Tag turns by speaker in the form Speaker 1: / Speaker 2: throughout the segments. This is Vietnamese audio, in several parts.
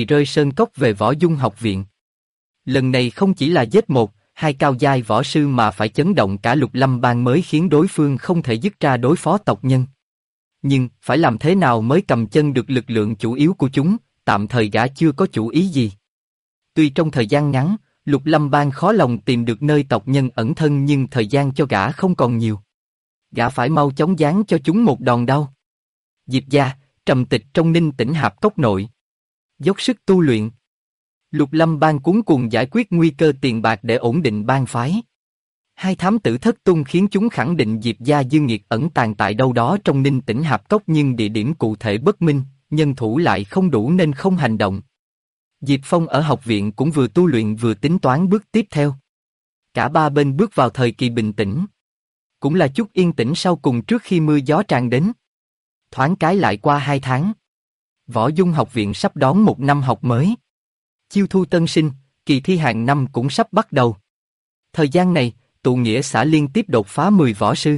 Speaker 1: rơi sơn cốc về Võ Dung học viện. Lần này không chỉ là giết một, hai cao giai võ sư mà phải chấn động cả Lục Lâm Bang mới khiến đối phương không thể dứt ra đối phó tộc nhân. Nhưng, phải làm thế nào mới cầm chân được lực lượng chủ yếu của chúng, tạm thời gã chưa có chủ ý gì. Tuy trong thời gian ngắn, Lục Lâm Bang khó lòng tìm được nơi tộc nhân ẩn thân nhưng thời gian cho gã không còn nhiều. Gã phải mau chóng giáng cho chúng một đòn đau. Diệp Gia, trầm tịch trong Ninh Tĩnh Hạp Cốc nội. Dốc sức tu luyện. Lục Lâm Bang cuống cuồng giải quyết nguy cơ tiền bạc để ổn định bang phái. Hai thám tử thất tung khiến chúng khẳng định Diệp Gia Dương Nghiệt ẩn tàng tại đâu đó trong Ninh Tĩnh Hạp Cốc nhưng địa điểm cụ thể bất minh, nhân thủ lại không đủ nên không hành động. Diệp Phong ở học viện cũng vừa tu luyện vừa tính toán bước tiếp theo. Cả ba bên bước vào thời kỳ bình tĩnh. Cũng là chút yên tĩnh sau cùng trước khi mưa gió tràn đến. Thoáng cái lại qua 2 tháng. Võ Dung học viện sắp đón một năm học mới. Chiêu thu tân sinh, kỳ thi hàng năm cũng sắp bắt đầu. Thời gian này, tụ nghĩa xã liên tiếp đột phá 10 võ sư.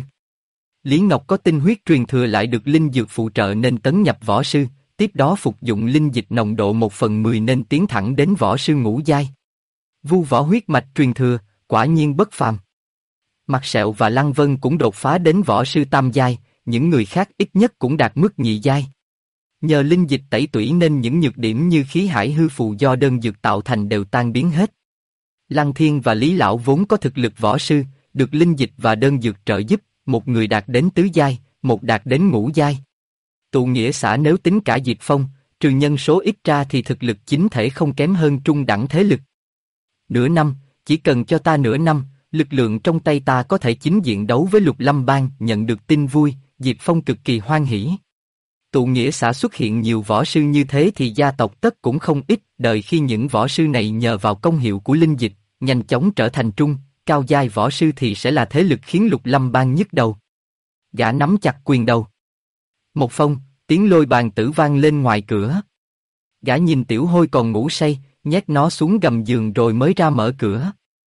Speaker 1: Lý Ngọc có tinh huyết truyền thừa lại được linh dược phụ trợ nên tấn nhập võ sư, tiếp đó phục dụng linh dịch nồng độ 1/10 nên tiến thẳng đến võ sư ngũ giai. Vu Võ huyết mạch truyền thừa, quả nhiên bất phàm. Mặt Sẹo và Lăng Vân cũng đột phá đến võ sư tam giai, những người khác ít nhất cũng đạt mức nhị giai. Nhờ linh dịch tẩy tủy nên những nhược điểm như khí hải hư phù do đơn dược tạo thành đều tan biến hết. Lăng Thiên và Lý Lão vốn có thực lực võ sư, được linh dịch và đơn dược trợ giúp, một người đạt đến tứ giai, một đạt đến ngũ giai. Tụ nghĩa xã nếu tính cả Diệp Phong, trừ nhân số ít ra thì thực lực chính thể không kém hơn trung đẳng thế lực. Nửa năm, chỉ cần cho ta nửa năm, lực lượng trong tay ta có thể chính diện đấu với Lục Lâm Bang. Nhận được tin vui, Diệp Phong cực kỳ hoan hỉ. Tụ nghĩa xã xuất hiện nhiều võ sư như thế thì gia tộc tất cũng không ít, đợi khi những võ sư này nhờ vào công hiệu của linh dịch, nhanh chóng trở thành trung, cao giai võ sư thì sẽ là thế lực khiến Lục Lâm Bang nhức đầu. Gã nắm chặt quyền đầu. Một phong, tiếng lôi bàn tử vang lên ngoài cửa. Gã nhìn Tiểu Hôi còn ngủ say, nhét nó xuống gầm giường rồi mới ra mở cửa.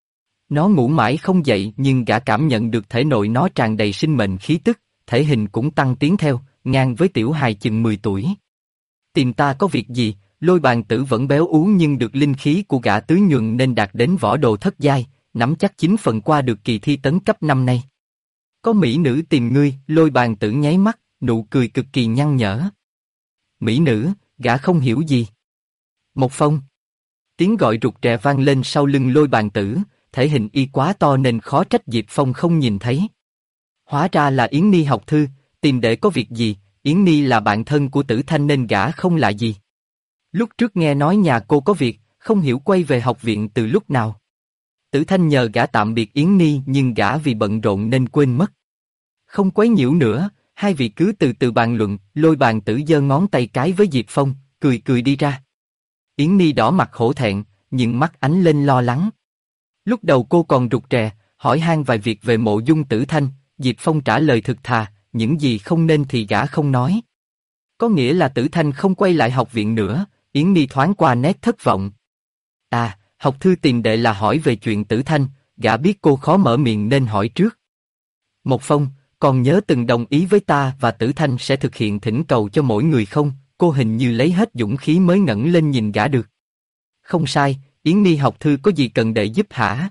Speaker 1: Nó ngủ mãi không dậy nhưng gã cảm nhận được thể nội nó tràn đầy sinh mệnh khí tức, thể hình cũng tăng tiến theo, ngang với tiểu hài chừng 10 tuổi. Tìm ta có việc gì? Lôi bàn tử vẫn béo ú nhưng được linh khí của gã tưới nhuần nên đạt đến võ đồ thất giai, nắm chắc 9 phần qua được kỳ thi tấn cấp năm nay. Có mỹ nữ tìm ngươi, lôi bàn tử nháy mắt, nụ cười cực kỳ nhăn nhở. Mỹ nữ, gã không hiểu gì. Một phong. Tiếng gọi rụt rè vang lên sau lưng lôi bàn tử, thể hình y quá to nên khó trách Diệp Phong không nhìn thấy. Hóa ra là Yến Ni học thư, tìm đệ có việc gì, Yến Ni là bạn thân của Tử Thanh nên gã không lạ gì. Lúc trước nghe nói nhà cô có việc, không hiểu quay về học viện từ lúc nào. Tử Thanh nhờ gã tạm biệt Yến Ni nhưng gã vì bận rộn nên quên mất. Không quấy nhiễu nữa, hai vị cứ từ từ bàn luận, lôi bàn tử giơ ngón tay cái với Diệp Phong, cười cười đi ra. Yến Ni đỏ mặt hổ thẹn, nhưng mắt ánh lên lo lắng. Lúc đầu cô còn rụt rè, hỏi han vài việc về Mộ Dung Tử Thanh, Diệp Phong trả lời thực thà, những gì không nên thì gã không nói. Có nghĩa là Tử Thanh không quay lại học viện nữa, Yến Ni thoáng qua nét thất vọng. À, học thư tìm đệ là hỏi về chuyện Tử Thanh, gã biết cô khó mở miệng nên hỏi trước. Một phong, còn nhớ từng đồng ý với ta và Tử Thanh sẽ thực hiện thỉnh cầu cho mỗi người không? Cô hình như lấy hết dũng khí mới ngẩng lên nhìn gã được. Không sai, Yến Ni học thư có gì cần đệ giúp hả?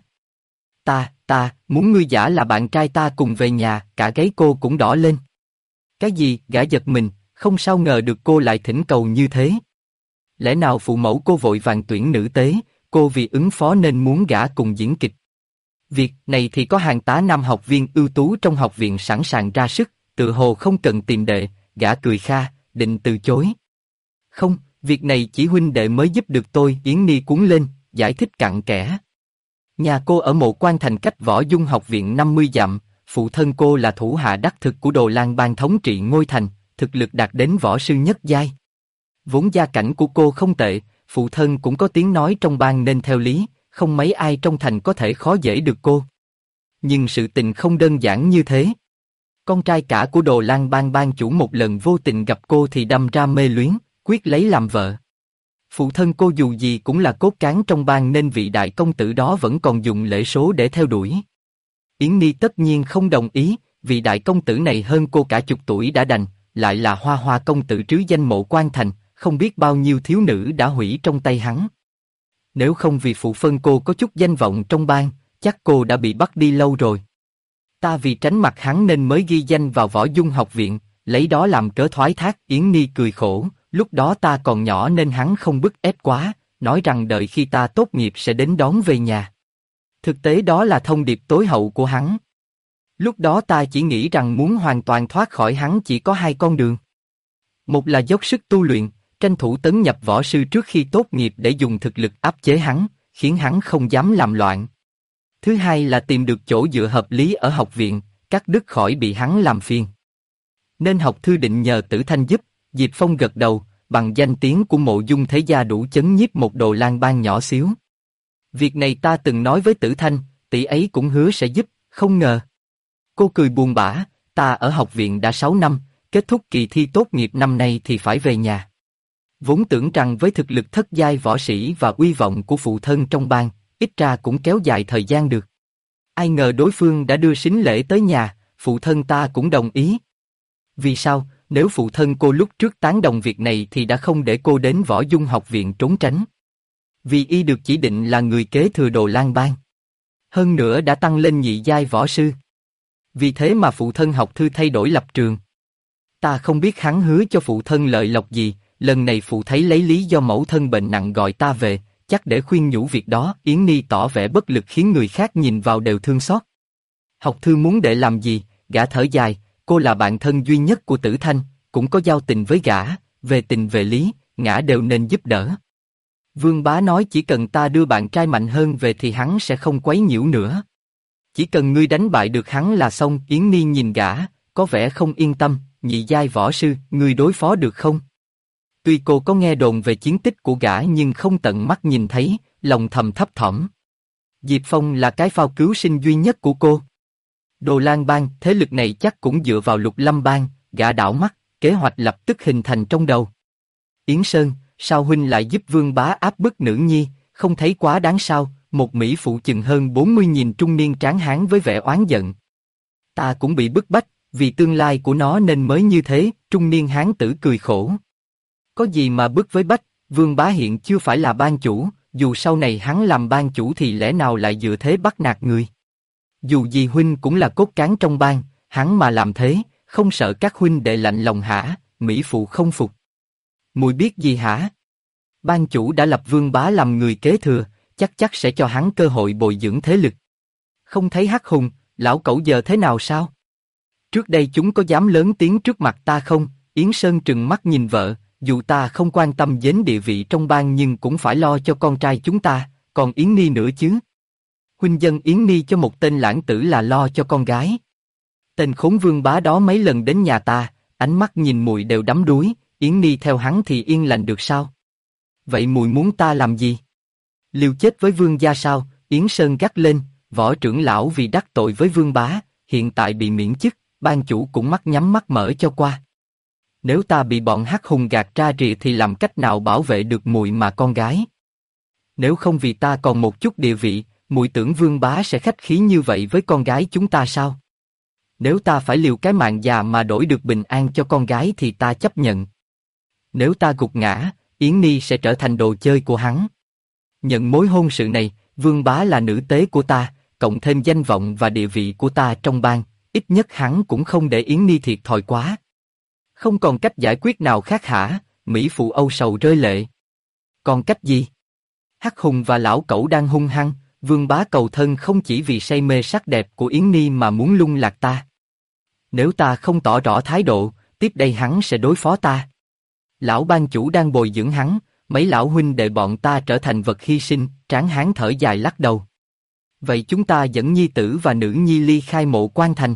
Speaker 1: Ta, muốn ngươi giả là bạn trai ta cùng về nhà, cả gáy cô cũng đỏ lên. Cái gì? Gã giật mình, không sao ngờ được cô lại thỉnh cầu như thế. Lẽ nào phụ mẫu cô vội vàng tuyển nữ tế, cô vì ứng phó nên muốn gã cùng diễn kịch. Việc này thì có hàng tá nam học viên ưu tú trong học viện sẵn sàng ra sức, tự hồ không cần tìm đệ, gã cười kha, định từ chối. Không, việc này chỉ huynh đệ mới giúp được tôi. Yến Ni cuốn lên, giải thích cặn kẽ. Nhà cô ở Mộ Quan Thành cách Võ Dung học viện 50 dặm, phụ thân cô là thủ hạ đắc thực của Đồ Lan Bang thống trị ngôi thành, thực lực đạt đến võ sư nhất giai. Vốn gia cảnh của cô không tệ, phụ thân cũng có tiếng nói trong bang nên theo lý, không mấy ai trong thành có thể khó dễ được cô. Nhưng sự tình không đơn giản như thế. Con trai cả của Đồ Lan Bang bang chủ một lần vô tình gặp cô thì đâm ra mê luyến, quyết lấy làm vợ. Phụ thân cô dù gì cũng là cốt cán trong bang nên vị đại công tử đó vẫn còn dùng lễ số để theo đuổi. Yến Ni tất nhiên không đồng ý, vì đại công tử này hơn cô cả chục tuổi đã đành, lại là Hoa Hoa công tử trứ danh Mộ Quan Thành, không biết bao nhiêu thiếu nữ đã hủy trong tay hắn. Nếu không vì phụ phân cô có chút danh vọng trong bang, chắc cô đã bị bắt đi lâu rồi. Ta vì tránh mặt hắn nên mới ghi danh vào Võ Dung học viện, lấy đó làm cớ thoái thác. Yến Ni cười khổ, lúc đó ta còn nhỏ nên hắn không bức ép quá, nói rằng đợi khi ta tốt nghiệp sẽ đến đón về nhà. Thực tế đó là thông điệp tối hậu của hắn. Lúc đó ta chỉ nghĩ rằng muốn hoàn toàn thoát khỏi hắn chỉ có hai con đường. Một là dốc sức tu luyện, tranh thủ tấn nhập võ sư trước khi tốt nghiệp để dùng thực lực áp chế hắn, khiến hắn không dám làm loạn. Thứ hai là tìm được chỗ dựa hợp lý ở học viện, cắt đứt khỏi bị hắn làm phiền. Nên học thư định nhờ Tử Thanh giúp. Diệp Phong gật đầu, bằng danh tiếng của Mộ Dung thế gia đủ chấn nhiếp một Đồ Lang bang nhỏ xíu. Việc này ta từng nói với Tử Thanh, tỷ ấy cũng hứa sẽ giúp, không ngờ. Cô cười buồn bã, ta ở học viện đã 6 năm, kết thúc kỳ thi tốt nghiệp năm nay thì phải về nhà. Vốn tưởng rằng với thực lực thất giai võ sĩ và uy vọng của phụ thân trong bang, ít ra cũng kéo dài thời gian được. Ai ngờ đối phương đã đưa sính lễ tới nhà, phụ thân ta cũng đồng ý. Vì sao, nếu phụ thân cô lúc trước tán đồng việc này thì đã không để cô đến Võ Dung học viện trốn tránh? Vì y được chỉ định là người kế thừa Đồ Lang bang. Hơn nữa đã tăng lên nhị giai võ sư. Vì thế mà phụ thân học thư thay đổi lập trường. Ta không biết hắn hứa cho phụ thân lợi lộc gì, lần này phụ thấy lấy lý do mẫu thân bệnh nặng gọi ta về, chắc để khuyên nhủ việc đó. Yến Ni tỏ vẻ bất lực khiến người khác nhìn vào đều thương xót. Học thư muốn để làm gì? Gã thở dài, cô là bạn thân duy nhất của Tử Thanh, cũng có giao tình với gã, về tình về lý, ngã đều nên giúp đỡ. Vương Bá nói chỉ cần ta đưa bạn trai mạnh hơn về thì hắn sẽ không quấy nhiễu nữa. Chỉ cần ngươi đánh bại được hắn là xong. Yến Ni nhìn gã, có vẻ không yên tâm. Nhị giai võ sư, ngươi đối phó được không? Tuy cô có nghe đồn về chiến tích của gã nhưng không tận mắt nhìn thấy, lòng thầm thấp thỏm. Diệp Phong là cái phao cứu sinh duy nhất của cô. Đồ Lang bang, thế lực này chắc cũng dựa vào Lục Lâm bang. Gã đảo mắt, kế hoạch lập tức hình thành trong đầu. Yến Sơn, sao huynh lại giúp Vương Bá áp bức nữ nhi, không thấy quá đáng sao? Một mỹ phụ chừng hơn 40 nhìn trung niên tráng hán với vẻ oán giận. Ta cũng bị bức bách, vì tương lai của nó nên mới như thế. Trung niên hán tử cười khổ. Có gì mà bức với bách, Vương Bá hiện chưa phải là bang chủ, dù sau này hắn làm bang chủ thì lẽ nào lại dựa thế bắt nạt người. Dù gì huynh cũng là cốt cán trong bang, hắn mà làm thế, không sợ các huynh đệ lạnh lòng hả? Mỹ phụ không phục. Mùi biết gì hả? Bang chủ đã lập Vương Bá làm người kế thừa, chắc sẽ cho hắn cơ hội bồi dưỡng thế lực. Không thấy Hắc Hùng, lão cẩu giờ thế nào sao? Trước đây chúng có dám lớn tiếng trước mặt ta không? Yến Sơn trừng mắt nhìn vợ, dù ta không quan tâm đến địa vị trong bang nhưng cũng phải lo cho con trai chúng ta, còn Yến Ni nữa chứ. Huynh dâng Yến Ni cho một tên lãng tử là lo cho con gái. Tên khốn Vương Bá đó mấy lần đến nhà ta, ánh mắt nhìn mùi đều đắm đuối, Yến Ni theo hắn thì yên lành được sao? Vậy mùi muốn ta làm gì? Liều chết với Vương gia sao? Yến Sơn gắt lên, võ trưởng lão vì đắc tội với Vương Bá, hiện tại bị miễn chức, ban chủ cũng mắt nhắm mắt mở cho qua. Nếu ta bị bọn Hắc Hùng gạt ra rìa thì làm cách nào bảo vệ được mùi mà con gái? Nếu không vì ta còn một chút địa vị, mùi tưởng Vương Bá sẽ khách khí như vậy với con gái chúng ta sao? Nếu ta phải liều cái mạng già mà đổi được bình an cho con gái thì ta chấp nhận. Nếu ta gục ngã, Yến Ni sẽ trở thành đồ chơi của hắn. Nhận mối hôn sự này, Vương Bá là nữ tế của ta, cộng thêm danh vọng và địa vị của ta trong bang, ít nhất hắn cũng không để Yến Ni thiệt thòi quá. Không còn cách giải quyết nào khác hả? Mỹ phụ âu sầu rơi lệ. Còn cách gì? Hắc Hùng và lão cẩu đang hung hăng, Vương Bá cầu thân không chỉ vì say mê sắc đẹp của Yến Ni mà muốn lung lạc ta. Nếu ta không tỏ rõ thái độ, tiếp đây hắn sẽ đối phó ta. Lão ban chủ đang bồi dưỡng hắn, mấy lão huynh đệ bọn ta trở thành vật hy sinh. Tráng hán thở dài lắc đầu. Vậy chúng ta dẫn nhi tử và nữ nhi ly khai Mộ Quan thành.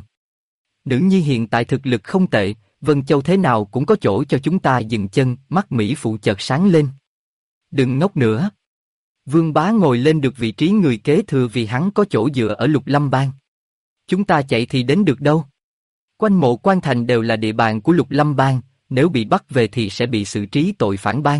Speaker 1: Nữ nhi hiện tại thực lực không tệ, Vân Châu thế nào cũng có chỗ cho chúng ta dừng chân. Mắt Mỹ phụ chợt sáng lên. Đừng ngốc nữa. Vương Bá ngồi lên được vị trí người kế thừa vì hắn có chỗ dựa ở Lục Lâm bang. Chúng ta chạy thì đến được đâu? Quanh Mộ Quan thành đều là địa bàn của Lục Lâm bang, nếu bị bắt về thì sẽ bị xử trí tội phản bang.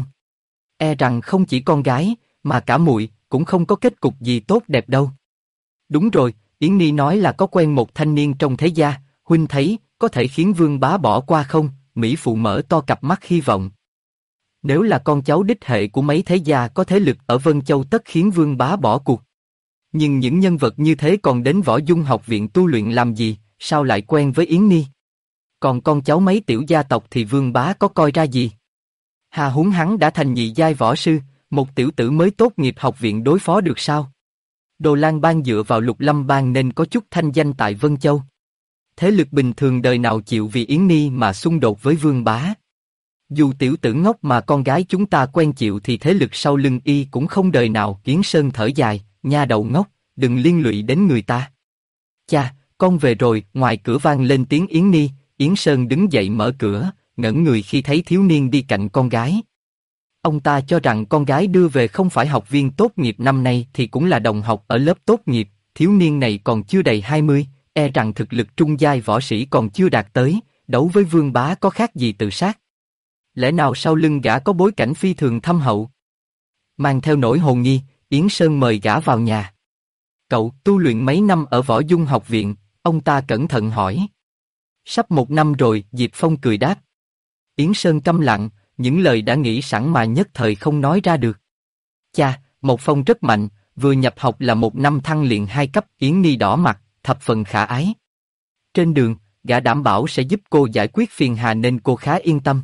Speaker 1: E rằng không chỉ con gái, mà cả muội cũng không có kết cục gì tốt đẹp đâu. Đúng rồi, Yến Ni nói là có quen một thanh niên trong thế gia, huynh thấy có thể khiến Vương Bá bỏ qua không? Mỹ phụ mở to cặp mắt hy vọng. Nếu là con cháu đích hệ của mấy thế gia có thế lực ở Vân Châu tất khiến Vương Bá bỏ cuộc. Nhưng những nhân vật như thế còn đến Võ Dung học viện tu luyện làm gì, sao lại quen với Yến Ni? Còn con cháu mấy tiểu gia tộc thì Vương Bá có coi ra gì? Hà huống hắn đã thành nhị giai võ sư, một tiểu tử mới tốt nghiệp học viện đối phó được sao? Đồ Lang Bang dựa vào Lục Lâm Bang nên có chút thanh danh tại Vân Châu. Thế lực bình thường đời nào chịu vì Yến Ni mà xung đột với Vương Bá. Dù tiểu tử ngốc mà con gái chúng ta quen chịu thì thế lực sau lưng y cũng không đời nào. Yến Sơn thở dài, nha đầu ngốc, đừng liên lụy đến người ta. Cha, con về rồi. Ngoài cửa vang lên tiếng Yến Ni. Yến Sơn đứng dậy mở cửa, ngẩn người khi thấy thiếu niên đi cạnh con gái. Ông ta cho rằng con gái đưa về không phải học viên tốt nghiệp năm nay thì cũng là đồng học ở lớp tốt nghiệp, thiếu niên này còn chưa đầy 20, e rằng thực lực trung giai võ sĩ còn chưa đạt tới, đấu với Vương Bá có khác gì tự sát. Lẽ nào sau lưng gã có bối cảnh phi thường thâm hậu? Mang theo nỗi hồ nghi, Yến Sơn mời gã vào nhà. Cậu tu luyện mấy năm ở Võ Dung học viện, ông ta cẩn thận hỏi. Sắp 1 năm rồi, Diệp Phong cười đáp. Yến Sơn câm lặng, những lời đã nghĩ sẵn mà nhất thời không nói ra được. Cha, một Phong rất mạnh, vừa nhập học là 1 năm thăng liền 2 cấp. Yến Ni đỏ mặt, thập phần khả ái. Trên đường, gã đảm bảo sẽ giúp cô giải quyết phiền hà nên cô khá yên tâm.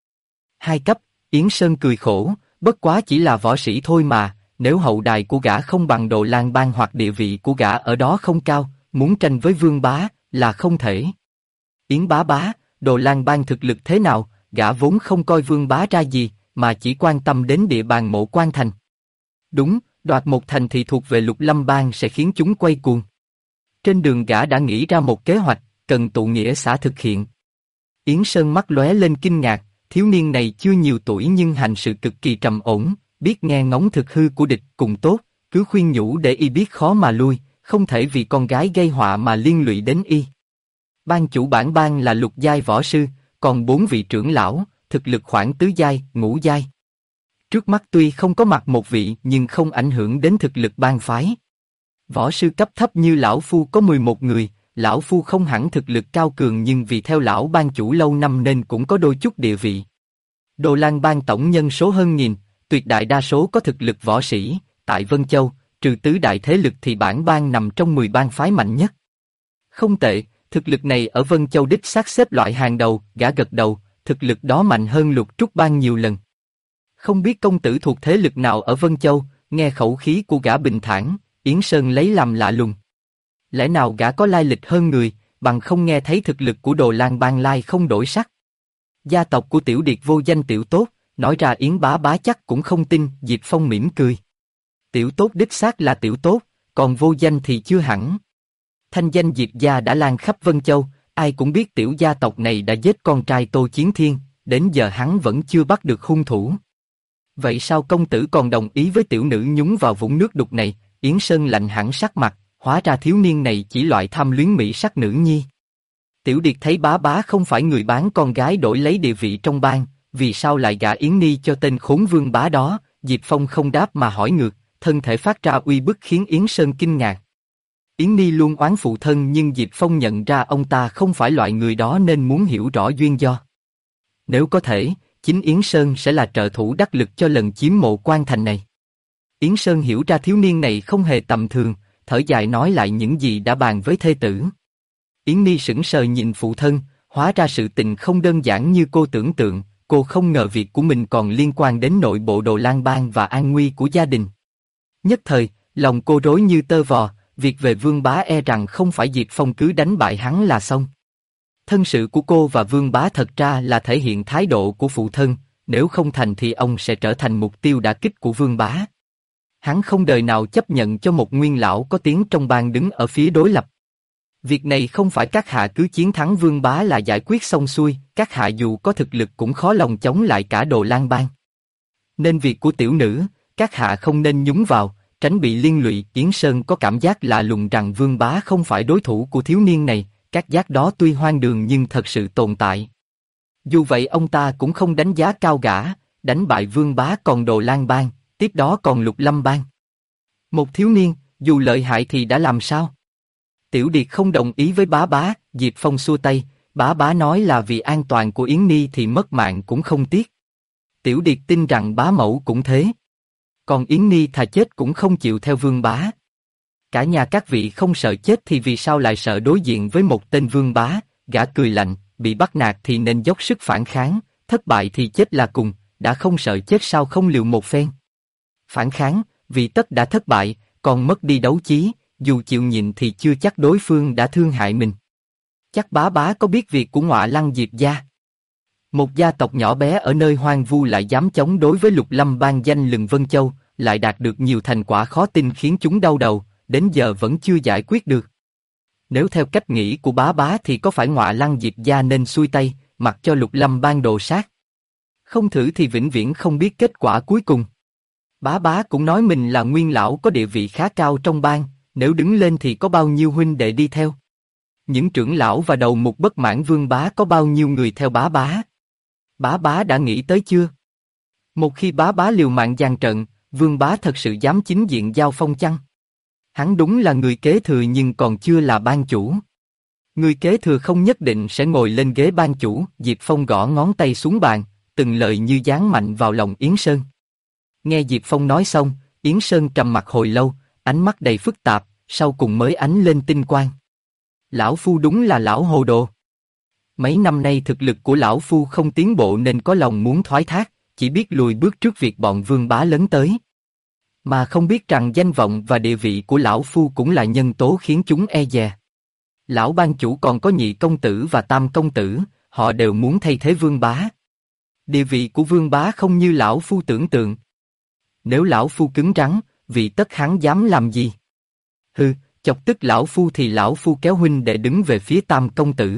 Speaker 1: 2 cấp, Yến Sơn cười khổ, bất quá chỉ là võ sĩ thôi mà, nếu hậu đài của gã không bằng Đồ Lang Bang hoặc địa vị của gã ở đó không cao, muốn tranh với Vương Bá là không thể. Yến bá bá, Đồ Lang Bang thực lực thế nào? Gã vốn không coi Vương Bá ra gì, mà chỉ quan tâm đến địa bàn Mộ Quan Thành. Đúng, đoạt một thành thì thuộc về Lục Lâm Bang sẽ khiến chúng quay cuồng. Trên đường gã đã nghĩ ra một kế hoạch, cần tụ nghĩa xã thực hiện. Yến Sơn mắt lóe lên kinh ngạc, thiếu niên này chưa nhiều tuổi nhưng hành sự cực kỳ trầm ổn, biết nghe ngóng thực hư của địch cùng tốt, cứ khuyên nhủ để y biết khó mà lui, không thể vì con gái gây họa mà liên lụy đến y. Ban chủ bản bang là lục giai võ sư, còn 4 vị trưởng lão, thực lực khoảng tứ giai, ngũ giai. Trước mắt tuy không có mặt một vị nhưng không ảnh hưởng đến thực lực bang phái. Võ sư cấp thấp như lão phu có 11 người, lão phu không hẳn thực lực cao cường nhưng vì theo lão ban chủ lâu năm nên cũng có đôi chút địa vị. Đồ Lang Bang tổng nhân số hơn nghìn, tuyệt đại đa số có thực lực võ sĩ, tại Vân Châu, trừ tứ đại thế lực thì bản bang nằm trong 10 bang phái mạnh nhất. Không tệ, thực lực này ở Vân Châu đích xác xếp loại hàng đầu. Gã gật đầu, thực lực đó mạnh hơn Lục Trúc Bang nhiều lần. Không biết công tử thuộc thế lực nào ở Vân Châu? Nghe khẩu khí của gã bình thản, Yến Sơn lấy làm lạ lùng. Lẽ nào gã có lai lịch hơn người, bằng không nghe thấy thực lực của Đồ Lang Bang lai không đổi sắc. Gia tộc của Tiểu Điệt vô danh Tiểu Tốt, nói ra Yến bá bá chắc cũng không tin. Diệp Phong mỉm cười. Tiểu Tốt đích xác là Tiểu Tốt, còn vô danh thì chưa hẳn. Thanh danh Diệp gia đã lan khắp Vân Châu, ai cũng biết tiểu gia tộc này đã giết con trai Tô Chiến Thiên, đến giờ hắn vẫn chưa bắt được hung thủ. Vậy sao công tử còn đồng ý với tiểu nữ nhúng vào vũng nước đục này? Yến Sơn lạnh hẳn sắc mặt, hóa ra thiếu niên này chỉ loại tham luyến mỹ sắc nữ nhi. Tiểu Điệt thấy bá bá không phải người bán con gái đổi lấy địa vị trong bang, vì sao lại gả Yến Ni cho tên khốn Vương Bá đó? Diệp Phong không đáp mà hỏi ngược, thân thể phát ra uy bức khiến Yến Sơn kinh ngạc. Yến Ni luôn oán phụ thân nhưng Diệp Phong nhận ra ông ta không phải loại người đó nên muốn hiểu rõ duyên do. Nếu có thể, chính Yến Sơn sẽ là trợ thủ đắc lực cho lần chiếm Mộ Quan Thành này. Yến Sơn hiểu ra thiếu niên này không hề tầm thường, thở dài nói lại những gì đã bàn với thê tử. Yến Ni sững sờ nhìn phụ thân, hóa ra sự tình không đơn giản như cô tưởng tượng, cô không ngờ việc của mình còn liên quan đến nội bộ Đồ Lang Bang và an nguy của gia đình. Nhất thời, lòng cô rối như tơ vò, việc về Vương Bá e rằng không phải Diệp Phong cứ đánh bại hắn là xong. Thân sự của cô và Vương Bá thật ra là thể hiện thái độ của phụ thân, nếu không thành thì ông sẽ trở thành mục tiêu đả kích của Vương Bá. Hắn không đời nào chấp nhận cho một nguyên lão có tiếng trong bang đứng ở phía đối lập. Việc này không phải các hạ cứ chiến thắng Vương Bá là giải quyết xong xuôi, các hạ dù có thực lực cũng khó lòng chống lại cả Đồ Lang Bang. Nên việc của tiểu nữ, các hạ không nên nhúng vào, tránh bị liên lụy. Yến Sơn có cảm giác lạ lùng rằng Vương Bá không phải đối thủ của thiếu niên này, các giác đó tuy hoang đường nhưng thật sự tồn tại. Dù vậy ông ta cũng không đánh giá cao gã, đánh bại Vương Bá còn Đồ Lang Bang, tiếp đó còn Lục Lâm Bang. Một thiếu niên, dù lợi hại thì đã làm sao? Tiểu Điệt không đồng ý với bá bá, Diệp Phong xua tay, bá bá nói là vì an toàn của Yến Ni thì mất mạng cũng không tiếc. Tiểu Điệt tin rằng bá mẫu cũng thế. Còn Yến Ni thà chết cũng không chịu theo Vương Bá. Cả nhà các vị không sợ chết thì vì sao lại sợ đối diện với một tên Vương Bá? Gã cười lạnh, bị bắt nạt thì nên dốc sức phản kháng, thất bại thì chết là cùng, đã không sợ chết sao không liều một phen. Phản kháng, vì tất đã thất bại, còn mất đi đấu chí, dù chịu nhịn thì chưa chắc đối phương đã thương hại mình. Chắc bá bá có biết việc của Ngọa Lăng Diệp gia. Một gia tộc nhỏ bé ở nơi hoang vu lại dám chống đối với Lục Lâm Bang danh lừng Vân Châu, lại đạt được nhiều thành quả khó tin khiến chúng đau đầu, đến giờ vẫn chưa giải quyết được. Nếu theo cách nghĩ của bá bá thì có phải Ngọa Lăng Diệp gia nên xuôi tay, mặc cho Lục Lâm Bang đồ sát? Không thử thì vĩnh viễn không biết kết quả cuối cùng. Bá bá cũng nói mình là nguyên lão có địa vị khá cao trong bang, nếu đứng lên thì có bao nhiêu huynh đệ đi theo? Những trưởng lão và đầu mục bất mãn Vương Bá có bao nhiêu người theo bá bá? Bá bá đã nghĩ tới chưa? Một khi bá bá liều mạng giằng trận, Vương Bá thật sự dám chính diện giao phong chăng? Hắn đúng là người kế thừa nhưng còn chưa là ban chủ. Người kế thừa không nhất định sẽ ngồi lên ghế ban chủ. Diệp Phong gõ ngón tay xuống bàn, từng lời như giáng mạnh vào lòng Yến Sơn. Nghe Diệp Phong nói xong, Yến Sơn trầm mặt hồi lâu, ánh mắt đầy phức tạp, sau cùng mới ánh lên tinh quang. Lão Phu đúng là lão hồ đồ. Mấy năm nay thực lực của lão Phu không tiến bộ nên có lòng muốn thoái thác, chỉ biết lùi bước trước việc bọn Vương Bá lấn tới. Mà không biết rằng danh vọng và địa vị của lão Phu cũng là nhân tố khiến chúng e dè. Lão ban chủ còn có nhị công tử và tam công tử, họ đều muốn thay thế Vương Bá. Địa vị của Vương Bá không như lão Phu tưởng tượng. Nếu lão Phu cứng rắn, vì tất hắn dám làm gì? Hừ, chọc tức lão Phu thì lão Phu kéo huynh để đứng về phía tam công tử.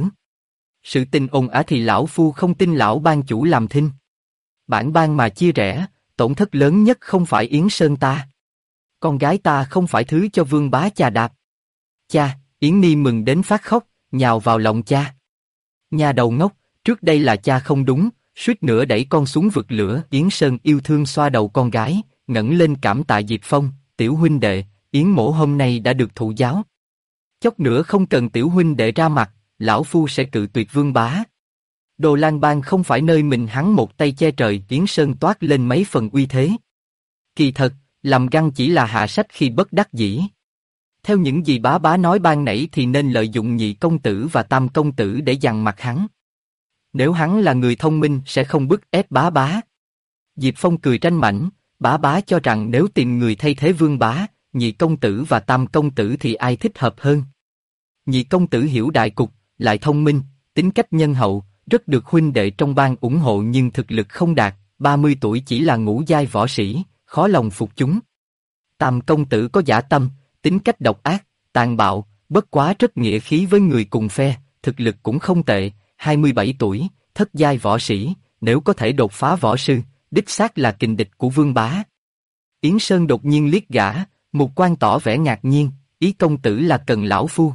Speaker 1: Sự tình ồn ào thì lão Phu không tin lão ban chủ làm thinh. Bản ban mà chia rẽ, tổn thất lớn nhất không phải Yến Sơn ta. Con gái ta không phải thứ cho Vương Bá chà đạp. Cha, Yến Ni mừng đến phát khóc, nhào vào lòng cha. Nhà đầu ngốc, trước đây là cha không đúng, suýt nữa đẩy con xuống vực lửa. Yến Sơn yêu thương xoa đầu con gái, ngẩng lên cảm tạ Diệp Phong, tiểu huynh đệ, Yến mỗ hôm nay đã được thụ giáo. Chốc nữa không cần tiểu huynh đệ ra mặt, lão Phu sẽ cự tuyệt Vương Bá. Đồ Lan Bang không phải nơi mình hắn một tay che trời. Yến Sơn toát lên mấy phần uy thế. Kỳ thật, làm găng chỉ là hạ sách khi bất đắc dĩ. Theo những gì bá bá nói ban nãy thì nên lợi dụng nhị công tử và tam công tử để dằn mặt hắn. Nếu hắn là người thông minh sẽ không bức ép bá bá. Diệp Phong cười tranh mảnh, bá bá cho rằng nếu tìm người thay thế Vương Bá, nhị công tử và tam công tử thì ai thích hợp hơn. Nhị công tử hiểu đại cục, lại thông minh, tính cách nhân hậu, rất được huynh đệ trong bang ủng hộ nhưng thực lực không đạt, 30 tuổi chỉ là ngũ giai võ sĩ, khó lòng phục chúng. Tam công tử có dã tâm, tính cách độc ác, tàn bạo, bất quá rất nghĩa khí với người cùng phe, thực lực cũng không tệ, 27 tuổi, thất giai võ sĩ, nếu có thể đột phá võ sư, đích xác là kình địch của Vương Bá. Yến Sơn đột nhiên liếc gã, Mục Quan tỏ vẻ ngạc nhiên, ý công tử là cần lão Phu.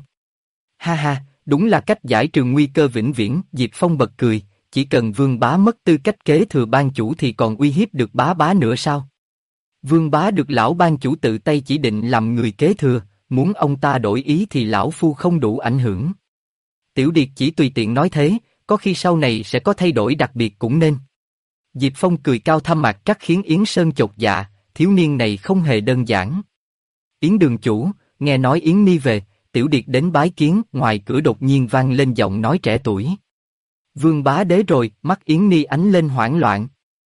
Speaker 1: Ha ha, đúng là cách giải trừ nguy cơ vĩnh viễn. Diệp Phong bật cười, chỉ cần Vương Bá mất tư cách kế thừa ban chủ thì còn uy hiếp được bá bá nữa sao? Vương Bá được lão ban chủ tự tay chỉ định làm người kế thừa, muốn ông ta đổi ý thì lão Phu không đủ ảnh hưởng. Tiểu Điệt chỉ tùy tiện nói thế, có khi sau này sẽ có thay đổi đặc biệt cũng nên. Diệp Phong cười cao thâm mạc trắc khiến Yến Sơn chột dạ, thiếu niên này không hề đơn giản. Yến đường chủ, nghe nói Yến Ni về, Tiểu Điệt đến bái kiến. Ngoài cửa đột nhiên vang lên giọng nói trẻ tuổi. Vương Bá đế rồi. Mắt Yến Ni ánh lên hoảng loạn.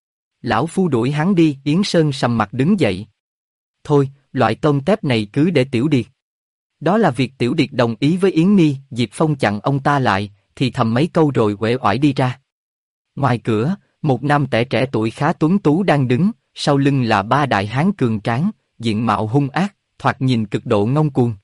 Speaker 1: Lão Phu đuổi hắn đi. Yến Sơn sầm mặt đứng dậy. Thôi, loại tôm tép này cứ để Tiểu Điệt. Đó là việc Tiểu Điệt đồng ý với Yến Ni. Diệp Phong chặn ông ta lại, thì thầm mấy câu rồi uể oải đi ra. Ngoài cửa, một nam trẻ trẻ tuổi khá tuấn tú đang đứng, sau lưng là ba đại hán cường tráng, diện mạo hung ác, thoạt nhìn cực độ ngông cuồng.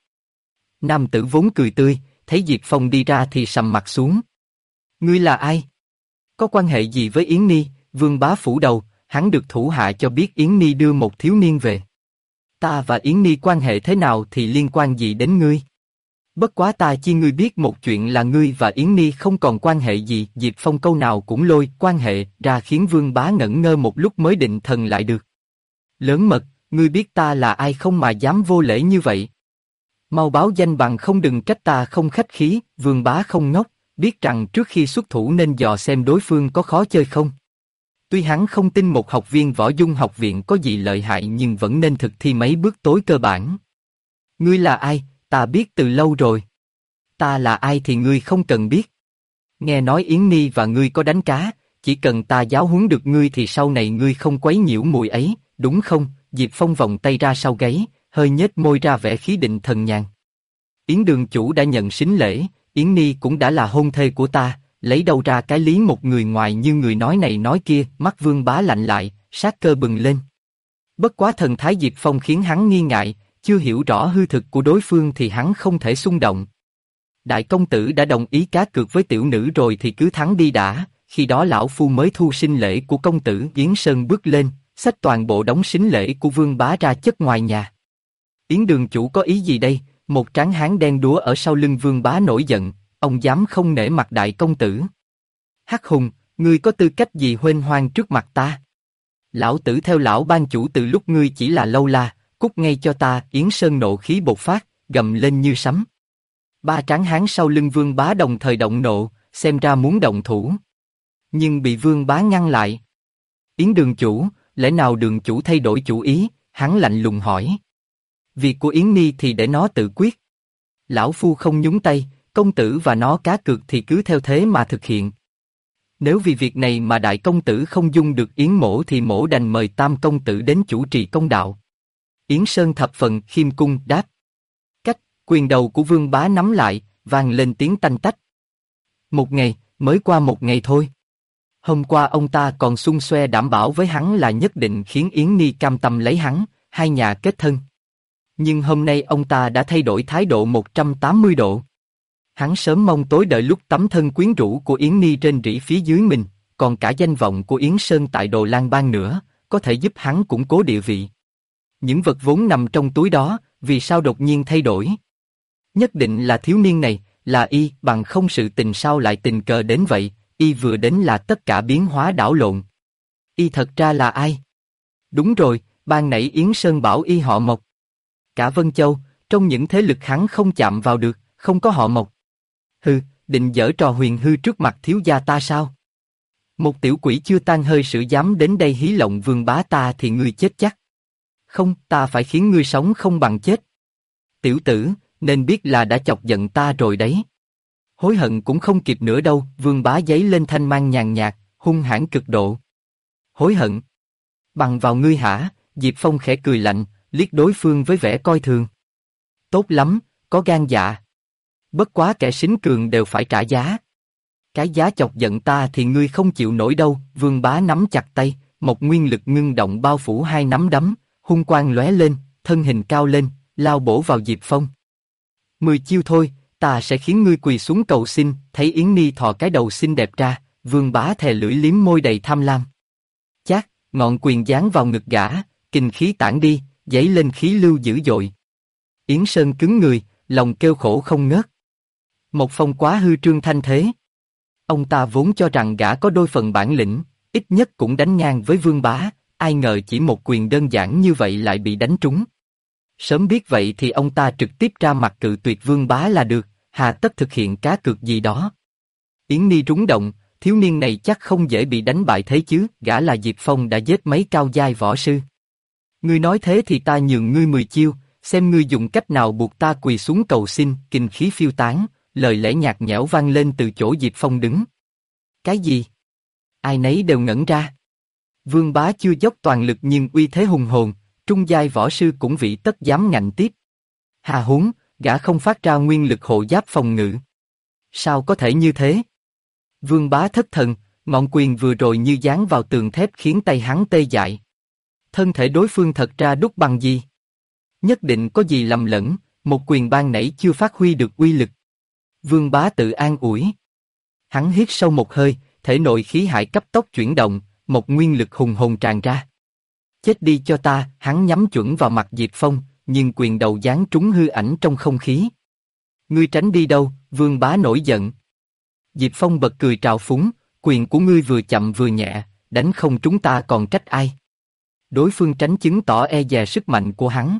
Speaker 1: Nam tử vốn cười tươi, thấy Diệp Phong đi ra thì sầm mặt xuống. Ngươi là ai? Có quan hệ gì với Yến Ni? Vương Bá phủ đầu, hắn được thủ hạ cho biết Yến Ni đưa một thiếu niên về. Ta và Yến Ni quan hệ thế nào thì liên quan gì đến ngươi? Bất quá ta chi ngươi biết một chuyện là ngươi và Yến Ni không còn quan hệ gì. Diệp Phong câu nào cũng lôi quan hệ ra khiến Vương Bá ngẩn ngơ một lúc mới định thần lại được. Lớn mật, ngươi biết ta là ai không mà dám vô lễ như vậy? Mau báo danh bằng không đừng trách ta không khách khí. Vương Bá không ngốc, biết rằng trước khi xuất thủ nên dò xem đối phương có khó chơi không. Tuy hắn không tin một học viên võ dung học viện có gì lợi hại nhưng vẫn nên thực thi mấy bước tối cơ bản. Ngươi là ai, ta biết từ lâu rồi. Ta là ai thì ngươi không cần biết. Nghe nói Yến Ni và ngươi có đánh cá, chỉ cần ta giáo huấn được ngươi thì sau này ngươi không quấy nhiễu mùi ấy, đúng không? Diệp Phong vòng tay ra sau gáy, hơi nhếch môi ra vẻ khí định thần nhàn. Yến đường chủ đã nhận sính lễ, Yến Ni cũng đã là hôn thê của ta, lấy đâu ra cái lý một người ngoài như người nói này nói kia. Mắt Vương Bá lạnh lại, sát cơ bừng lên. Bất quá thần thái Diệp Phong khiến hắn nghi ngại, chưa hiểu rõ hư thực của đối phương thì hắn không thể xung động. Đại công tử đã đồng ý cá cược với tiểu nữ rồi thì cứ thắng đi đã. Khi đó lão phu mới thu sính lễ của công tử. Yến Sơn bước lên, xách toàn bộ đống sính lễ của Vương Bá ra chất ngoài nhà. Yến đường chủ có ý gì đây? Một tráng hán đen đúa ở sau lưng Vương Bá nổi giận, ông dám không nể mặt đại công tử? Hắc Hùng, ngươi có tư cách gì huênh hoang trước mặt ta? Lão tử theo lão ban chủ từ lúc ngươi chỉ là lâu la, cút ngay cho ta. Yến Sơn nộ khí bộc phát, gầm lên như sấm. Ba tráng hán sau lưng Vương Bá đồng thời động nộ, xem ra muốn động thủ. Nhưng bị Vương Bá ngăn lại. Yến đường chủ, lẽ nào đường chủ thay đổi chủ ý? Hắn lạnh lùng hỏi. Việc của Yến Ni thì để nó tự quyết. Lão phu không nhúng tay, công tử và nó cá cược thì cứ theo thế mà thực hiện. Nếu vì việc này mà đại công tử không dung được Yến mỗ thì mỗ đành mời tam công tử đến chủ trì công đạo. Yến Sơn thập phần khiêm cung đáp. Cách, quyền đầu của Vương Bá nắm lại, vang lên tiếng tanh tách. Một ngày, mới qua một ngày thôi. Hôm qua ông ta còn xung xoe đảm bảo với hắn là nhất định khiến Yến Ni cam tâm lấy hắn, hai nhà kết thân. Nhưng hôm nay ông ta đã thay đổi thái độ 180 độ. Hắn sớm mong tối đợi lúc tấm thân quyến rũ của Yến Ni rên rỉ phía dưới mình, còn cả danh vọng của Yến Sơn tại Đồ Lan Bang nữa, có thể giúp hắn củng cố địa vị. Những vật vốn nằm trong túi đó, vì sao đột nhiên thay đổi? Nhất định là thiếu niên này, là y, bằng không sự tình sao lại tình cờ đến vậy, y vừa đến là tất cả biến hóa đảo lộn. Y thật ra là ai? Đúng rồi, ban nãy Yến Sơn bảo y họ Mộc. Cả Vân Châu, trong những thế lực hắn không chạm vào được, không có họ Mộc. Hừ, định giở trò huyền hư trước mặt thiếu gia ta sao? Một tiểu quỷ chưa tan hơi sự dám đến đây hí lộng Vương Bá ta thì ngươi chết chắc. Không, ta phải khiến ngươi sống không bằng chết. Tiểu tử, nên biết là đã chọc giận ta rồi đấy. Hối hận cũng không kịp nữa đâu. Vương Bá giấy lên thanh mang nhàn nhạt, hung hãn cực độ. Hối hận? Bằng vào ngươi hả? Diệp Phong khẽ cười lạnh, liếc đối phương với vẻ coi thường. Tốt lắm, có gan dạ. Bất quá kẻ sính cường đều phải trả giá. Cái giá chọc giận ta thì ngươi không chịu nổi đâu. Vương Bá nắm chặt tay, một nguyên lực ngưng động bao phủ hai nắm đấm, hung quang lóe lên, thân hình cao lên, lao bổ vào Diệp Phong. 10 chiêu thôi, ta sẽ khiến ngươi quỳ xuống cầu xin. Thấy Yến Ni thò cái đầu xinh đẹp ra, Vương Bá thè lưỡi liếm môi đầy tham lam. Chát, ngọn quyền giáng vào ngực gã, kinh khí tản đi, dấy lên khí lưu dữ dội. Yến Sơn cứng người, lòng kêu khổ không ngớt. Một Phong quá hư trương thanh thế. Ông ta vốn cho rằng gã có đôi phần bản lĩnh, ít nhất cũng đánh ngang với Vương Bá, ai ngờ chỉ một quyền đơn giản như vậy lại bị đánh trúng. Sớm biết vậy thì ông ta trực tiếp ra mặt cự tuyệt Vương Bá là được, hà tất thực hiện cá cược gì đó. Yến Ni rúng động, thiếu niên này chắc không dễ bị đánh bại thế chứ, gã là Diệp Phong đã giết mấy cao giai võ sư. Ngươi nói thế thì ta nhường ngươi 10 chiêu, xem ngươi dùng cách nào buộc ta quỳ xuống cầu xin. Kinh khí phiêu tán, lời lẽ nhạt nhẽo vang lên từ chỗ Diệp Phong đứng. Cái gì? Ai nấy đều ngẩn ra. Vương Bá chưa dốc toàn lực nhưng uy thế hùng hồn, trung giai võ sư cũng vị tất dám ngạnh tiếp. Hà huống, gã không phát ra nguyên lực hộ giáp phòng ngự. Sao có thể như thế? Vương Bá thất thần, ngọn quyền vừa rồi như dán vào tường thép khiến tay hắn tê dại. Thân thể đối phương thật ra đúc bằng gì? Nhất định có gì lầm lẫn, một quyền ban nãy chưa phát huy được uy lực. Vương Bá tự an ủi. Hắn hít sâu một hơi, thể nội khí hải cấp tốc chuyển động, một nguyên lực hùng hồn tràn ra. Chết đi cho ta, hắn nhắm chuẩn vào mặt Diệp Phong, nhưng quyền đầu giáng trúng hư ảnh trong không khí. Ngươi tránh đi đâu? Vương Bá nổi giận. Diệp Phong bật cười trào phúng, quyền của ngươi vừa chậm vừa nhẹ, đánh không trúng ta còn trách ai? Đối phương tránh chứng tỏ e dè sức mạnh của hắn.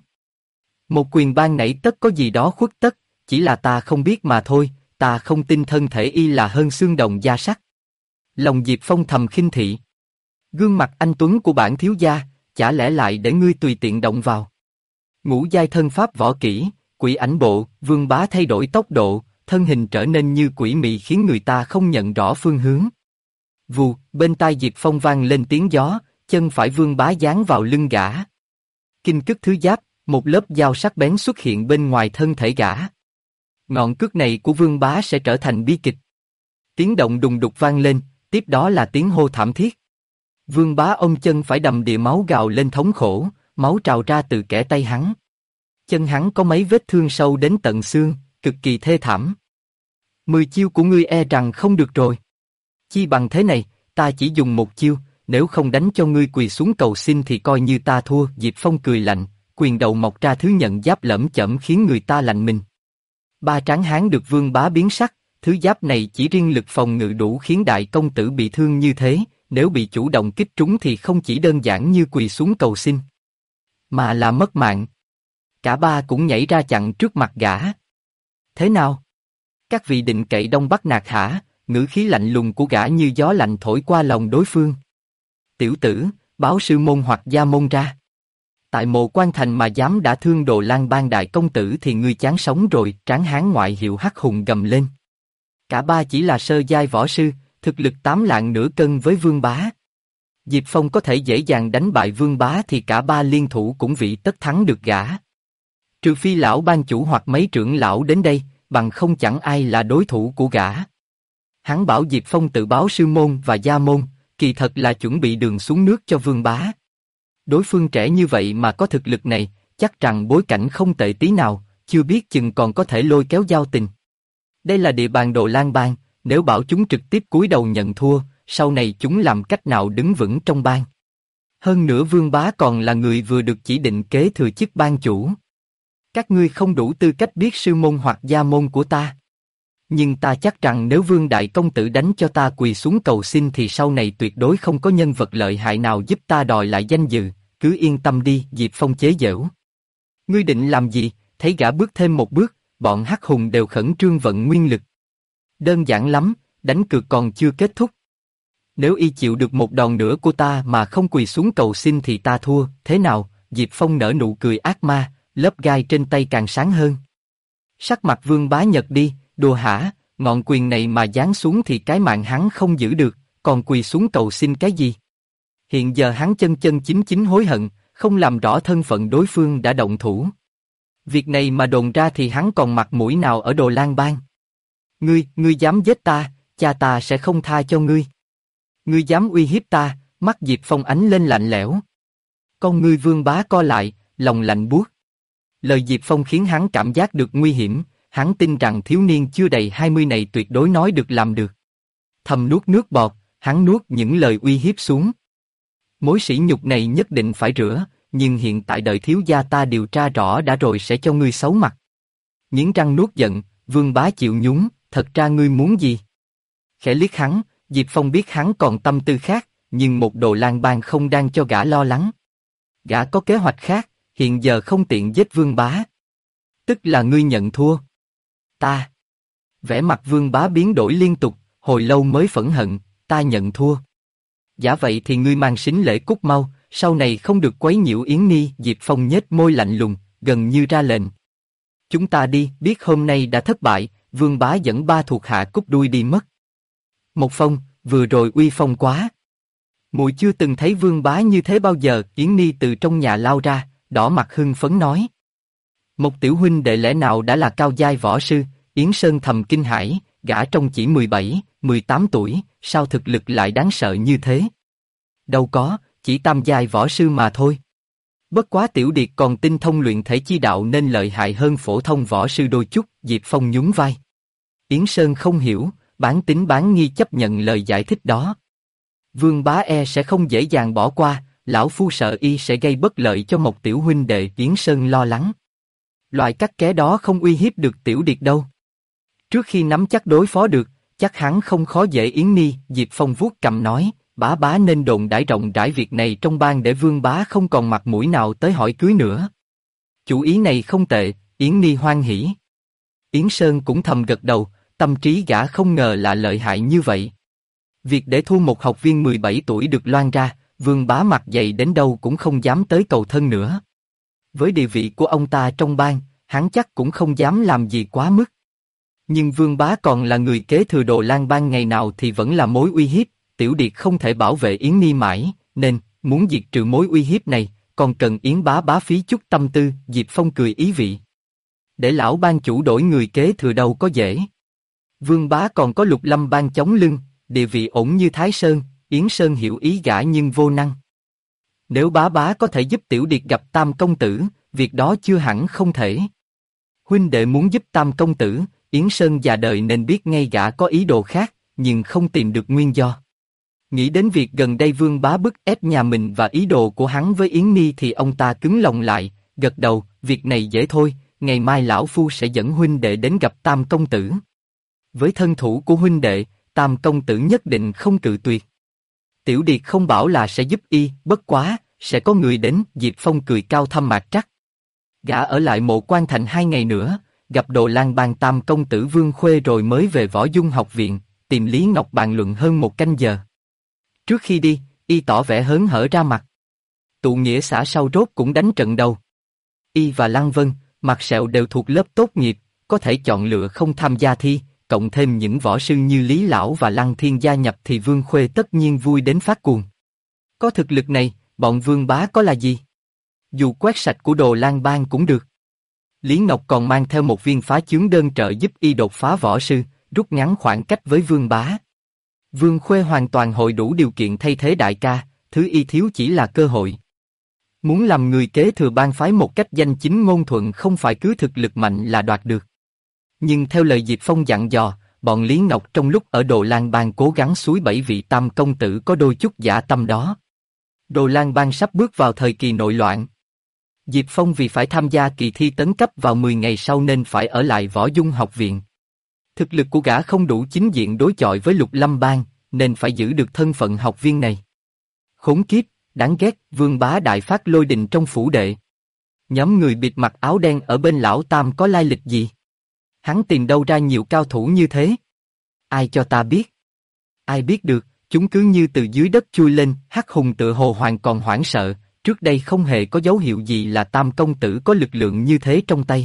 Speaker 1: Một quyền ban nãy tất có gì đó khuất tất, chỉ là ta không biết mà thôi, ta không tin thân thể y là hơn xương đồng da sắt. Lòng Diệp Phong thầm khinh thị. Gương mặt anh tuấn của bản thiếu gia, chả lẽ lại để ngươi tùy tiện động vào. Ngũ giai thân pháp võ kỹ, quỷ ảnh bộ, Vương Bá thay đổi tốc độ, thân hình trở nên như quỷ mị khiến người ta không nhận rõ phương hướng. Vù, bên tai Diệp Phong vang lên tiếng gió, chân phải Vương Bá giáng vào lưng gã. Kinh cức thứ giáp, một lớp dao sắc bén xuất hiện bên ngoài thân thể gã. Ngọn cước này của Vương Bá sẽ trở thành bi kịch. Tiếng động đùng đục vang lên, tiếp đó là tiếng hô thảm thiết. Vương Bá ôm chân phải đầm đìa máu gào lên thống khổ, máu trào ra từ kẽ tay hắn. Chân hắn có mấy vết thương sâu đến tận xương, cực kỳ thê thảm. 10 chiêu của ngươi e rằng không được rồi. Chi bằng thế này, ta chỉ dùng một chiêu, nếu không đánh cho ngươi quỳ xuống cầu xin thì coi như ta thua. Diệp Phong cười lạnh, quyền đầu mọc ra thứ nhận giáp lởm chởm khiến người ta lạnh mình. Ba tráng hán được Vương Bá biến sắc, thứ giáp này chỉ riêng lực phòng ngự đủ khiến đại công tử bị thương như thế, nếu bị chủ động kích trúng thì không chỉ đơn giản như quỳ xuống cầu xin, mà là mất mạng. Cả ba cũng nhảy ra chặn trước mặt gã. Thế nào? Các vị định cậy Đông Bắc nạt hả? Ngữ khí lạnh lùng của gã như gió lạnh thổi qua lòng đối phương. Tiểu tử, báo sư môn hoặc gia môn ra. Tại Mộ Quan Thành mà dám đã thương Đồ Lang Bang đại công tử thì ngươi chán sống rồi. Tráng hán ngoại hiệu Hắc Hùng gầm lên. Cả ba chỉ là sơ giai võ sư, thực lực 8 lạng nửa cân với Vương Bá. Diệp Phong có thể dễ dàng đánh bại Vương Bá thì cả ba liên thủ cũng vị tất thắng được gã. Trừ phi lão ban chủ hoặc mấy trưởng lão đến đây, bằng không chẳng ai là đối thủ của gã. Hắn bảo Diệp Phong tự báo sư môn và gia môn, kỳ thật là chuẩn bị đường xuống nước cho Vương Bá. Đối phương trẻ như vậy mà có thực lực này, chắc rằng bối cảnh không tệ tí nào, chưa biết chừng còn có thể lôi kéo giao tình. Đây là địa bàn Đồ Lang Bang, nếu bảo chúng trực tiếp cúi đầu nhận thua, sau này chúng làm cách nào đứng vững trong bang. Hơn nữa Vương Bá còn là người vừa được chỉ định kế thừa chức bang chủ. Các ngươi không đủ tư cách biết sư môn hoặc gia môn của ta. Nhưng ta chắc rằng nếu Vương đại công tử đánh cho ta quỳ xuống cầu xin thì sau này tuyệt đối không có nhân vật lợi hại nào giúp ta đòi lại danh dự, cứ yên tâm đi. Diệp Phong chế giễu. Ngươi định làm gì? Thấy gã bước thêm một bước, bọn Hắc Hùng đều khẩn trương vận nguyên lực. Đơn giản lắm, đánh cược còn chưa kết thúc. Nếu y chịu được một đòn nữa của ta mà không quỳ xuống cầu xin thì ta thua, thế nào? Diệp Phong nở nụ cười ác ma, lớp gai trên tay càng sáng hơn. Sắc mặt Vương Bá nhợt đi, đùa hả, ngọn quyền này mà giáng xuống thì cái mạng hắn không giữ được, còn quỳ xuống cầu xin cái gì? Hiện giờ hắn chân chân chính chính hối hận, không làm rõ thân phận đối phương đã động thủ. Việc này mà đồn ra thì hắn còn mặt mũi nào ở Đồ Lang Bang? Ngươi dám giết ta, cha ta sẽ không tha cho ngươi. Ngươi dám uy hiếp ta, mắt Diệp Phong ánh lên lạnh lẽo. Con ngươi Vương Bá co lại, lòng lạnh buốt. Lời Diệp Phong khiến hắn cảm giác được nguy hiểm, hắn tin rằng thiếu niên chưa đầy 20 này tuyệt đối nói được làm được. Thầm nuốt nước bọt, hắn nuốt những lời uy hiếp xuống. Mối sỉ nhục này nhất định phải rửa, nhưng hiện tại đợi thiếu gia ta điều tra rõ đã rồi sẽ cho ngươi xấu mặt. Nghiến răng nuốt giận, Vương Bá chịu nhún, thật ra ngươi muốn gì? Khẽ liếc hắn, Diệp Phong biết hắn còn tâm tư khác, nhưng một Đồ Lang Bang không đang cho gã lo lắng. Gã có kế hoạch khác, hiện giờ không tiện giết Vương Bá. Tức là ngươi nhận thua. Ta. Vẻ mặt Vương Bá biến đổi liên tục, hồi lâu mới phẫn hận, ta nhận thua. Giả vậy thì ngươi mang sính lễ cút mau, sau này không được quấy nhiễu Yến Ni. Diệp Phong nhếch môi lạnh lùng, gần như ra lệnh. Chúng ta đi, biết hôm nay đã thất bại, Vương Bá dẫn ba thuộc hạ cút đuôi đi mất. Một Phong, vừa rồi uy phong quá. Muội chưa từng thấy Vương Bá như thế bao giờ. Yến Ni từ trong nhà lao ra, đỏ mặt hưng phấn nói. Một tiểu huynh đệ lẽ nào đã là cao giai võ sư? Yến Sơn thầm kinh hãi, gã trông chỉ 17, 18 tuổi, sao thực lực lại đáng sợ như thế? Đâu có, chỉ tam giai võ sư mà thôi. Bất quá tiểu điệt còn tinh thông luyện thể chi đạo nên lợi hại hơn phổ thông võ sư đôi chút. Diệp Phong nhún vai. Yến Sơn không hiểu, bán tín bán nghi chấp nhận lời giải thích đó. Vương Bá e sẽ không dễ dàng bỏ qua, lão phu sợ y sẽ gây bất lợi cho một tiểu huynh đệ. Yến Sơn lo lắng. Loại cắt ké đó không uy hiếp được tiểu điệt đâu. Trước khi nắm chắc đối phó được, chắc hắn không khó dễ. Yến Ni. Diệp Phong vuốt cằm nói, bá nên đồn đãi rộng rãi việc này trong bang để Vương Bá không còn mặt mũi nào tới hỏi cưới nữa. Chủ ý này không tệ. Yến Ni hoan hỉ. Yến Sơn cũng thầm gật đầu, tâm trí gã không ngờ là lợi hại như vậy. Việc để thu một học viên 17 tuổi được loan ra, Vương Bá mặt dày đến đâu cũng không dám tới cầu thân nữa. Với địa vị của ông ta trong bang, hắn chắc cũng không dám làm gì quá mức. Nhưng Vương Bá còn là người kế thừa Đồ Lang bang ngày nào thì vẫn là mối uy hiếp, Tiểu Điệt không thể bảo vệ Yến Ni mãi, nên, muốn diệt trừ mối uy hiếp này, còn cần Yến bá phí chút tâm tư. Diệp Phong cười ý vị. Để lão bang chủ đổi người kế thừa đâu có dễ. Vương Bá còn có Lục Lâm bang chống lưng, địa vị ổn như Thái Sơn, Yến Sơn hiểu ý gã nhưng vô năng. Nếu bá có thể giúp Tiểu Điệt gặp Tam công tử, việc đó chưa hẳn không thể. Huynh đệ muốn giúp Tam công tử, Yến Sơn già đời nên biết ngay gã có ý đồ khác, nhưng không tìm được nguyên do. Nghĩ đến việc gần đây Vương Bá bức ép nhà mình và ý đồ của hắn với Yến Ni thì ông ta cứng lòng lại, gật đầu, việc này dễ thôi, ngày mai lão phu sẽ dẫn huynh đệ đến gặp Tam công tử. Với thân thủ của huynh đệ, Tam công tử nhất định không cự tuyệt. Tiểu Điệt không bảo là sẽ giúp y, bất quá, sẽ có người đến. Diệp Phong cười cao thâm mạc trắc. Gã ở lại Mộ Quan Thành 2 ngày nữa, gặp Đồ Lang bang Tam công tử Vương Khuê rồi mới về Võ Dung học viện, tìm Lý Ngọc bàn luận hơn 1 canh giờ. Trước khi đi, y tỏ vẻ hớn hở ra mặt. Tụ nghĩa xã sau rốt cũng đánh trận đầu. Y và Lăng Vân, Mặt Sẹo đều thuộc lớp tốt nghiệp, có thể chọn lựa không tham gia thi, cộng thêm những võ sư như Lý Lão và Lăng Thiên gia nhập thì Vương Khuê tất nhiên vui đến phát cuồng. Có thực lực này, bọn Vương Bá có là gì? Dù quét sạch của Đồ Lang bang cũng được. Lý Ngọc còn mang theo một viên phá chướng đơn trợ giúp y đột phá võ sư, rút ngắn khoảng cách với Vương Bá. Vương Khuê hoàn toàn hội đủ điều kiện thay thế đại ca, thứ y thiếu chỉ là cơ hội. Muốn làm người kế thừa bang phái một cách danh chính ngôn thuận không phải cứ thực lực mạnh là đoạt được. Nhưng theo lời Diệp Phong dặn dò, bọn Lý Ngọc trong lúc ở Đồ Lang bang cố gắng xúi bẫy vị Tam công tử có đôi chút dã tâm đó. Đồ Lang bang sắp bước vào thời kỳ nội loạn. Diệp Phong vì phải tham gia kỳ thi tấn cấp vào 10 ngày sau nên phải ở lại Võ Dung học viện. Thực lực của gã không đủ chính diện đối chọi với Lục Lâm bang, nên phải giữ được thân phận học viên này. Khốn kiếp, đáng ghét, Vương Bá đại phát lôi đình trong phủ đệ. Nhóm người bịt mặt áo đen ở bên lão Tam có lai lịch gì? Hắn tìm đâu ra nhiều cao thủ như thế? Ai cho ta biết? Ai biết được, chúng cứ như từ dưới đất chui lên. Hắc Hùng tự hồ hoàn còn hoảng sợ, trước đây không hề có dấu hiệu gì là Tam công tử có lực lượng như thế trong tay.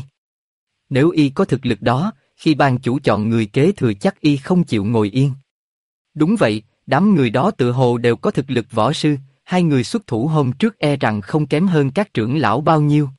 Speaker 1: Nếu y có thực lực đó, khi ban chủ chọn người kế thừa chắc y không chịu ngồi yên. Đúng vậy, đám người đó tự hồ đều có thực lực võ sư, 2 người xuất thủ hôm trước e rằng không kém hơn các trưởng lão bao nhiêu.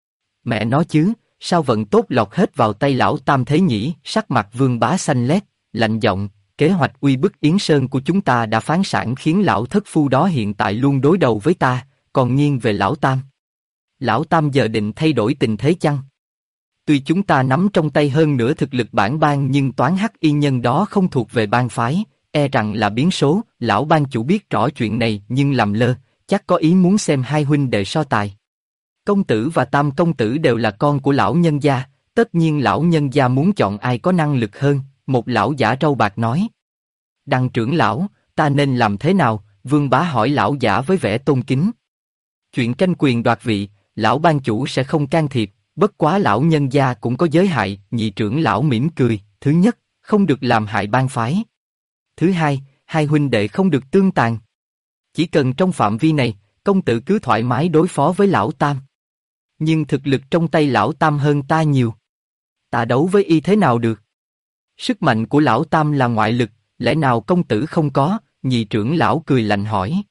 Speaker 1: Mẹ nói chứ, sao vận tốt lọt hết vào tay lão Tam thế nhỉ? Sắc mặt Vương Bá xanh lét, lạnh giọng, kế hoạch uy bức Yến Sơn của chúng ta đã phá sản khiến lão thất phu đó hiện tại luôn đối đầu với ta, còn nghiêng về lão Tam. Lão Tam giờ định thay đổi tình thế chăng? Tuy chúng ta nắm trong tay hơn nửa thực lực bản bang nhưng toán hắc y nhân đó không thuộc về bang phái, e rằng là biến số. Lão bang chủ biết rõ chuyện này nhưng làm lơ, chắc có ý muốn xem 2 huynh đệ so tài. Công tử và Tam công tử đều là con của lão nhân gia, tất nhiên lão nhân gia muốn chọn ai có năng lực hơn, một lão giả râu bạc nói. Đăng trưởng lão, ta nên làm thế nào? Vương Bá hỏi lão giả với vẻ tôn kính. Chuyện tranh quyền đoạt vị, lão ban chủ sẽ không can thiệp, bất quá lão nhân gia cũng có giới hạn. Nhị trưởng lão mỉm cười, thứ nhất, không được làm hại bang phái. Thứ hai, 2 huynh đệ không được tương tàn. Chỉ cần trong phạm vi này, công tử cứ thoải mái đối phó với lão Tam. Nhưng thực lực trong tay lão Tam hơn ta nhiều. Ta đấu với y thế nào được? Sức mạnh của lão Tam là ngoại lực, lẽ nào công tử không có? Nhị trưởng lão cười lạnh hỏi.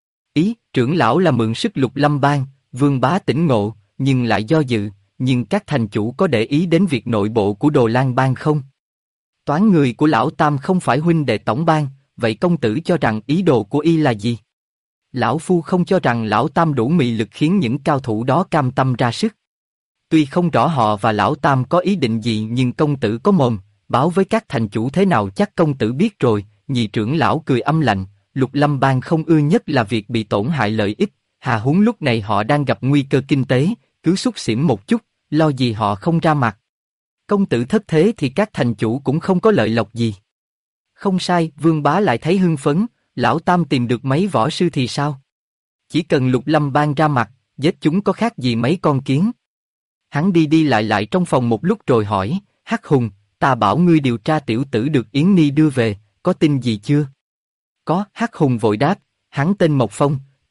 Speaker 1: Ý, trưởng lão là mượn sức Lục Lâm bang. Vương Bá tỉnh ngộ, nhưng lại do dự. Nhưng các thành chủ có để ý đến việc nội bộ của Đồ Lang bang không? Toán người của lão Tam không phải huynh đệ tổng bang, vậy công tử cho rằng ý đồ của y là gì? Lão phu không cho rằng lão Tam đủ mị lực khiến những cao thủ đó cam tâm ra sức. Tuy không rõ họ và lão Tam có ý định gì nhưng công tử có mồm, báo với các thành chủ thế nào chắc công tử biết rồi. Nhị trưởng lão cười âm lạnh, Lục Lâm bang không ưa nhất là việc bị tổn hại lợi ích, hà huống lúc này họ đang gặp nguy cơ kinh tế, cứ xúc xỉm một chút, lo gì họ không ra mặt. Công tử thất thế thì các thành chủ cũng không có lợi lộc gì. Không sai, Vương Bá lại thấy hưng phấn, lão Tam tìm được mấy võ sư thì sao? Chỉ cần Lục Lâm bang ra mặt, giết chúng có khác gì mấy con kiến. Hắn đi đi lại trong phòng một lúc rồi hỏi, Hắc Hùng, ta bảo ngươi điều tra tiểu tử được Yến Ni đưa về, có tin gì chưa? Có, Hắc Hùng vội đáp, hắn tên Mộc Phong,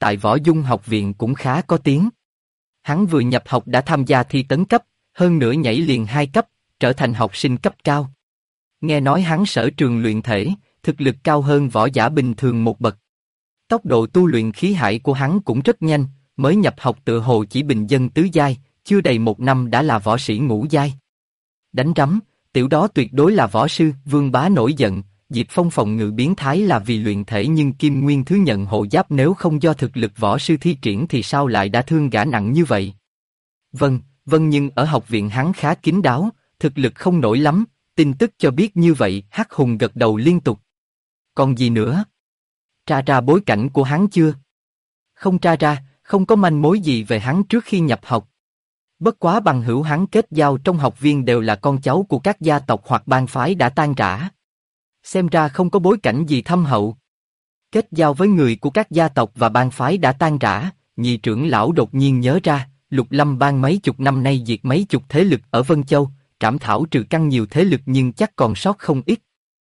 Speaker 1: tại Võ Dung học viện cũng khá có tiếng. Hắn vừa nhập học đã tham gia thi tấn cấp, hơn nữa nhảy liền 2 cấp, trở thành học sinh cấp cao. Nghe nói hắn sở trường luyện thể, thực lực cao hơn võ giả bình thường một bậc. Tốc độ tu luyện khí hải của hắn cũng rất nhanh, mới nhập học tựa hồ chỉ bình dân tứ giai, chưa đầy 1 năm đã là võ sĩ ngũ giai. Đánh rắm, tiểu đó tuyệt đối là võ sư. Vương Bá nổi giận, Diệp Phong phòng ngự biến thái là vì luyện thể nhưng Kim Nguyên thứ nhận hộ giáp nếu không do thực lực võ sư thi triển thì sao lại đã thương gã nặng như vậy? Vâng, nhưng ở học viện hắn khá kín đáo, thực lực không nổi lắm, tin tức cho biết như vậy. Hắc Hùng gật đầu liên tục. Còn gì nữa? Tra ra bối cảnh của hắn chưa? Không tra ra, không có manh mối gì về hắn trước khi nhập học. Bất quá bằng hữu hắn kết giao trong học viên đều là con cháu của các gia tộc hoặc bang phái đã tan rã. Xem ra không có bối cảnh gì thâm hậu. Kết giao với người của các gia tộc và bang phái đã tan rã, nhị trưởng lão đột nhiên nhớ ra, Lục Lâm bang mấy chục năm nay diệt mấy chục thế lực ở Vân Châu, trảm thảo trừ căn nhiều thế lực nhưng chắc còn sót không ít.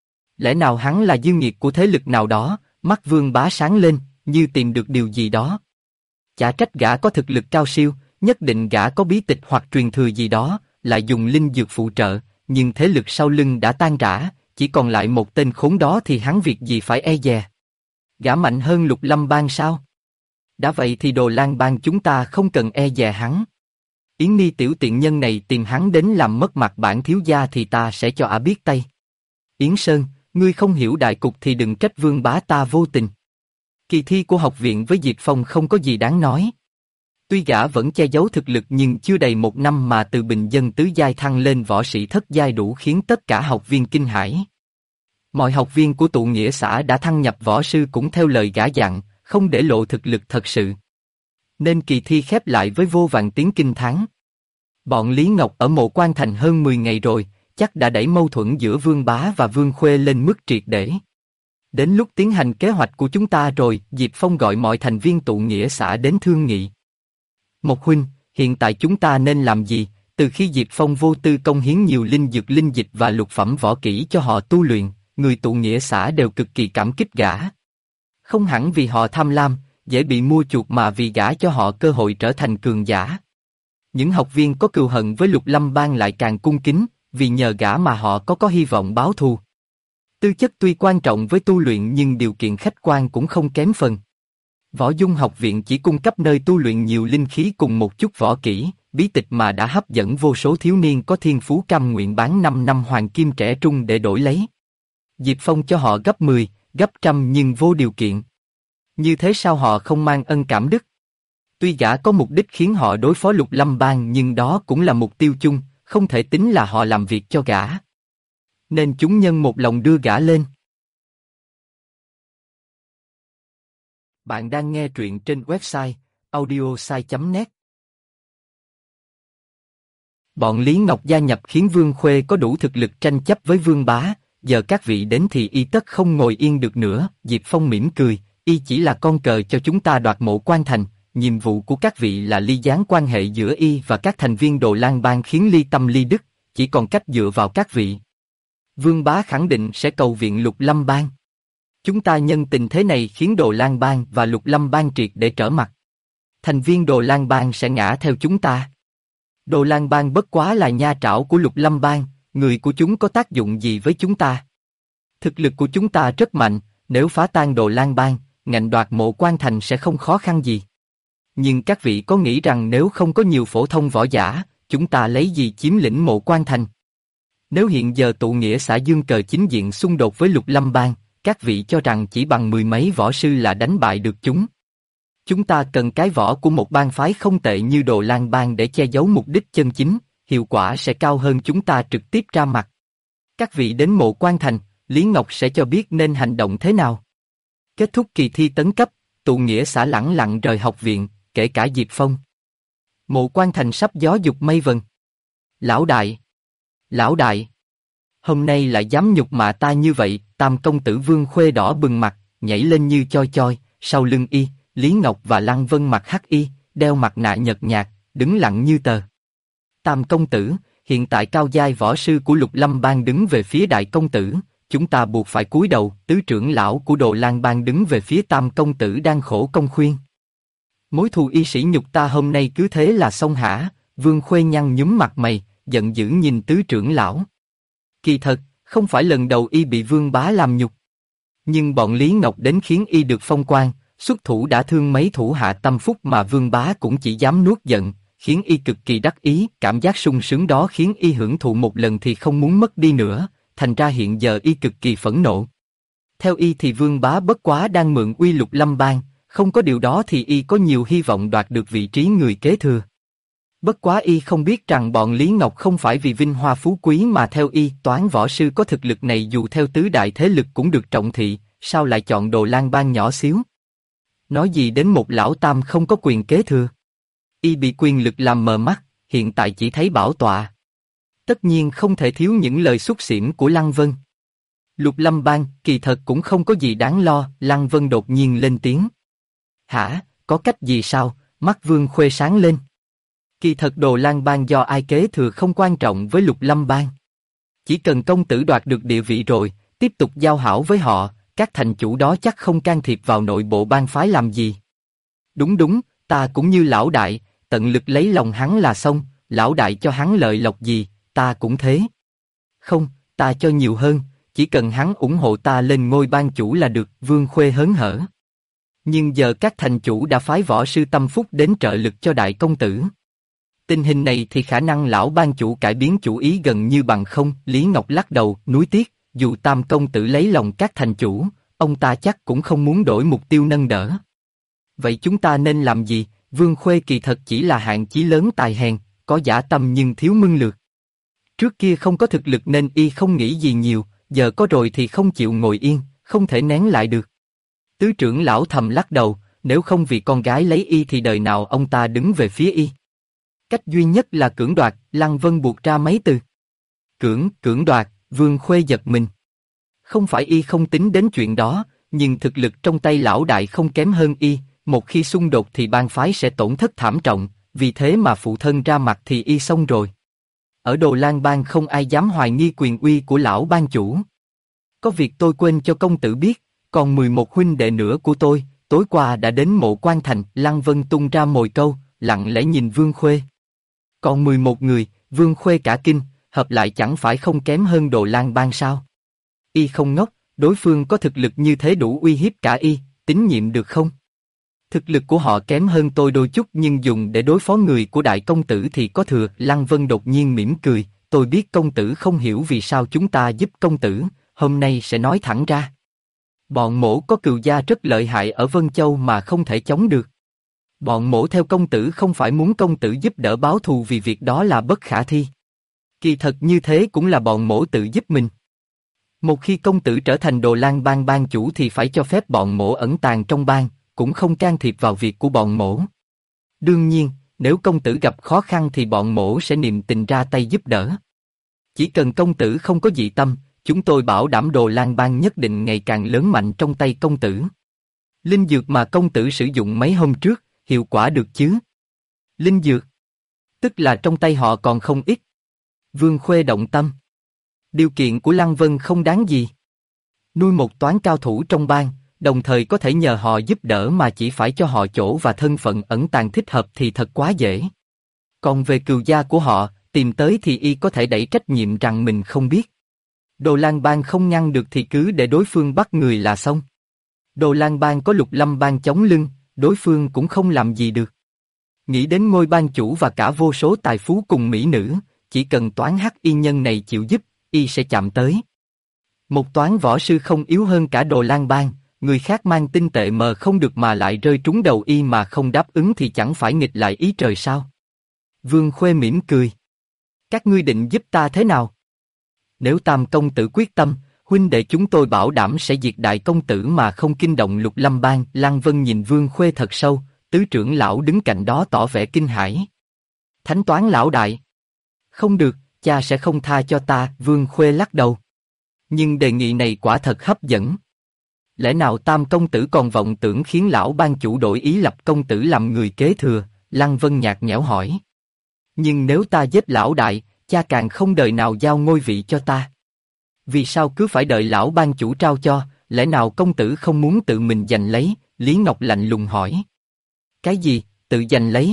Speaker 1: Lẽ nào hắn là dư nghiệt của thế lực nào đó? Mắt Vương Bá sáng lên, như tìm được điều gì đó. Chả trách gã có thực lực cao siêu, nhất định gã có bí tịch hoặc truyền thừa gì đó, lại dùng linh dược phụ trợ, nhưng thế lực sau lưng đã tan rã, chỉ còn lại một tên khốn đó thì hắn việc gì phải e dè. Gã mạnh hơn Lục Lâm bang sao? Đã vậy thì Đồ Lang bang chúng ta không cần e dè hắn. Yến Ni tiểu tiện nhân này tìm hắn đến làm mất mặt bản thiếu gia thì ta sẽ cho ả biết tay. Yến Sơn, ngươi không hiểu đại cục thì đừng trách Vương Bá ta vô tình. Kỳ thi của học viện với Diệp Phong không có gì đáng nói. Tuy gã vẫn che giấu thực lực nhưng chưa đầy 1 năm mà từ bình dân tứ giai thăng lên võ sĩ thất giai đủ khiến tất cả học viên kinh hãi. Mọi học viên của tụ nghĩa xã đã thăng nhập võ sư cũng theo lời gã dặn, không để lộ thực lực thật sự. Nên kỳ thi khép lại với vô vàn tiếng kinh thán. Bọn Lý Ngọc ở Mộ Quan Thành hơn 10 ngày rồi, chắc đã đẩy mâu thuẫn giữa Vương Bá và Vương Khuê lên mức triệt để. Đến lúc tiến hành kế hoạch của chúng ta rồi, Diệp Phong gọi mọi thành viên tụ nghĩa xã đến thương nghị. Một huynh, hiện tại chúng ta nên làm gì? Từ khi Diệp Phong vô tư công hiến nhiều linh dược linh dịch và lục phẩm võ kỹ cho họ tu luyện, người tụ nghĩa xã đều cực kỳ cảm kích gã. Không hẳn vì họ tham lam, dễ bị mua chuộc mà vì gã cho họ cơ hội trở thành cường giả. Những học viên có cừu hận với Lục Lâm bang lại càng cung kính, vì nhờ gã mà họ có hy vọng báo thù. Tư chất tuy quan trọng với tu luyện nhưng điều kiện khách quan cũng không kém phần. Võ Dung học viện chỉ cung cấp nơi tu luyện nhiều linh khí cùng một chút võ kỹ, bí tịch mà đã hấp dẫn vô số thiếu niên có thiên phú cam nguyện bán 5 năm hoàng kim trẻ trung để đổi lấy. Diệp Phong cho họ gấp 10, gấp trăm nhưng vô điều kiện. Như thế sao họ không mang ân cảm đức? Tuy gã có mục đích khiến họ đối phó Lục Lâm bang nhưng đó cũng là mục tiêu chung, không thể tính là họ làm việc cho gã. Nên chúng nhân một lòng đưa gã lên. Bạn đang nghe truyện trên website audiosai.net. Bọn Lý Ngọc gia nhập khiến Vương Khuê có đủ thực lực tranh chấp với Vương Bá, giờ các vị đến thì y tất không ngồi yên được nữa. Diệp Phong mỉm cười, y chỉ là con cờ cho chúng ta đoạt Mộ Quan Thành, nhiệm vụ của các vị là ly gián quan hệ giữa y và các thành viên Đồ Lang bang khiến ly tâm ly đức, chỉ còn cách dựa vào các vị. Vương Bá khẳng định sẽ cầu viện Lục Lâm bang. Chúng ta nhân tình thế này khiến Đồ Lang bang và Lục Lâm bang triệt để trở mặt. Thành viên Đồ Lang bang sẽ ngã theo chúng ta. Đồ Lang bang bất quá là nha trảo của Lục Lâm bang, người của chúng có tác dụng gì với chúng ta? Thực lực của chúng ta rất mạnh, nếu phá tan Đồ Lang bang, ngành đoạt Mộ Quan Thành sẽ không khó khăn gì. Nhưng các vị có nghĩ rằng nếu không có nhiều phổ thông võ giả, chúng ta lấy gì chiếm lĩnh Mộ Quan Thành? Nếu hiện giờ tụ nghĩa xã dương cờ chính diện xung đột với Lục Lâm bang, các vị cho rằng chỉ bằng 10 mấy võ sư là đánh bại được chúng. Chúng ta cần cái võ của một bang phái không tệ như Đồ Lang bang để che giấu mục đích chân chính, hiệu quả sẽ cao hơn chúng ta trực tiếp ra mặt. Các vị đến Mộ Quan Thành, Lý Ngọc sẽ cho biết nên hành động thế nào. Kết thúc kỳ thi tấn cấp, tụ nghĩa xã lẳng lặng rời học viện, kể cả Diệp Phong. Mộ Quan Thành sắp gió dục mây vần. Lão đại, hôm nay lại dám nhục mạ ta như vậy. Tam công tử Vương Khuê đỏ bừng mặt, nhảy lên như choi choi, sau lưng y, Lý Ngọc và Lăng Vân mặc hắc y, đeo mặt nạ nhợt nhạt, đứng lặng như tờ. Tam công tử, hiện tại cao giai võ sư của Lục Lâm bang đứng về phía đại công tử, chúng ta buộc phải cúi đầu. Tứ trưởng lão của Đồ Lang bang đứng về phía tam công tử đang khổ công khuyên. Mối thù y sĩ nhục ta hôm nay cứ thế là xong hả? Vương Khuê nhăn nhúm mặt mày, giận dữ nhìn tứ trưởng lão. Kỳ thật, không phải lần đầu y bị Vương Bá làm nhục. Nhưng bọn Lý Ngọc đến khiến y được phong quan, xuất thủ đã thương mấy thủ hạ tâm phúc mà Vương Bá cũng chỉ dám nuốt giận, khiến y cực kỳ đắc ý, cảm giác sung sướng đó khiến y hưởng thụ một lần thì không muốn mất đi nữa, thành ra hiện giờ y cực kỳ phẫn nộ. Theo y thì Vương Bá bất quá đang mượn uy Lục Lâm Bang, không có điều đó thì y có nhiều hy vọng đoạt được vị trí người kế thừa. Bất quá y không biết rằng bọn Lý Ngọc không phải vì vinh hoa phú quý mà theo y, toán võ sư có thực lực này dù theo tứ đại thế lực cũng được trọng thị, sao lại chọn Đồ Lang Bang nhỏ xíu? Nói gì đến một lão tam không có quyền kế thừa? Y bị quyền lực làm mờ mắt, hiện tại chỉ thấy bảo tọa. Tất nhiên không thể thiếu những lời xúc xỉm của Lăng Vân. Lục Lâm Bang kỳ thật cũng không có gì đáng lo, Lăng Vân đột nhiên lên tiếng. Hả, có cách gì sao? Mắt Vương Khuê sáng lên. Kỳ thật Đồ Lang Bang do ai kế thừa không quan trọng với Lục Lâm Bang. Chỉ cần công tử đoạt được địa vị rồi, tiếp tục giao hảo với họ, các thành chủ đó chắc không can thiệp vào nội bộ bang phái làm gì. Đúng, ta cũng như lão đại, tận lực lấy lòng hắn là xong, lão đại cho hắn lợi lộc gì, ta cũng thế. Không, ta cho nhiều hơn, chỉ cần hắn ủng hộ ta lên ngôi bang chủ là được, Vương Khuê hớn hở. Nhưng giờ các thành chủ đã phái võ sư tâm phúc đến trợ lực cho đại công tử. Tình hình này thì khả năng lão ban chủ cải biến chủ ý gần như bằng không, Lý Ngọc lắc đầu, nuối tiếc, dù tam công tử lấy lòng các thành chủ, ông ta chắc cũng không muốn đổi mục tiêu nâng đỡ. Vậy chúng ta nên làm gì? Vương Khuê kỳ thật chỉ là hạng chí lớn tài hèn, có dã tâm nhưng thiếu mưu lược. Trước kia không có thực lực nên y không nghĩ gì nhiều, giờ có rồi thì không chịu ngồi yên, không thể nén lại được. Tứ trưởng lão thầm lắc đầu, nếu không vì con gái lấy y thì đời nào ông ta đứng về phía y. Cách duy nhất là cưỡng đoạt, Lăng Vân buộc ra mấy từ. Cưỡng đoạt, Vương Khuê giật mình. Không phải y không tính đến chuyện đó, nhưng thực lực trong tay lão đại không kém hơn y, một khi xung đột thì bang phái sẽ tổn thất thảm trọng, vì thế mà phụ thân ra mặt thì y xong rồi. Ở Đồ Lang Bang không ai dám hoài nghi quyền uy của lão bang chủ. Có việc tôi quên cho công tử biết, còn 11 huynh đệ nữa của tôi, tối qua đã đến Mộ Quan Thành, Lăng Vân tung ra mồi câu, lặng lẽ nhìn Vương Khuê. Còn 11 người, Vương Khuê cả kinh, hợp lại chẳng phải không kém hơn Đồ Lang Bang sao? Y không ngốc, đối phương có thực lực như thế đủ uy hiếp cả y, tín nhiệm được không? Thực lực của họ kém hơn tôi đôi chút nhưng dùng để đối phó người của đại công tử thì có thừa. Lăng Vân đột nhiên mỉm cười, tôi biết công tử không hiểu vì sao chúng ta giúp công tử, hôm nay sẽ nói thẳng ra. Bọn Mỗ có cừu gia rất lợi hại ở Vân Châu mà không thể chống được. Bọn Mỗ theo công tử không phải muốn công tử giúp đỡ báo thù vì việc đó là bất khả thi. Kỳ thật như thế cũng là bọn Mỗ tự giúp mình. Một khi công tử trở thành Đồ Lang Bang bang chủ thì phải cho phép bọn Mỗ ẩn tàng trong bang, cũng không can thiệp vào việc của bọn Mỗ. Đương nhiên, nếu công tử gặp khó khăn thì bọn Mỗ sẽ niệm tình ra tay giúp đỡ. Chỉ cần công tử không có dị tâm, chúng tôi bảo đảm Đồ Lang Bang nhất định ngày càng lớn mạnh trong tay công tử. Linh dược mà công tử sử dụng mấy hôm trước, hiệu quả được chứ? Linh dược, tức là trong tay họ còn không ít. Vương Khuê động tâm. Điều kiện của Lăng Vân không đáng gì. Nuôi một toán cao thủ trong bang, đồng thời có thể nhờ họ giúp đỡ mà chỉ phải cho họ chỗ và thân phận ẩn tàng thích hợp thì thật quá dễ. Còn về cừu gia của họ, tìm tới thì y có thể đẩy trách nhiệm rằng mình không biết. Đồ Lang Bang không ngăn được thì cứ để đối phương bắt người là xong. Đồ Lang Bang có Lục Lâm Bang chống lưng, đối phương cũng không làm gì được. Nghĩ đến ngôi bang chủ và cả vô số tài phú cùng mỹ nữ, chỉ cần toán hắc y nhân này chịu giúp, y sẽ chạm tới. Một toán võ sư không yếu hơn cả Đồ Lang Bang, người khác mang tinh tệ mờ không được mà lại rơi trúng đầu y mà không đáp ứng thì chẳng phải nghịch lại ý trời sao? Vương Khuê mỉm cười. Các ngươi định giúp ta thế nào? Nếu tam công tử quyết tâm, huynh đệ chúng tôi bảo đảm sẽ diệt đại công tử mà không kinh động Lục Lâm Bang. Lăng Vân nhìn Vương Khuê thật sâu, tứ trưởng lão đứng cạnh đó tỏ vẻ kinh hãi. Thánh toán lão đại. Không được, cha sẽ không tha cho ta, Vương Khuê lắc đầu. Nhưng đề nghị này quả thật hấp dẫn. Lẽ nào tam công tử còn vọng tưởng khiến lão ban chủ đổi ý lập công tử làm người kế thừa? Lăng Vân nhạt nhẽo hỏi. Nhưng nếu ta giết lão đại, cha càng không đời nào giao ngôi vị cho ta. Vì sao cứ phải đợi lão ban chủ trao cho, lẽ nào công tử không muốn tự mình giành lấy? Lý Ngọc lạnh lùng hỏi. Cái gì, tự giành lấy?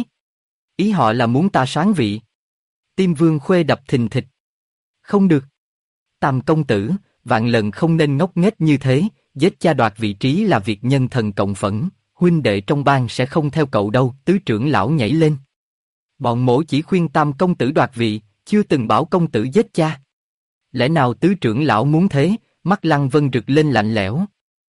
Speaker 1: Ý họ là muốn ta soán vị. Tim Vương Khuê đập thình thịch. Không được. Tam công tử, vạn lần không nên ngốc nghếch như thế, giết cha đoạt vị trí là việc nhân thần cộng phẫn, huynh đệ trong bang sẽ không theo cậu đâu, tứ trưởng lão nhảy lên. Bọn mỗ chỉ khuyên tam công tử đoạt vị, chưa từng bảo công tử giết cha. Lẽ nào tứ trưởng lão muốn thế? Mắt Lăng Vân rực lên lạnh lẽo.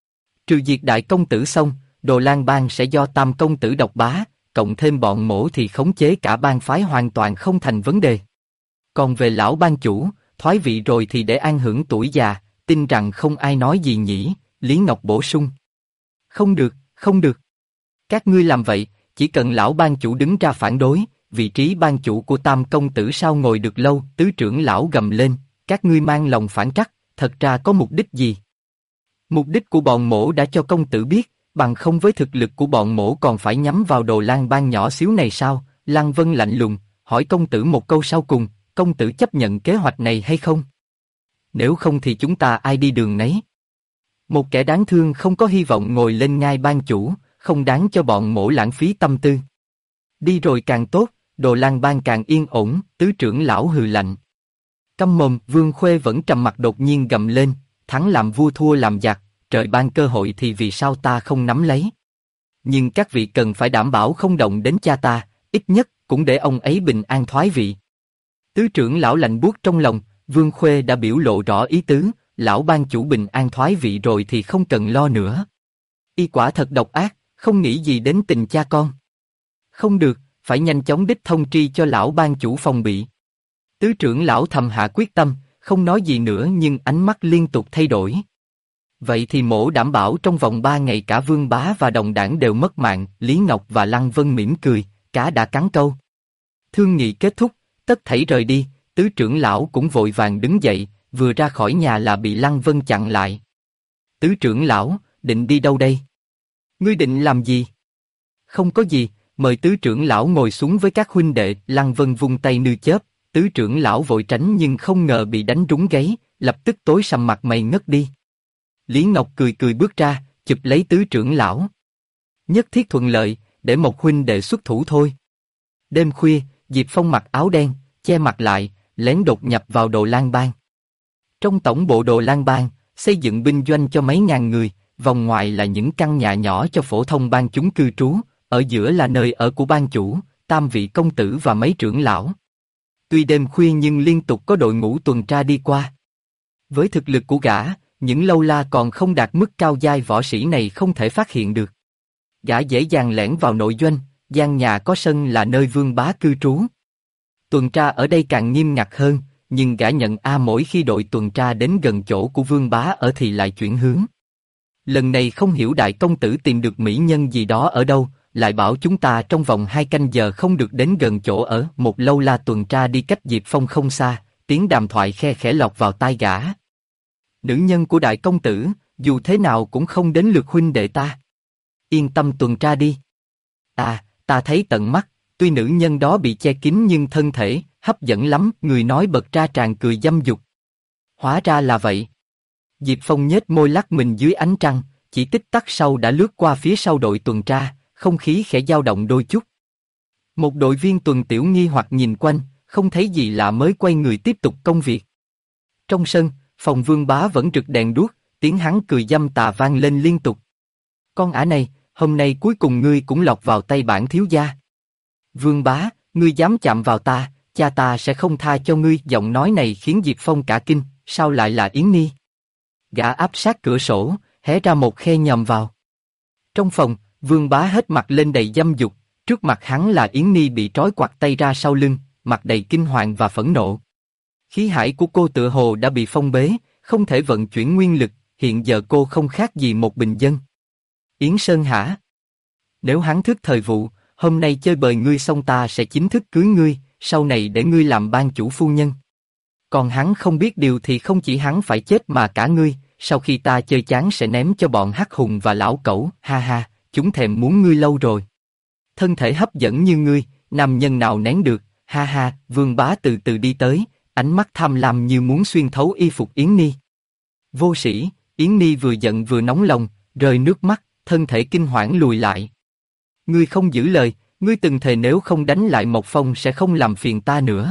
Speaker 1: Trừ diệt đại công tử xong, Đồ Lang bang sẽ do tam công tử độc bá, cộng thêm bọn mỗ thì khống chế cả bang phái hoàn toàn không thành vấn đề. Còn về lão bang chủ, thoái vị rồi thì để an hưởng tuổi già, tin rằng không ai nói gì nhỉ, Lý Ngọc bổ sung. Không được, không được. Các ngươi làm vậy, chỉ cần lão bang chủ đứng ra phản đối, vị trí bang chủ của tam công tử sao ngồi được lâu, tứ trưởng lão gầm lên, các ngươi mang lòng phản trắc, thật ra có mục đích gì? Mục đích của bọn mỗ đã cho công tử biết, bằng không với thực lực của bọn mỗ còn phải nhắm vào Đồ Lang bang nhỏ xíu này sao? Lăng Vân lạnh lùng, hỏi công tử một câu sau cùng, công tử chấp nhận kế hoạch này hay không? Nếu không thì chúng ta ai đi đường nấy. Một kẻ đáng thương không có hy vọng ngồi lên ngai bang chủ, không đáng cho bọn mỗ lãng phí tâm tư. Đi rồi càng tốt, Đồ Lang bang càng yên ổn, tứ trưởng lão hừ lạnh. Câm mồm, Vương Khuê vẫn trầm mặt đột nhiên gầm lên, thắng làm vua thua làm giặc, trời ban cơ hội thì vì sao ta không nắm lấy? Nhưng các vị cần phải đảm bảo không động đến cha ta, ít nhất cũng để ông ấy bình an thoái vị. Tứ trưởng lão lạnh buốt trong lòng, Vương Khuê đã biểu lộ rõ ý tứ, lão ban chủ bình an thoái vị rồi thì không cần lo nữa. Y quả thật độc ác, không nghĩ gì đến tình cha con. Không được, phải nhanh chóng đích thông tri cho lão ban chủ phòng bị. Tứ trưởng lão thầm hạ quyết tâm, không nói gì nữa nhưng ánh mắt liên tục thay đổi. Vậy thì mỗ đảm bảo trong vòng 3 ngày cả Vương Bá và đồng đảng đều mất mạng, Lý Ngọc và Lăng Vân mỉm cười, cá đã cắn câu. Thương nghị kết thúc, tất thảy rời đi, tứ trưởng lão cũng vội vàng đứng dậy, vừa ra khỏi nhà là bị Lăng Vân chặn lại. Tứ trưởng lão, định đi đâu đây? Ngươi định làm gì? Không có gì, mời tứ trưởng lão ngồi xuống với các huynh đệ, Lăng Vân vung tay như chớp, tứ trưởng lão vội tránh nhưng không ngờ bị đánh trúng gáy, lập tức tối sầm mặt mày ngất đi. Lý Ngọc cười cười bước ra, chụp lấy tứ trưởng lão. Nhất thiết thuận lợi, để một huynh đệ xuất thủ thôi. Đêm khuya, Diệp Phong mặc áo đen, che mặt lại, lén đột nhập vào Đồ Lang bang. Trong tổng bộ Đồ Lang bang, xây dựng binh doanh cho mấy ngàn người, vòng ngoài là những căn nhà nhỏ cho phổ thông bang chúng cư trú, ở giữa là nơi ở của bang chủ, tam vị công tử và mấy trưởng lão. Tuy đêm khuya nhưng liên tục có đội ngũ tuần tra đi qua. Với thực lực của gã, những lâu la còn không đạt mức cao giai võ sĩ này không thể phát hiện được. Gã dễ dàng lẻn vào nội doanh, gian nhà có sân là nơi Vương Bá cư trú. Tuần tra ở đây càng nghiêm ngặt hơn, nhưng gã nhận mỗi khi đội tuần tra đến gần chỗ của Vương Bá ở thì lại chuyển hướng. Lần này không hiểu đại công tử tìm được mỹ nhân gì đó ở đâu, lại bảo chúng ta trong vòng 2 canh giờ không được đến gần chỗ ở. Một lâu la tuần tra đi cách Diệp Phong không xa, tiếng đàm thoại khe khẽ lọt vào tai gã. Nữ nhân của đại công tử, dù thế nào cũng không đến lượt huynh đệ ta. Yên tâm tuần tra đi. Ta thấy tận mắt, tuy nữ nhân đó bị che kín nhưng thân thể hấp dẫn lắm, người nói bật ra tràn cười dâm dục. Hóa ra là vậy. Diệp Phong nhếch môi lắc mình dưới ánh trăng, chỉ tích tắc sau đã lướt qua phía sau đội tuần tra, không khí khẽ dao động đôi chút. Một đội viên tuần tiểu nghi hoặc nhìn quanh, không thấy gì lạ mới quay người tiếp tục công việc. Trong sân, phòng Vương Bá vẫn rực đèn đuốc, tiếng hắn cười dâm tà vang lên liên tục. Con ả này, hôm nay cuối cùng ngươi cũng lọt vào tay bản thiếu gia. Vương Bá, ngươi dám chạm vào ta, cha ta sẽ không tha cho ngươi. Giọng nói này khiến Diệp Phong cả kinh, sao lại là Yến Ni? Gã áp sát cửa sổ, hé ra một khe nhòm vào. Trong phòng, Vương Bá hết mặt lên đầy dâm dục, trước mặt hắn là Yến Ni bị trói quặt tay ra sau lưng, mặt đầy kinh hoàng và phẫn nộ. Khí hải của cô tựa hồ đã bị phong bế, không thể vận chuyển nguyên lực, hiện giờ cô không khác gì một bình dân. Yến Sơn hả? Nếu hắn thức thời vụ, hôm nay chơi bời ngươi xong ta sẽ chính thức cưới ngươi, sau này để ngươi làm ban chủ phu nhân. Còn hắn không biết điều thì không chỉ hắn phải chết mà cả ngươi, sau khi ta chơi chán sẽ ném cho bọn hắc hùng và lão cẩu, ha ha, chúng thèm muốn ngươi lâu rồi. Thân thể hấp dẫn như ngươi, nam nhân nào nén được, ha ha. Vương Bá từ từ đi tới, ánh mắt tham lam như muốn xuyên thấu y phục Yến Ni. Vô sĩ, Yến Ni vừa giận vừa nóng lòng, rơi nước mắt, thân thể kinh hoảng lùi lại. Ngươi không giữ lời, ngươi từng thề nếu không đánh lại Mộc Phong sẽ không làm phiền ta nữa.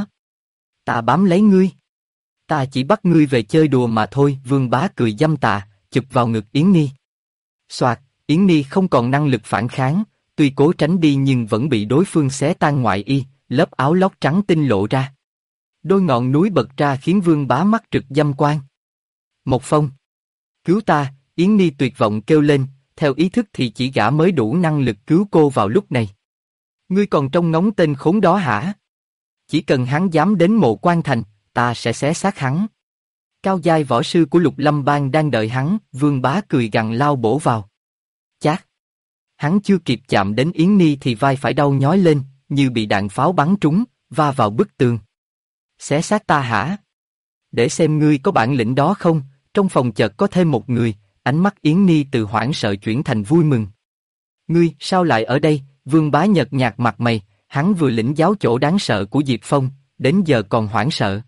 Speaker 1: Ta bám lấy ngươi. Ta chỉ bắt ngươi về chơi đùa mà thôi. Vương Bá cười dâm tà, chụp vào ngực Yến Ni. Soạt, Yến Ni không còn năng lực phản kháng, tuy cố tránh đi nhưng vẫn bị đối phương xé tan ngoại y, lớp áo lót trắng tinh lộ ra. Đôi ngọn núi bật ra khiến Vương Bá mắt trực dâm quan. Mộc Phong! Cứu ta! Yến Ni tuyệt vọng kêu lên, theo ý thức thì chỉ gã mới đủ năng lực cứu cô vào lúc này. Ngươi còn trông ngóng tên khốn đó hả? Chỉ cần hắn dám đến Mộ Quan Thành, ta sẽ xé xác hắn. Cao giai võ sư của Lục Lâm Bang đang đợi hắn, Vương Bá cười gằn lao bổ vào. Chát! Hắn chưa kịp chạm đến Yến Ni thì vai phải đau nhói lên, như bị đạn pháo bắn trúng, va vào bức tường. Xé xác ta hả? Để xem ngươi có bản lĩnh đó không. Trong phòng chợt có thêm một người, ánh mắt Yến Ni từ hoảng sợ chuyển thành vui mừng. Ngươi, sao lại ở đây? Vương Bá nhợt nhạt mặt mày, hắn vừa lĩnh giáo chỗ đáng sợ của Diệp Phong, đến giờ còn hoảng sợ.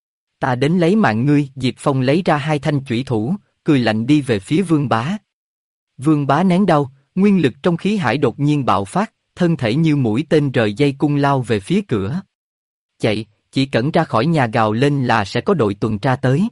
Speaker 1: Ta đến lấy mạng ngươi. Diệp Phong lấy ra hai thanh chủy thủ, cười lạnh đi về phía Vương Bá. Vương Bá nén đau, nguyên lực trong khí hải đột nhiên bạo phát, thân thể như mũi tên rời dây cung lao về phía cửa. Chạy, chỉ cần ra khỏi nhà gào lên là sẽ có đội tuần tra tới.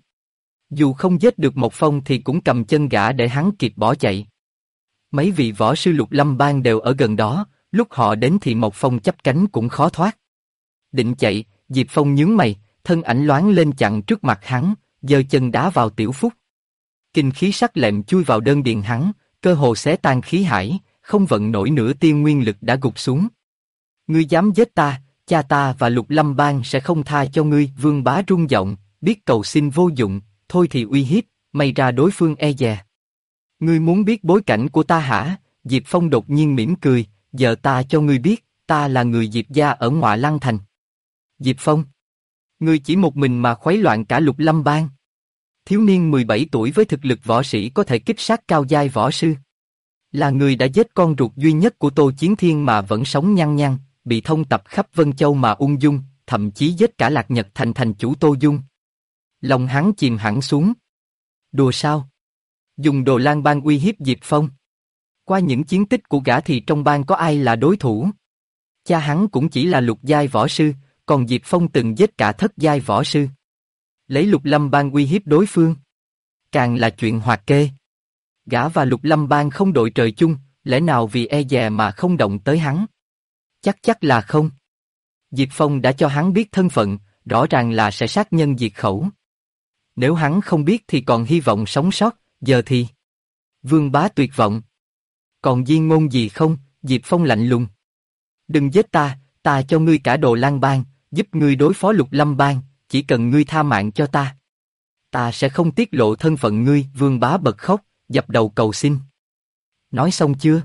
Speaker 1: Dù không giết được Mộc Phong thì cũng cầm chân gã để hắn kịp bỏ chạy. Mấy vị võ sư Lục Lâm Bang đều ở gần đó, lúc họ đến thì Mộc Phong chắp cánh cũng khó thoát. Định chạy, Diệp Phong nhướng mày, thân ảnh loáng lên chặn trước mặt hắn, giơ chân đá vào Tiểu Phúc. Kinh khí sắc lẹm chui vào đơn điền hắn, cơ hồ xé tan khí hải, không vận nổi nửa tia nguyên lực đã gục xuống. Ngươi dám giết ta, cha ta và Lục Lâm Bang sẽ không tha cho ngươi. Vương Bá run giọng, biết cầu xin vô dụng, thôi thì uy hiếp, may ra đối phương e dè. Ngươi muốn biết bối cảnh của ta hả? Diệp Phong đột nhiên mỉm cười, giờ ta cho ngươi biết, ta là người Diệp gia ở Ngọa Lăng Thành. Diệp Phong, ngươi chỉ một mình mà khuấy loạn cả Lục Lâm Bang. Thiếu niên 17 tuổi với thực lực võ sĩ có thể kích sát cao giai võ sư. Là người đã giết con ruột duy nhất của Tô Chiến Thiên mà vẫn sống nhăn nhăn, bị thông tập khắp Vân Châu mà ung dung, thậm chí giết cả Lạc Nhật Thành thành chủ Tô Dung. Lòng hắn chìm hẳn xuống. Đùa sao? Dùng Đồ Lang Bang uy hiếp Diệp Phong. Qua những chiến tích của gã thì trong bang có ai là đối thủ? Cha hắn cũng chỉ là lục giai võ sư, còn Diệp Phong từng giết cả thất giai võ sư. Lấy Lục Lâm Bang uy hiếp đối phương, càng là chuyện hoạt kê. Gã và Lục Lâm Bang không đội trời chung, lẽ nào vì e dè mà không động tới hắn? Chắc là không. Diệp Phong đã cho hắn biết thân phận, rõ ràng là sẽ sát nhân diệt khẩu. Nếu hắn không biết thì còn hy vọng sống sót, giờ thì... Vương Bá tuyệt vọng. Còn di ngôn gì không? Diệp Phong lạnh lùng. Đừng giết ta, ta cho ngươi cả Đồ Lang Bang, giúp ngươi đối phó Lục Lâm Bang, chỉ cần ngươi tha mạng cho ta. Ta sẽ không tiết lộ thân phận ngươi. Vương Bá bật khóc, dập đầu cầu xin. Nói xong chưa?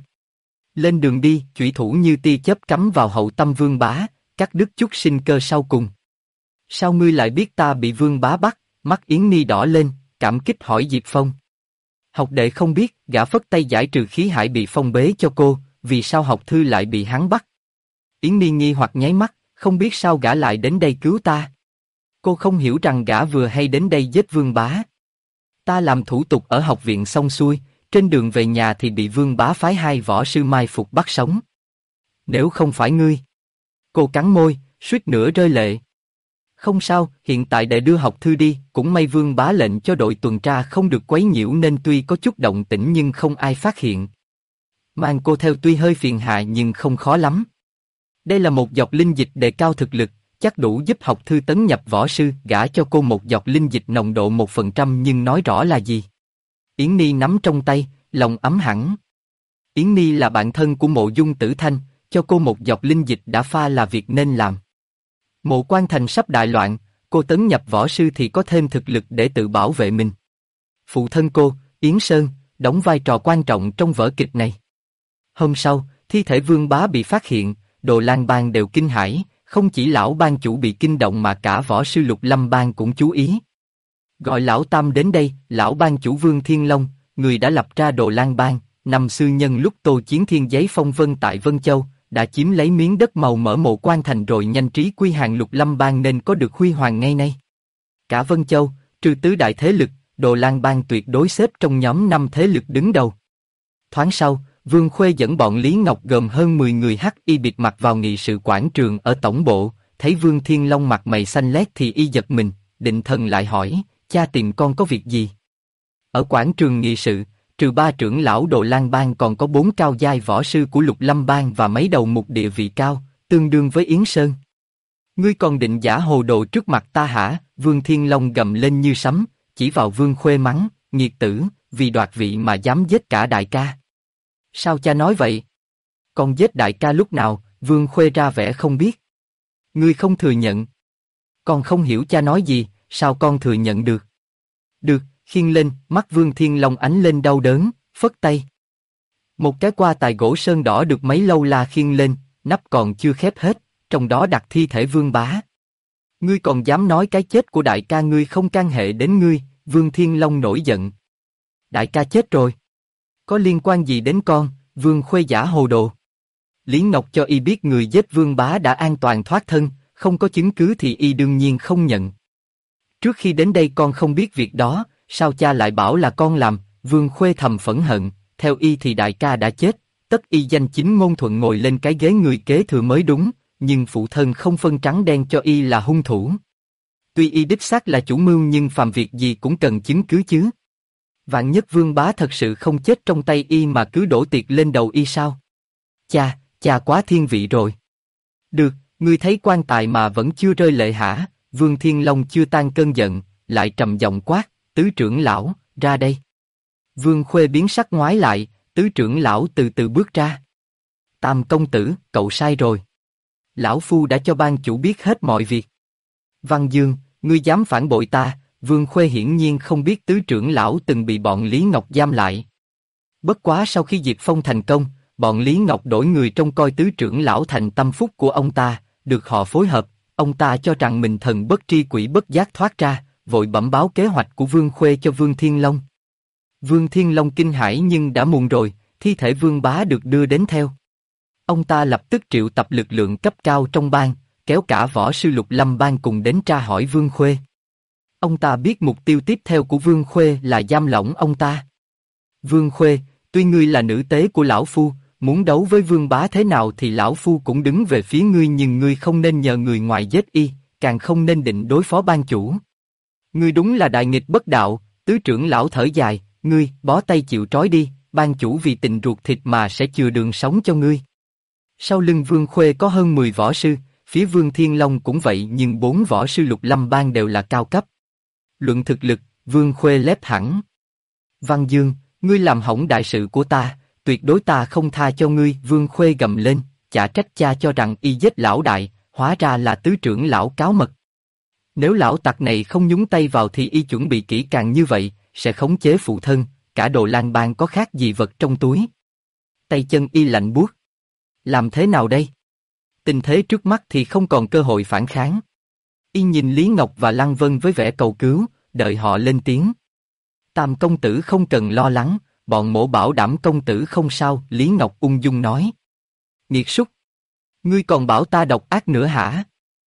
Speaker 1: Lên đường đi. Chủy thủ như tia chớp cắm vào hậu tâm Vương Bá, cắt đứt chút sinh cơ sau cùng. Sao ngươi lại biết ta bị Vương Bá bắt? Mắt Yến Ni đỏ lên, cảm kích hỏi Diệp Phong. Học đệ không biết, gã phất tay giải trừ khí hải bị phong bế cho cô, vì sao học thư lại bị hắn bắt? Yến Ni nghi hoặc nháy mắt, không biết sao gã lại đến đây cứu ta. Cô không hiểu rằng gã vừa hay đến đây giết Vương Bá. Ta làm thủ tục ở học viện xong xuôi, trên đường về nhà thì bị Vương Bá phái hai võ sư mai phục bắt sống. Nếu không phải ngươi... Cô cắn môi, suýt nữa rơi lệ. Không sao, hiện tại đệ đưa học thư đi, cũng may Vương Bá lệnh cho đội tuần tra không được quấy nhiễu nên tuy có chút động tĩnh nhưng không ai phát hiện. Mang cô theo tuy hơi phiền hà nhưng không khó lắm. Đây là một giọt linh dịch đề cao thực lực, chắc đủ giúp học thư tấn nhập võ sư. Gả cho cô một giọt linh dịch nồng độ 1% nhưng nói rõ là gì? Yến Ni nắm trong tay, lòng ấm hẳn. Yến Ni là bạn thân của Mộ Dung Tử Thanh, cho cô một giọt linh dịch đã pha là việc nên làm. Mộ Quan Thành sắp đại loạn, cô tấn nhập võ sư thì có thêm thực lực để tự bảo vệ mình. Phụ thân cô, Yến Sơn, đóng vai trò quan trọng trong vở kịch này. Hôm sau, thi thể Vương Bá bị phát hiện, Đồ Lang Bang đều kinh hãi, không chỉ lão bang chủ bị kinh động mà cả võ sư Lục Lâm Bang cũng chú ý. Gọi lão Tam đến đây. Lão bang chủ Vương Thiên Long, người đã lập ra Đồ Lang Bang, năm xưa nhân lúc Tô Chiến Thiên giấy phong vân tại Vân Châu, đã chiếm lấy miếng đất màu mỡ Mộ Quan Thành rồi nhanh trí quy hàng Lục Lâm Bang nên có được huy hoàng ngay nay. Cả Vân Châu, trừ tứ đại thế lực, Đồ Lang Bang tuyệt đối xếp trong nhóm 5 thế lực đứng đầu. Thoáng sau, Vương Khuê dẫn bọn Lý Ngọc gồm hơn 10 người hắc y bịt mặt vào nghị sự quảng trường ở tổng bộ, thấy Vương Thiên Long mặt mày xanh lét thì y giật mình, định thần lại hỏi, cha tìm con có việc gì? Ở quảng trường nghị sự, trừ 3 trưởng lão Đồ Lan Bang còn có 4 cao giai võ sư của Lục Lâm Bang và mấy đầu mục địa vị cao, tương đương với Yến Sơn. Ngươi còn định giả hồ đồ trước mặt ta hả? Vương Thiên Long gầm lên như sấm, chỉ vào Vương Khuê mắng, nghiệt tử, vì đoạt vị mà dám giết cả đại ca. Sao cha nói vậy? Con giết đại ca lúc nào? Vương Khuê ra vẻ không biết. Ngươi không thừa nhận. Con không hiểu cha nói gì, sao con thừa nhận được? Được, khiêng lên, mắt Vương Thiên Long ánh lên đau đớn, phất tay. Một cái quan tài gỗ sơn đỏ được mấy lâu la khiêng lên, nắp còn chưa khép hết, trong đó đặt thi thể Vương Bá. Ngươi còn dám nói cái chết của đại ca ngươi không can hệ đến ngươi? Vương Thiên Long nổi giận. Đại ca chết rồi. Có liên quan gì đến con? Vương Khuê giả hồ đồ. Lý Ngọc cho y biết người giết Vương Bá đã an toàn thoát thân, không có chứng cứ thì y đương nhiên không nhận. Trước khi đến đây con không biết việc đó, sao cha lại bảo là con làm? Vương Khuê thầm phẫn hận, theo y thì đại ca đã chết, tất y danh chính ngôn thuận ngồi lên cái ghế người kế thừa mới đúng, nhưng phụ thân không phân trắng đen cho y là hung thủ. Tuy y đích xác là chủ mưu nhưng phàm việc gì cũng cần chứng cứ chứ. Vạn nhất Vương Bá thật sự không chết trong tay y mà cứ đổ tiệt lên đầu y sao? Cha quá thiên vị rồi. Được, ngươi thấy quan tài mà vẫn chưa rơi lệ hả? Vương Thiên Long chưa tan cơn giận, lại trầm giọng quát, tứ trưởng lão, ra đây. Vương Khuê biến sắc ngoái lại, tứ trưởng lão từ từ bước ra. Tam công tử, cậu sai rồi. Lão Phu đã cho ban chủ biết hết mọi việc. Văn Dương, ngươi dám phản bội ta? Vương Khuê hiển nhiên không biết tứ trưởng lão từng bị bọn Lý Ngọc giam lại. Bất quá sau khi Diệp Phong thành công, bọn Lý Ngọc đổi người trông coi tứ trưởng lão thành tâm phúc của ông ta, được họ phối hợp, ông ta cho rằng mình thần bất tri quỷ bất giác thoát ra, vội bẩm báo kế hoạch của Vương Khuê cho Vương Thiên Long. Vương Thiên Long kinh hãi nhưng đã muộn rồi, thi thể Vương Bá được đưa đến theo. Ông ta lập tức triệu tập lực lượng cấp cao trong bang, kéo cả võ sư Lục Lâm Bang cùng đến tra hỏi Vương Khuê. Ông ta biết mục tiêu tiếp theo của Vương Khuê là giam lỏng ông ta. Vương Khuê, tuy ngươi là nữ tế của lão Phu, muốn đấu với Vương Bá thế nào thì lão Phu cũng đứng về phía ngươi, nhưng ngươi không nên nhờ người ngoài giết y, càng không nên định đối phó ban chủ. Ngươi đúng là đại nghịch bất đạo. Tứ trưởng lão thở dài, ngươi bó tay chịu trói đi, ban chủ vì tình ruột thịt mà sẽ chừa đường sống cho ngươi. Sau lưng Vương Khuê có hơn 10 võ sư, phía Vương Thiên Long cũng vậy, nhưng 4 võ sư Lục Lâm Bang đều là cao cấp. Luận thực lực, Vương Khuê lép hẳn. Văn Dương, ngươi làm hỏng đại sự của ta, tuyệt đối ta không tha cho ngươi. Vương Khuê gầm lên, chả trách cha cho rằng y giết lão đại, hóa ra là tứ trưởng lão cáo mật. Nếu lão tặc này không nhúng tay vào thì y chuẩn bị kỹ càng như vậy, sẽ khống chế phụ thân, cả Đồ Lan Bang có khác gì vật trong túi. Tay chân y lạnh buốt. Làm thế nào đây? Tình thế trước mắt thì không còn cơ hội phản kháng. Y nhìn Lý Ngọc và Lăng Vân với vẻ cầu cứu, đợi họ lên tiếng. Tam công tử không cần lo lắng, bọn mỗ bảo đảm công tử không sao. Lý Ngọc ung dung nói. Nghiệt súc! Ngươi còn bảo ta độc ác nữa hả?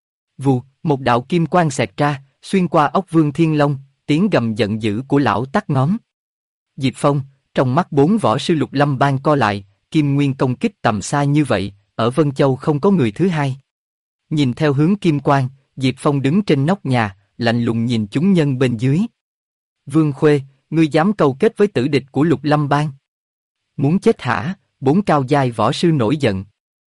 Speaker 1: Vù, một đạo kim quang xẹt ra, xuyên qua ốc Vương Thiên Long, tiếng gầm giận dữ của lão tắt ngóm. Diệp Phong, trong mắt 4 võ sư Lục Lâm Bang co lại, kim nguyên công kích tầm xa như vậy, ở Vân Châu không có người thứ hai. Nhìn theo hướng kim quang, Diệp Phong đứng trên nóc nhà, lạnh lùng nhìn chúng nhân bên dưới. Vương Khuê, ngươi dám câu kết với tử địch của Lục Lâm Bang? Muốn chết hả? 4 cao giai võ sư nổi giận.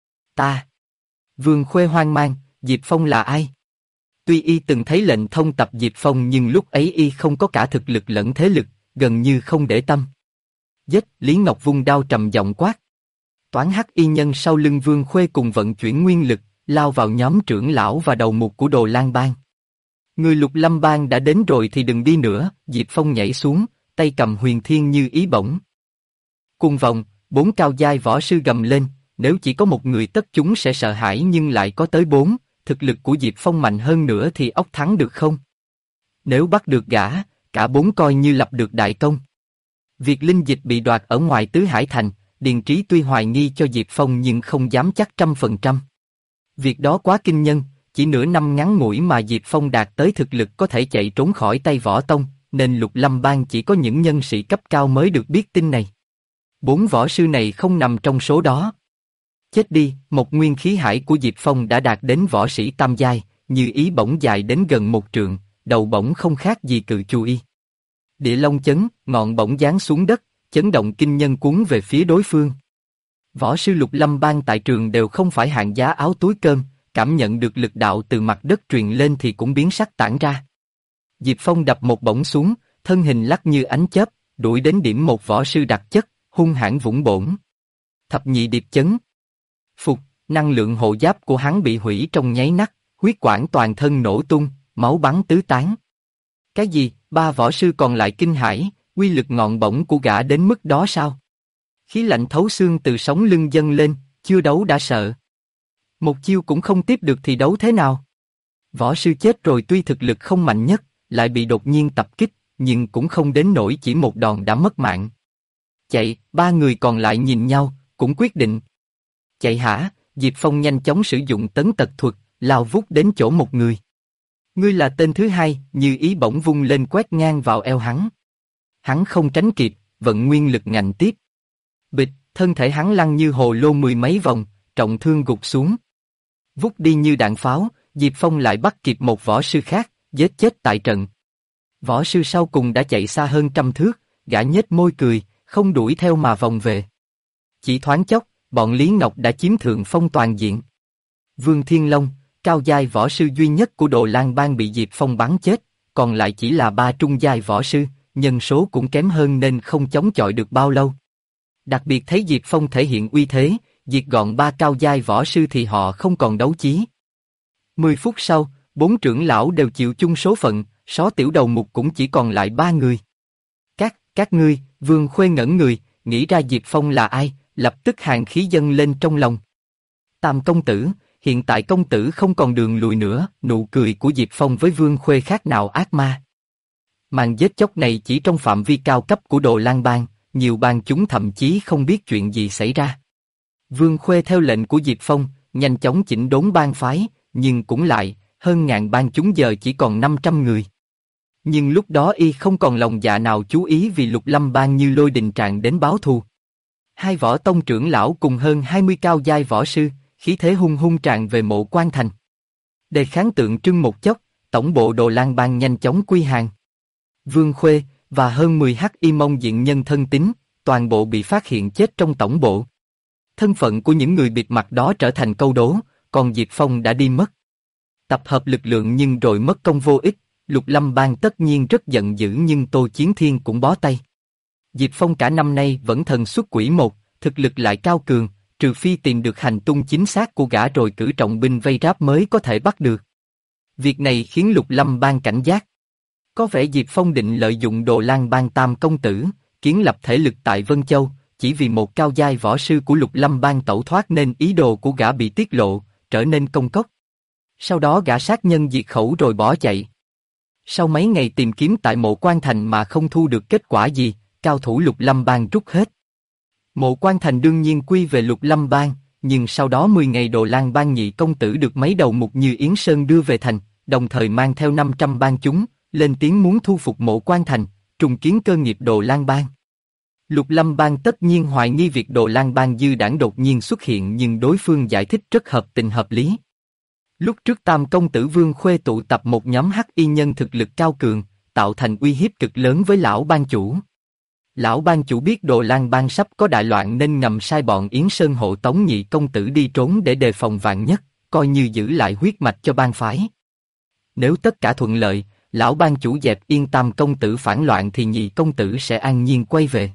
Speaker 1: Ta! Vương Khuê hoang mang, Diệp Phong là ai? Tuy y từng thấy lệnh thông tập Diệp Phong nhưng lúc ấy y không có cả thực lực lẫn thế lực, gần như không để tâm. Giết! Lý Ngọc vung đao trầm giọng quát. Toán hắc y nhân sau lưng Vương Khuê cùng vận chuyển nguyên lực, lao vào nhóm trưởng lão và đầu mục của Đồ Lan Bang. Người Lục Lâm Bang đã đến rồi thì đừng đi nữa. Diệp Phong nhảy xuống, tay cầm huyền thiên như ý bổng. Cùng vòng, 4 cao giai võ sư gầm lên, nếu chỉ có một người tất chúng sẽ sợ hãi, nhưng lại có tới 4, thực lực của Diệp Phong mạnh hơn nữa thì ốc thắng được không? Nếu bắt được gã, cả 4 coi như lập được đại công. Việc linh dịch bị đoạt ở ngoài Tứ Hải Thành, Điền Trí tuy hoài nghi cho Diệp Phong nhưng không dám chắc 100%. Việc đó quá kinh nhân, chỉ nửa năm ngắn ngủi mà Diệp Phong đạt tới thực lực có thể chạy trốn khỏi tay Võ Tông, nên Lục Lâm Bang chỉ có những nhân sĩ cấp cao mới được biết tin này. 4 võ sư này không nằm trong số đó. Chết đi, một nguyên khí hải của Diệp Phong đã đạt đến võ sĩ tam giai, như ý bổng dài đến gần 1 trượng, đầu bổng không khác gì cự chu y. Địa long chấn, ngọn bổng giáng xuống đất, chấn động kinh nhân cuốn về phía đối phương. Võ sư Lục Lâm Bang tại trường đều không phải hạng giá áo túi cơm, cảm nhận được lực đạo từ mặt đất truyền lên thì cũng biến sắc tản ra. Diệp Phong đập một bổng xuống, thân hình lắc như ánh chớp, đuổi đến điểm một võ sư đặc chất, hung hãn vũng bổn. Thập nhị điệp chấn. Phục, năng lượng hộ giáp của hắn bị hủy trong nháy mắt, huyết quản toàn thân nổ tung, máu bắn tứ tán. Cái gì? 3 võ sư còn lại kinh hãi, uy lực ngọn bổng của gã đến mức đó sao? Khí lạnh thấu xương từ sống lưng dâng lên, chưa đấu đã sợ. Một chiêu cũng không tiếp được thì đấu thế nào? Võ sư chết rồi tuy thực lực không mạnh nhất, lại bị đột nhiên tập kích, nhưng cũng không đến nỗi chỉ một đòn đã mất mạng. Chạy, 3 người còn lại nhìn nhau, cũng quyết định. Chạy hả? Diệp Phong nhanh chóng sử dụng tấn tật thuật, lao vút đến chỗ một người. Ngươi là tên thứ hai, như ý bổng vung lên quét ngang vào eo hắn. Hắn không tránh kịp, vận nguyên lực ngạnh tiếp. Bịch, thân thể hắn lăn như hồ lô 10 mấy vòng, trọng thương gục xuống. Vút đi như đạn pháo, Diệp Phong lại bắt kịp một võ sư khác, giết chết tại trận. Võ sư sau cùng đã chạy xa hơn 100 thước, gã nhếch môi cười, không đuổi theo mà vòng về. Chỉ thoáng chốc, bọn Lý Ngọc đã chiếm thượng phong toàn diện. Vương Thiên Long, cao giai võ sư duy nhất của Đồ Lang Bang bị Diệp Phong bắn chết, còn lại chỉ là 3 trung giai võ sư, nhân số cũng kém hơn nên không chống chọi được bao lâu. Đặc biệt thấy Diệp Phong thể hiện uy thế, diệt gọn 3 cao giai võ sư thì họ không còn đấu chí. 10 phút sau, 4 trưởng lão đều chịu chung số phận, Só Tiểu Đầu Mục cũng chỉ còn lại 3 người. Các ngươi, Vương Khuê ngẩn người, nghĩ ra Diệp Phong là ai, lập tức hàn khí dâng lên trong lòng. Tam công tử, hiện tại công tử không còn đường lùi nữa, nụ cười của Diệp Phong với Vương Khuê khác nào ác ma. Màn giết chóc này chỉ trong phạm vi cao cấp của Đồ Lang Bang, nhiều bang chúng thậm chí không biết chuyện gì xảy ra. Vương Khuê theo lệnh của Diệp Phong, nhanh chóng chỉnh đốn bang phái, nhưng cũng lại, hơn ngàn bang chúng giờ chỉ còn 500 người. Nhưng lúc đó y không còn lòng dạ nào chú ý vì Lục Lâm Bang như lôi đình trạng đến báo thù. 2 võ tông trưởng lão cùng hơn 20 cao giai võ sư, khí thế hung hung tràn về Mộ Quan Thành. Đề kháng tượng trưng một chốc, tổng bộ Đồ Lang Bang nhanh chóng quy hàng. Vương Khuê và hơn 10 hắc y mông diện nhân thân tín, toàn bộ bị phát hiện chết trong tổng bộ. Thân phận của những người bịt mặt đó trở thành câu đố, còn Diệp Phong đã đi mất. Tập hợp lực lượng nhưng rồi mất công vô ích, Lục Lâm Bang tất nhiên rất giận dữ nhưng Tô Chiến Thiên cũng bó tay. Diệp Phong cả năm nay vẫn thần xuất quỷ một, thực lực lại cao cường, trừ phi tìm được hành tung chính xác của gã rồi cử trọng binh vây ráp mới có thể bắt được. Việc này khiến Lục Lâm Bang cảnh giác. Có vẻ Diệp Phong định lợi dụng Đồ Lang Bang Tam công tử, kiến lập thể lực tại Vân Châu, chỉ vì một cao giai võ sư của Lục Lâm Bang tẩu thoát nên ý đồ của gã bị tiết lộ, trở nên công cốc. Sau đó gã sát nhân diệt khẩu rồi bỏ chạy. Sau mấy ngày tìm kiếm tại Mộ Quan Thành mà không thu được kết quả gì, cao thủ Lục Lâm Bang rút hết. Mộ Quan Thành đương nhiên quy về Lục Lâm Bang, nhưng sau đó 10 ngày Đồ Lang Bang nhị công tử được mấy đầu mục như Yến Sơn đưa về thành, đồng thời mang theo 500 bang chúng, lên tiếng muốn thu phục Mộ Quan Thành, trùng kiến cơ nghiệp Đồ Lang Bang. Lục Lâm Bang tất nhiên hoài nghi việc Đồ Lang Bang dư đảng đột nhiên xuất hiện nhưng đối phương giải thích rất hợp tình hợp lý. Lúc trước Tam công tử Vương Khuê tụ tập một nhóm hắc y nhân thực lực cao cường, tạo thành uy hiếp cực lớn với lão bang chủ. Lão bang chủ biết Đồ Lang Bang sắp có đại loạn nên ngầm sai bọn Yến Sơn hộ tống nhị công tử đi trốn để đề phòng vạn nhất, coi như giữ lại huyết mạch cho bang phái. Nếu tất cả thuận lợi, lão bang chủ dẹp yên Tam công tử phản loạn thì nhị công tử sẽ an nhiên quay về.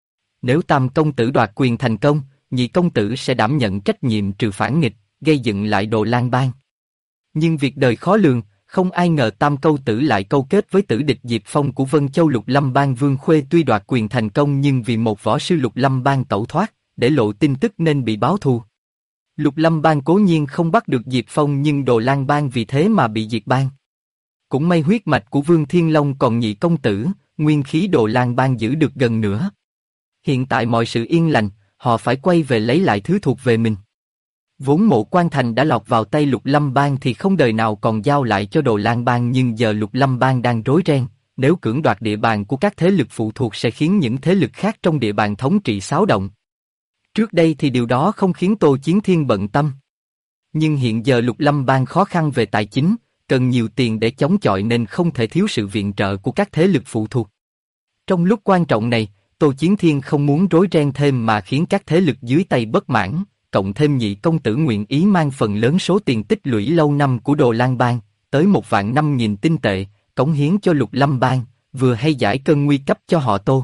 Speaker 1: Nếu Tam công tử đoạt quyền thành công, nhị công tử sẽ đảm nhận trách nhiệm trừ phản nghịch, gây dựng lại Đồ Lang Bang. Nhưng việc đời khó lường, không ai ngờ Tam công tử lại câu kết với tử địch Diệp Phong của Vân Châu Lục Lâm Bang. Vương Khuê tuy đoạt quyền thành công nhưng vì một võ sư Lục Lâm Bang tẩu thoát, để lộ tin tức nên bị báo thù. Lục Lâm Bang cố nhiên không bắt được Diệp Phong nhưng Đồ Lang Bang vì thế mà bị diệt bang. Cũng may huyết mạch của Vương Thiên Long còn nhị công tử, nguyên khí Đồ Lang Bang giữ được gần nữa. Hiện tại mọi sự yên lành, họ phải quay về lấy lại thứ thuộc về mình. Vốn Mộ Quan Thành đã lọt vào tay Lục Lâm Bang thì không đời nào còn giao lại cho Đồ Lang Bang nhưng giờ Lục Lâm Bang đang rối ren, nếu cưỡng đoạt địa bàn của các thế lực phụ thuộc sẽ khiến những thế lực khác trong địa bàn thống trị xáo động. Trước đây thì điều đó không khiến Tô Chiến Thiên bận tâm. Nhưng hiện giờ Lục Lâm Bang khó khăn về tài chính, cần nhiều tiền để chống chọi nên không thể thiếu sự viện trợ của các thế lực phụ thuộc. Trong lúc quan trọng này, Tô Chiến Thiên không muốn rối ren thêm mà khiến các thế lực dưới tay bất mãn, cộng thêm Nhị công tử nguyện ý mang phần lớn số tiền tích lũy lâu năm của Đồ Lang Bang, tới 1.500.000 tinh tệ, cống hiến cho Lục Lâm Bang, vừa hay giải cơn nguy cấp cho họ Tô.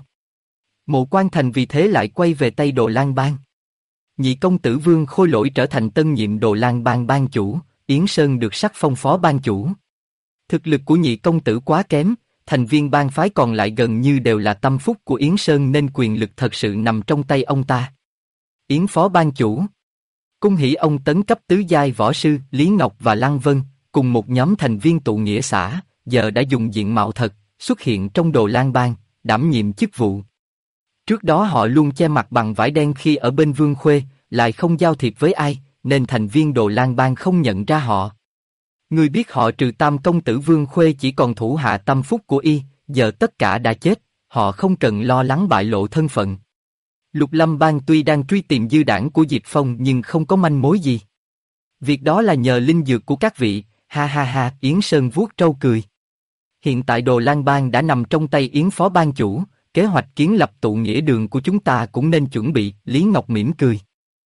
Speaker 1: Mộ Quan Thành vì thế lại quay về tay Đồ Lang Bang. Nhị công tử Vương Khôi Lỗi trở thành tân nhiệm Đồ Lang Bang bang chủ, Yến Sơn được sắc phong phó bang chủ. Thực lực của nhị công tử quá kém, thành viên bang phái còn lại gần như đều là tâm phúc của Yến Sơn nên quyền lực thật sự nằm trong tay ông ta. Yến phó bang chủ. Cung hỉ ông tấn cấp tứ giai võ sư Lý Ngọc và Lăng Vân, cùng một nhóm thành viên tụ nghĩa xã, giờ đã dùng diện mạo thật, xuất hiện trong Đồ Lang Bang, đảm nhiệm chức vụ. Trước đó họ luôn che mặt bằng vải đen khi ở bên Vương Khuê, lại không giao thiệp với ai, nên thành viên Đồ Lang Bang không nhận ra họ. Người biết họ trừ tam công tử Vương Khuê chỉ còn thủ hạ tâm phúc của y, giờ tất cả đã chết, họ không cần lo lắng bại lộ thân phận. Lục Lâm Bang tuy đang truy tìm dư đảng của Diệp Phong nhưng không có manh mối gì. Việc đó là nhờ linh dược của các vị, ha ha ha, Yến Sơn vuốt trâu cười. Hiện tại Đồ Lang Bang đã nằm trong tay Yến phó bang chủ, kế hoạch kiến lập tụ nghĩa đường của chúng ta cũng nên chuẩn bị, Lý Ngọc mỉm cười.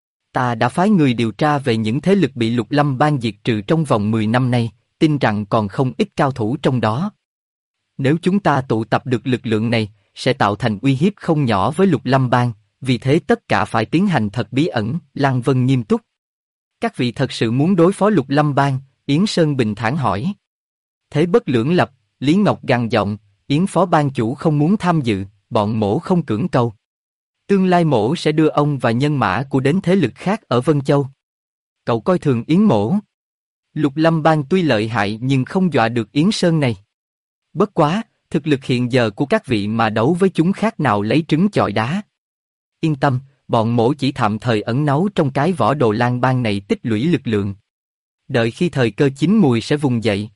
Speaker 1: Ta đã phái người điều tra về những thế lực bị Lục Lâm Bang diệt trừ trong vòng 10 năm nay, tin rằng còn không ít cao thủ trong đó. Nếu chúng ta tụ tập được lực lượng này, sẽ tạo thành uy hiếp không nhỏ với Lục Lâm Bang, vì thế tất cả phải tiến hành thật bí ẩn, Lăng Vân nghiêm túc. Các vị thật sự muốn đối phó Lục Lâm Bang? Yến Sơn bình thản hỏi. Thế bất lưỡng lập, Lý Ngọc gằn giọng, Yến phó bang chủ không muốn tham dự, bọn mổ không cưỡng cầu. Tương lai mổ sẽ đưa ông và nhân mã của đến thế lực khác ở Vân Châu. Cậu coi thường Yến mổ. Lục Lâm Bang tuy lợi hại nhưng không dọa được Yến Sơn này. Bất quá, thực lực hiện giờ của các vị mà đấu với chúng khác nào lấy trứng chọi đá. Yên tâm, bọn mổ chỉ tạm thời ẩn náu trong cái vỏ Đồ Lang Bang này tích lũy lực lượng. Đợi khi thời cơ chín mùi sẽ vùng dậy.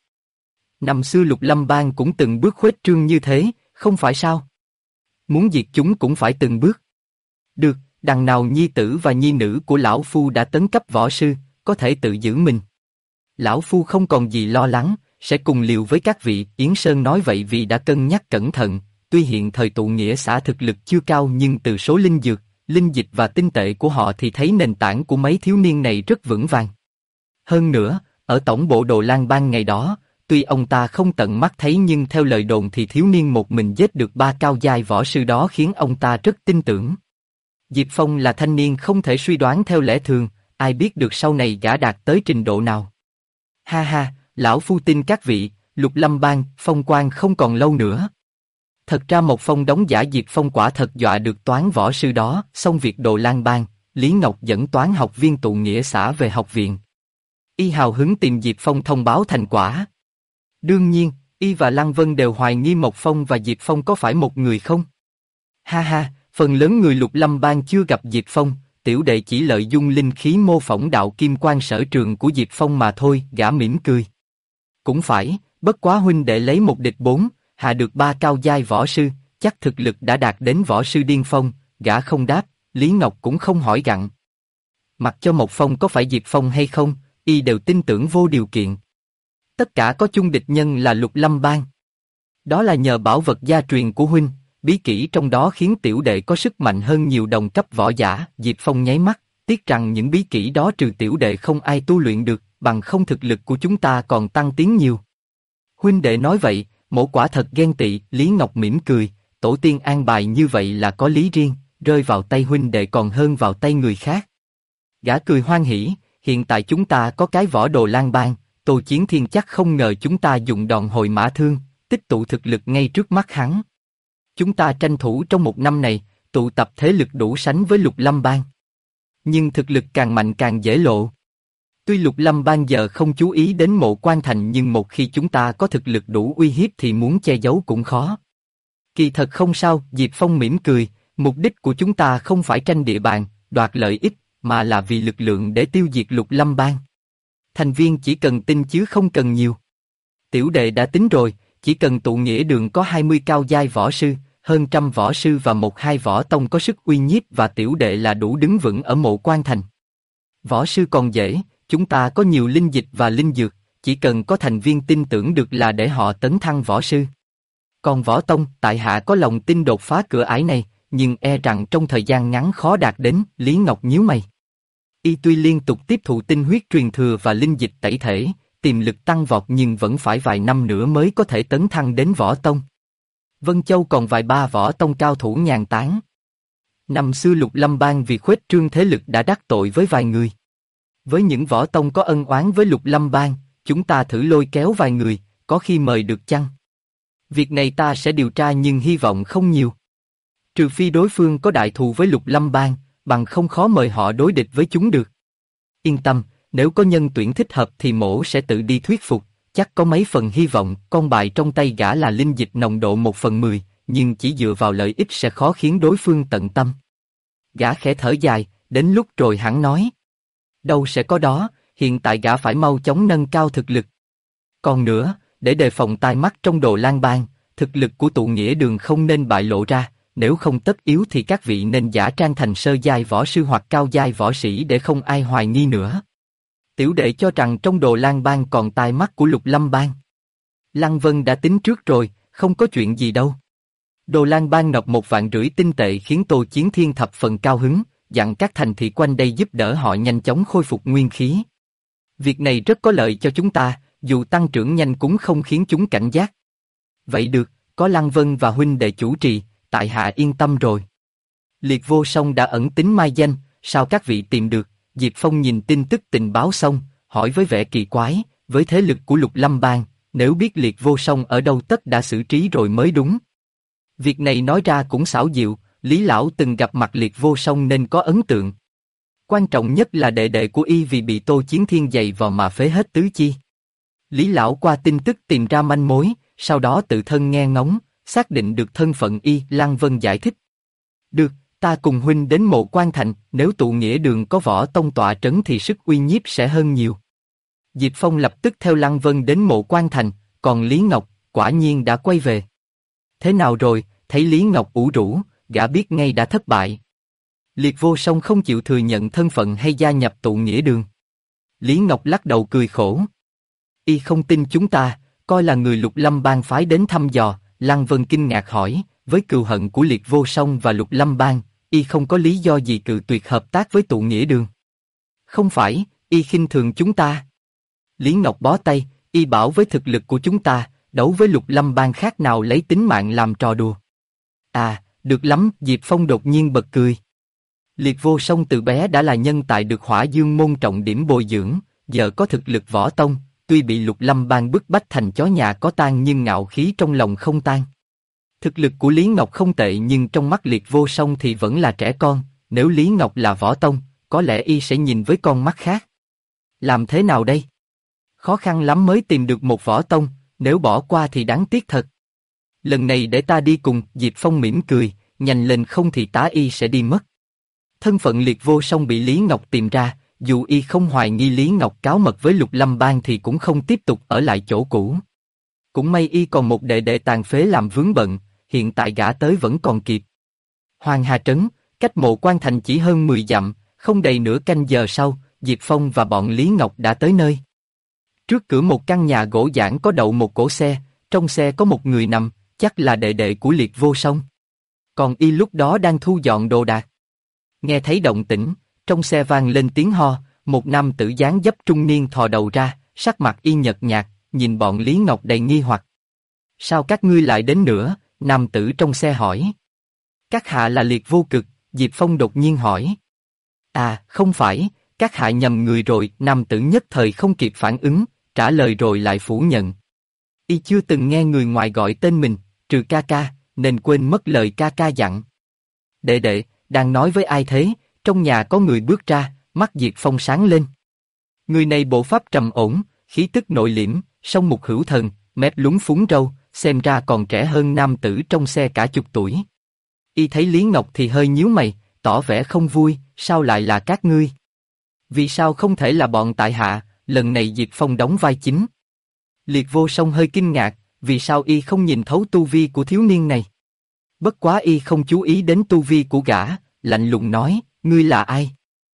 Speaker 1: Năm xưa Lục Lâm Bang cũng từng bước khuếch trương như thế, không phải sao? Muốn diệt chúng cũng phải từng bước. Được, đằng nào nhi tử và nhi nữ của lão phu đã tấn cấp võ sư, có thể tự giữ mình. Lão phu không còn gì lo lắng, sẽ cùng liều với các vị. Yến Sơn nói vậy vì đã cân nhắc cẩn thận, tuy hiện thời tụ nghĩa xã thực lực chưa cao nhưng từ số linh dược, linh dịch và tinh tệ của họ thì thấy nền tảng của mấy thiếu niên này rất vững vàng. Hơn nữa, ở tổng bộ Đồ Lang Bang ngày đó, tuy ông ta không tận mắt thấy nhưng theo lời đồn thì thiếu niên một mình giết được 3 cao giai võ sư đó khiến ông ta rất tin tưởng. Diệp Phong là thanh niên không thể suy đoán theo lẽ thường, ai biết được sau này gã đạt tới trình độ nào. Ha ha, lão phu tin các vị, Lục Lâm Bang, phong quang không còn lâu nữa. Thật ra một phong đóng giả Diệp Phong quả thật dọa được toán võ sư đó, xong việc Đồ Lang Bang, Lý Ngọc dẫn toán học viên tụ nghĩa xã về học viện. Y hào hứng tìm Diệp Phong thông báo thành quả. Đương nhiên, Y và Lăng Vân đều hoài nghi Mộc Phong và Diệp Phong có phải một người không? Ha ha, phần lớn người Lục Lâm Bang chưa gặp Diệp Phong, tiểu đệ chỉ lợi dụng linh khí mô phỏng đạo kim quan sở trường của Diệp Phong mà thôi, gã mỉm cười. Cũng phải, bất quá huynh đệ lấy một địch 4, hạ được 3 cao giai võ sư, chắc thực lực đã đạt đến võ sư điên phong, gã không đáp, Lý Ngọc cũng không hỏi gặng. Mặc cho Mộc Phong có phải Diệp Phong hay không, Y đều tin tưởng vô điều kiện. Tất cả có chung địch nhân là Lục Lâm Bang. Đó là nhờ bảo vật gia truyền của huynh, bí kỹ trong đó khiến tiểu đệ có sức mạnh hơn nhiều đồng cấp võ giả. Diệp Phong nháy mắt, tiếc rằng những bí kỹ đó trừ tiểu đệ không ai tu luyện được, bằng không thực lực của chúng ta còn tăng tiến nhiều. Huynh đệ nói vậy, mổ quả thật ghen tị. Lý Ngọc mỉm cười, tổ tiên an bài như vậy là có lý riêng, rơi vào tay huynh đệ còn hơn vào tay người khác. Gã cười hoan hỉ, hiện tại chúng ta có cái vỏ Đồ Lang Bang, Tô Chiến Thiên chắc không ngờ chúng ta dùng đòn hồi mã thương, tích tụ thực lực ngay trước mắt hắn. Chúng ta tranh thủ trong một năm này, tụ tập thế lực đủ sánh với Lục Lâm Bang. Nhưng thực lực càng mạnh càng dễ lộ. Tuy Lục Lâm Bang giờ không chú ý đến Mộ Quan Thành nhưng một khi chúng ta có thực lực đủ uy hiếp thì muốn che giấu cũng khó. Kỳ thật không sao, Diệp Phong mỉm cười, mục đích của chúng ta không phải tranh địa bàn, đoạt lợi ích, mà là vì lực lượng để tiêu diệt Lục Lâm Bang. Thành viên chỉ cần tin chứ không cần nhiều. Tiểu đệ đã tính rồi, chỉ cần tụ nghĩa đường có 20 cao giai võ sư, hơn trăm võ sư và một hai võ tông có sức uy nhiếp và tiểu đệ là đủ đứng vững ở Mộ Quan Thành. Võ sư còn dễ, chúng ta có nhiều linh dịch và linh dược, chỉ cần có thành viên tin tưởng được là để họ tấn thăng võ sư. Còn võ tông, tại hạ có lòng tin đột phá cửa ải này, nhưng e rằng trong thời gian ngắn khó đạt đến. Lý Ngọc nhíu mày. Y tuy liên tục tiếp thụ tinh huyết truyền thừa và linh dịch tẩy thể, tiềm lực tăng vọt nhưng vẫn phải vài năm nữa mới có thể tấn thăng đến võ tông. Vân Châu còn vài ba võ tông cao thủ nhàn tán. Năm xưa Lục Lâm Bang vì khuếch trương thế lực đã đắc tội với vài người. Với những võ tông có ân oán với Lục Lâm Bang, chúng ta thử lôi kéo vài người, có khi mời được chăng? Việc này ta sẽ điều tra nhưng hy vọng không nhiều. Trừ phi đối phương có đại thù với Lục Lâm Bang, bằng không khó mời họ đối địch với chúng được. Yên tâm, nếu có nhân tuyển thích hợp thì mổ sẽ tự đi thuyết phục, chắc có mấy phần hy vọng. Con bài trong tay gã là linh dịch nồng độ 1/10, nhưng chỉ dựa vào lợi ích sẽ khó khiến đối phương tận tâm. Gã khẽ thở dài, đến lúc rồi hẳn nói. Đâu sẽ có đó, hiện tại gã phải mau chóng nâng cao thực lực. Còn nữa, để đề phòng tai mắt trong Đồ Lang Bang, thực lực của tụ nghĩa đường không nên bại lộ ra, nếu không tất yếu thì các vị nên giả trang thành sơ giai võ sư hoặc cao giai võ sĩ để không ai hoài nghi nữa. Tiểu đệ cho rằng trong Đồ Lang Bang còn tai mắt của Lục Lâm Bang. Lăng Vân đã tính trước rồi, không có chuyện gì đâu. Đồ Lang Bang nộp 1,5 vạn tinh tệ khiến Tô Chiến Thiên thập phần cao hứng, dặn các thành thị quanh đây giúp đỡ họ nhanh chóng khôi phục nguyên khí. Việc này rất có lợi cho chúng ta, dù tăng trưởng nhanh cũng không khiến chúng cảnh giác. Vậy được, có Lăng Vân và huynh đệ chủ trì, tại hạ yên tâm rồi. Liệt Vô Song đã ẩn tính mai danh, sao các vị tìm được? Diệp Phong nhìn tin tức tình báo xong, hỏi với vẻ kỳ quái, với thế lực của Lục Lâm Bang, nếu biết Liệt Vô Song ở đâu tất đã xử trí rồi mới đúng. Việc này nói ra cũng xảo diệu, Lý Lão từng gặp mặt Liệt Vô Song nên có ấn tượng. Quan trọng nhất là đệ đệ của y vì bị Tô Chiến Thiên giày vò mà phế hết tứ chi. Lý Lão qua tin tức tìm ra manh mối, sau đó tự thân nghe ngóng, xác định được thân phận y. Lăng Vân giải thích. Được, ta cùng huynh đến Mộ Quan Thành, nếu tụ nghĩa đường có võ tông tọa trấn thì sức uy nhiếp sẽ hơn nhiều. Diệp Phong lập tức theo Lăng Vân đến Mộ Quan Thành, còn Lý Ngọc, quả nhiên đã quay về. Thế nào rồi, thấy Lý Ngọc ủ rũ, gã biết ngay đã thất bại. Liệt Vô Song không chịu thừa nhận thân phận hay gia nhập tụ nghĩa đường. Lý Ngọc lắc đầu cười khổ. Y không tin chúng ta, coi là người Lục Lâm Bang phái đến thăm dò. Lăng Vân kinh ngạc hỏi, với cừu hận của Liệt Vô Song và Lục Lâm Bang, y không có lý do gì cự tuyệt hợp tác với tụ nghĩa đường. Không phải, y khinh thường chúng ta. Lý Ngọc bó tay, y bảo với thực lực của chúng ta, đấu với Lục Lâm Bang khác nào lấy tính mạng làm trò đùa. À, được lắm, Diệp Phong đột nhiên bật cười. Liệt Vô Song từ bé đã là nhân tài được Hỏa Dương môn trọng điểm bồi dưỡng, giờ có thực lực võ tông, tuy bị Lục Lâm Bang bức bách thành chó nhà có tang nhưng ngạo khí trong lòng không tan. Thực lực của Lý Ngọc không tệ nhưng trong mắt Liệt Vô Song thì vẫn là trẻ con, nếu Lý Ngọc là võ tông, có lẽ y sẽ nhìn với con mắt khác. Làm thế nào đây? Khó khăn lắm mới tìm được một võ tông, nếu bỏ qua thì đáng tiếc thật. Lần này để ta đi cùng. Diệp Phong mỉm cười, nhanh lên không thì tá y sẽ đi mất. Thân phận Liệt Vô Song bị Lý Ngọc tìm ra, dù y không hoài nghi Lý Ngọc cáo mật với Lục Lâm Bang thì cũng không tiếp tục ở lại chỗ cũ. Cũng may y còn một đệ đệ tàn phế làm vướng bận, hiện tại gã tới vẫn còn kịp. Hoàng Hà Trấn, cách Mộ Quan Thành chỉ hơn 10 dặm, không đầy nửa canh giờ sau, Diệp Phong và bọn Lý Ngọc đã tới nơi. Trước cửa một căn nhà gỗ giản có đậu một cỗ xe, trong xe có một người nằm, chắc là đệ đệ của Liệt Vô Song. Còn y lúc đó đang thu dọn đồ đạc. Nghe thấy động tĩnh, trong xe vang lên tiếng ho, một nam tử dáng dấp trung niên thò đầu ra, sắc mặt y nhợt nhạt, nhìn bọn Lý Ngọc đầy nghi hoặc. Sao các ngươi lại đến nữa? Nam tử trong xe hỏi. Các hạ là Liệt Vô Cực, Diệp Phong đột nhiên hỏi. À, không phải, các hạ nhầm người rồi. Nam tử nhất thời không kịp phản ứng, trả lời rồi lại phủ nhận. Y chưa từng nghe người ngoài gọi tên mình, trừ ca ca, nên quên mất lời ca ca dặn. Đệ đệ, đang nói với ai thế? Trong nhà có người bước ra, mắt Diệp Phong sáng lên. Người này bộ pháp trầm ổn, khí tức nội liễm, song mục hữu thần, mép lúng phúng râu, xem ra còn trẻ hơn nam tử trong xe cả chục tuổi. Y thấy Lý Ngọc thì hơi nhíu mày, tỏ vẻ không vui, sao lại là các ngươi? Vì sao không thể là bọn tại hạ? Lần này Diệp Phong đóng vai chính. Liệt Vô Song hơi kinh ngạc, vì sao y không nhìn thấu tu vi của thiếu niên này? Bất quá y không chú ý đến tu vi của gã, lạnh lùng nói, ngươi là ai?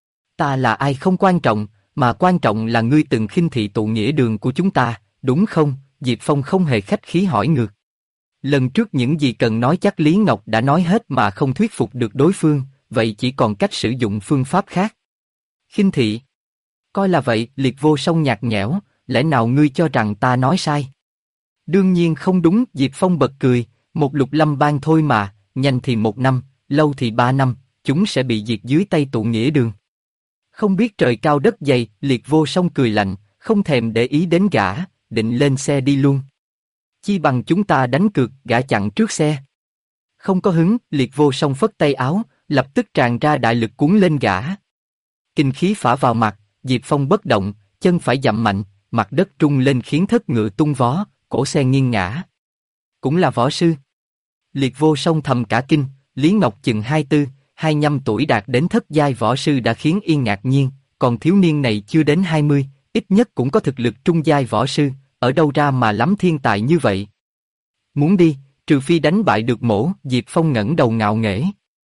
Speaker 1: Ta là ai không quan trọng, mà quan trọng là ngươi từng khinh thị tụ nghĩa đường của chúng ta, đúng không? Diệp Phong không hề khách khí hỏi ngược. Lần trước những gì cần nói chắc Lý Ngọc đã nói hết mà không thuyết phục được đối phương, vậy chỉ còn cách sử dụng phương pháp khác. Khinh thị. Coi là vậy, Liệt Vô Song nhạt nhẽo, lẽ nào ngươi cho rằng ta nói sai? Đương nhiên không đúng, Diệp Phong bật cười, một Lục Lâm Bang thôi mà, nhanh thì 1 năm, lâu thì 3 năm, chúng sẽ bị diệt dưới tay tụ nghĩa đường. Không biết trời cao đất dày, Liệt Vô Song cười lạnh, không thèm để ý đến gã, định lên xe đi luôn. Chi bằng chúng ta đánh cược, gã chặn trước xe. Không có hứng, Liệt Vô Song phất tay áo, lập tức tràn ra đại lực cuốn lên gã. Kinh khí phả vào mặt, Diệp Phong bất động, chân phải dậm mạnh, mặt đất trung lên khiến thất ngựa tung vó, cổ xe nghiêng ngã. Cũng là võ sư. Liệt Vô Song thầm cả kinh, Lý Ngọc chừng 24, 25 tuổi đạt đến thất giai võ sư đã khiến y ngạc nhiên, còn thiếu niên này chưa đến 20, ít nhất cũng có thực lực trung giai võ sư, ở đâu ra mà lắm thiên tài như vậy? Muốn đi, trừ phi đánh bại được mổ, Diệp Phong ngẩng đầu ngạo nghễ.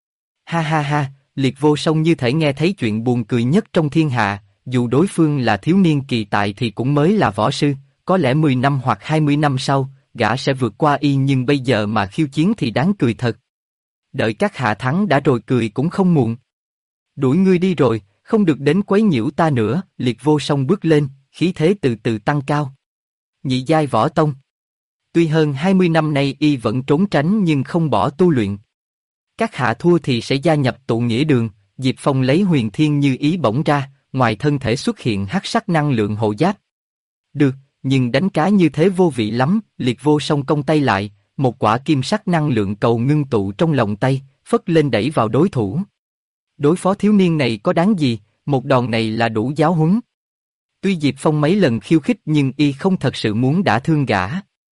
Speaker 1: Ha ha ha, Liệt Vô Song như thể nghe thấy chuyện buồn cười nhất trong thiên hạ, dù đối phương là thiếu niên kỳ tài thì cũng mới là võ sư, có lẽ 10 năm hoặc 20 năm sau, gã sẽ vượt qua y nhưng bây giờ mà khiêu chiến thì đáng cười thật. Đợi các hạ thắng đã rồi cười cũng không muộn. Đuổi ngươi đi rồi, không được đến quấy nhiễu ta nữa, Liệt Vô Song bước lên, khí thế từ từ tăng cao. Nhị giai võ tông. Tuy hơn 20 năm nay y vẫn trốn tránh nhưng không bỏ tu luyện. Các hạ thua thì sẽ gia nhập tụ nghĩa đường, Diệp Phong lấy huyền thiên như ý bỗng ra, ngoài thân thể xuất hiện hắc sắc năng lượng hộ giáp. Được, nhưng đánh cá như thế vô vị lắm, Liệt Vô Song cong tay lại, một quả kim sắc năng lượng cầu ngưng tụ trong lòng tay, phất lên đẩy vào đối thủ. Đối phó thiếu niên này có đáng gì, một đòn này là đủ giáo huấn. Tuy Diệp Phong mấy lần khiêu khích nhưng y không thật sự muốn đả thương gã.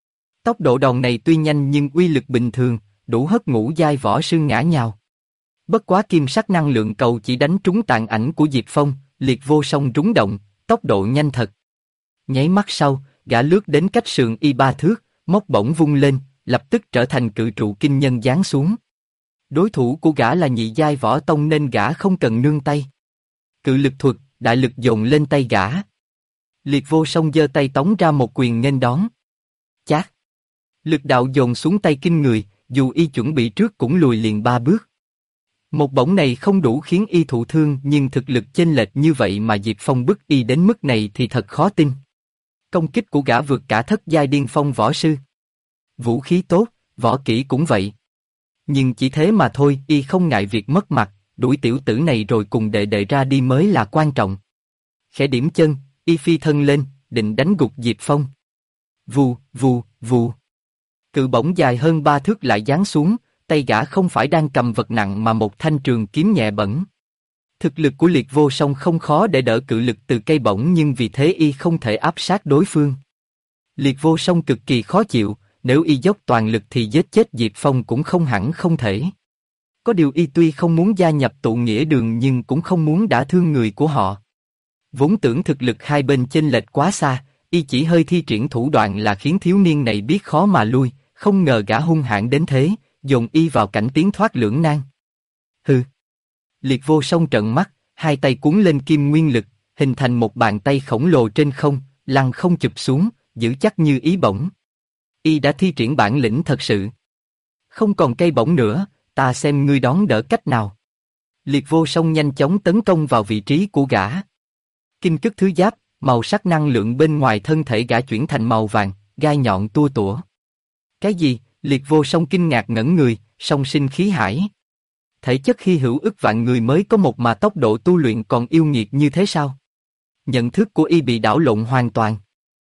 Speaker 1: Tốc độ đòn này tuy nhanh nhưng uy lực bình thường, đủ hất ngũ giai võ sư ngã nhào. Bất quá kim sắc năng lượng cầu chỉ đánh trúng tàn ảnh của Diệp Phong, Liệt Vô Song rúng động, tốc độ nhanh thật. Nháy mắt sau, gã lướt đến cách sườn y 3 thước, móc bổng vung lên, lập tức trở thành cự trụ kinh nhân giáng xuống. Đối thủ của gã là nhị giai võ tông nên gã không cần nương tay. Cự lực thuật, đại lực dồn lên tay gã. Liệt Vô Song giơ tay tống ra một quyền nghênh đón. Chát! Lực đạo dồn xuống tay kinh người, dù y chuẩn bị trước cũng lùi liền 3 bước. Một bổng này không đủ khiến y thụ thương nhưng thực lực chênh lệch như vậy mà Diệp Phong bức y đến mức này thì thật khó tin. Công kích của gã vượt cả thất giai điên phong võ sư. Vũ khí tốt, võ kỹ cũng vậy. Nhưng chỉ thế mà thôi, y không ngại việc mất mặt, đuổi tiểu tử này rồi cùng đệ đệ ra đi mới là quan trọng. Khẽ điểm chân, y phi thân lên, định đánh gục Diệp Phong. Vù, vù, vù. Cự bổng dài hơn 3 thước lại giáng xuống, tay gã không phải đang cầm vật nặng mà một thanh trường kiếm nhẹ bẩn. Thực lực của Liệt Vô Song không khó để đỡ cự lực từ cây bổng nhưng vì thế y không thể áp sát đối phương. Liệt Vô Song cực kỳ khó chịu, nếu y dốc toàn lực thì giết chết Diệp Phong cũng không hẳn không thể. Có điều y tuy không muốn gia nhập tụ nghĩa đường nhưng cũng không muốn đả thương người của họ. Vốn tưởng thực lực hai bên chênh lệch quá xa, y chỉ hơi thi triển thủ đoạn là khiến thiếu niên này biết khó mà lui, không ngờ gã hung hãn đến thế, dồn y vào cảnh tiến thoát lưỡng nan. Hừ. Liệt Vô Song trợn mắt, hai tay cuốn lên kim nguyên lực, hình thành một bàn tay khổng lồ trên không, lăng không chụp xuống, giữ chắc như ý bổng. Y đã thi triển bản lĩnh thật sự. Không còn cây bổng nữa, ta xem ngươi đón đỡ cách nào. Liệt Vô Song nhanh chóng tấn công vào vị trí của gã. Kim cức thứ giáp, màu sắc năng lượng bên ngoài thân thể gã chuyển thành màu vàng, gai nhọn tua tủa. Cái gì? Liệt Vô Song kinh ngạc ngẩn người, song sinh khí hải. Thể chất hy hữu ức vạn người mới có một mà tốc độ tu luyện còn yêu nghiệt như thế sao? Nhận thức của y bị đảo lộn hoàn toàn.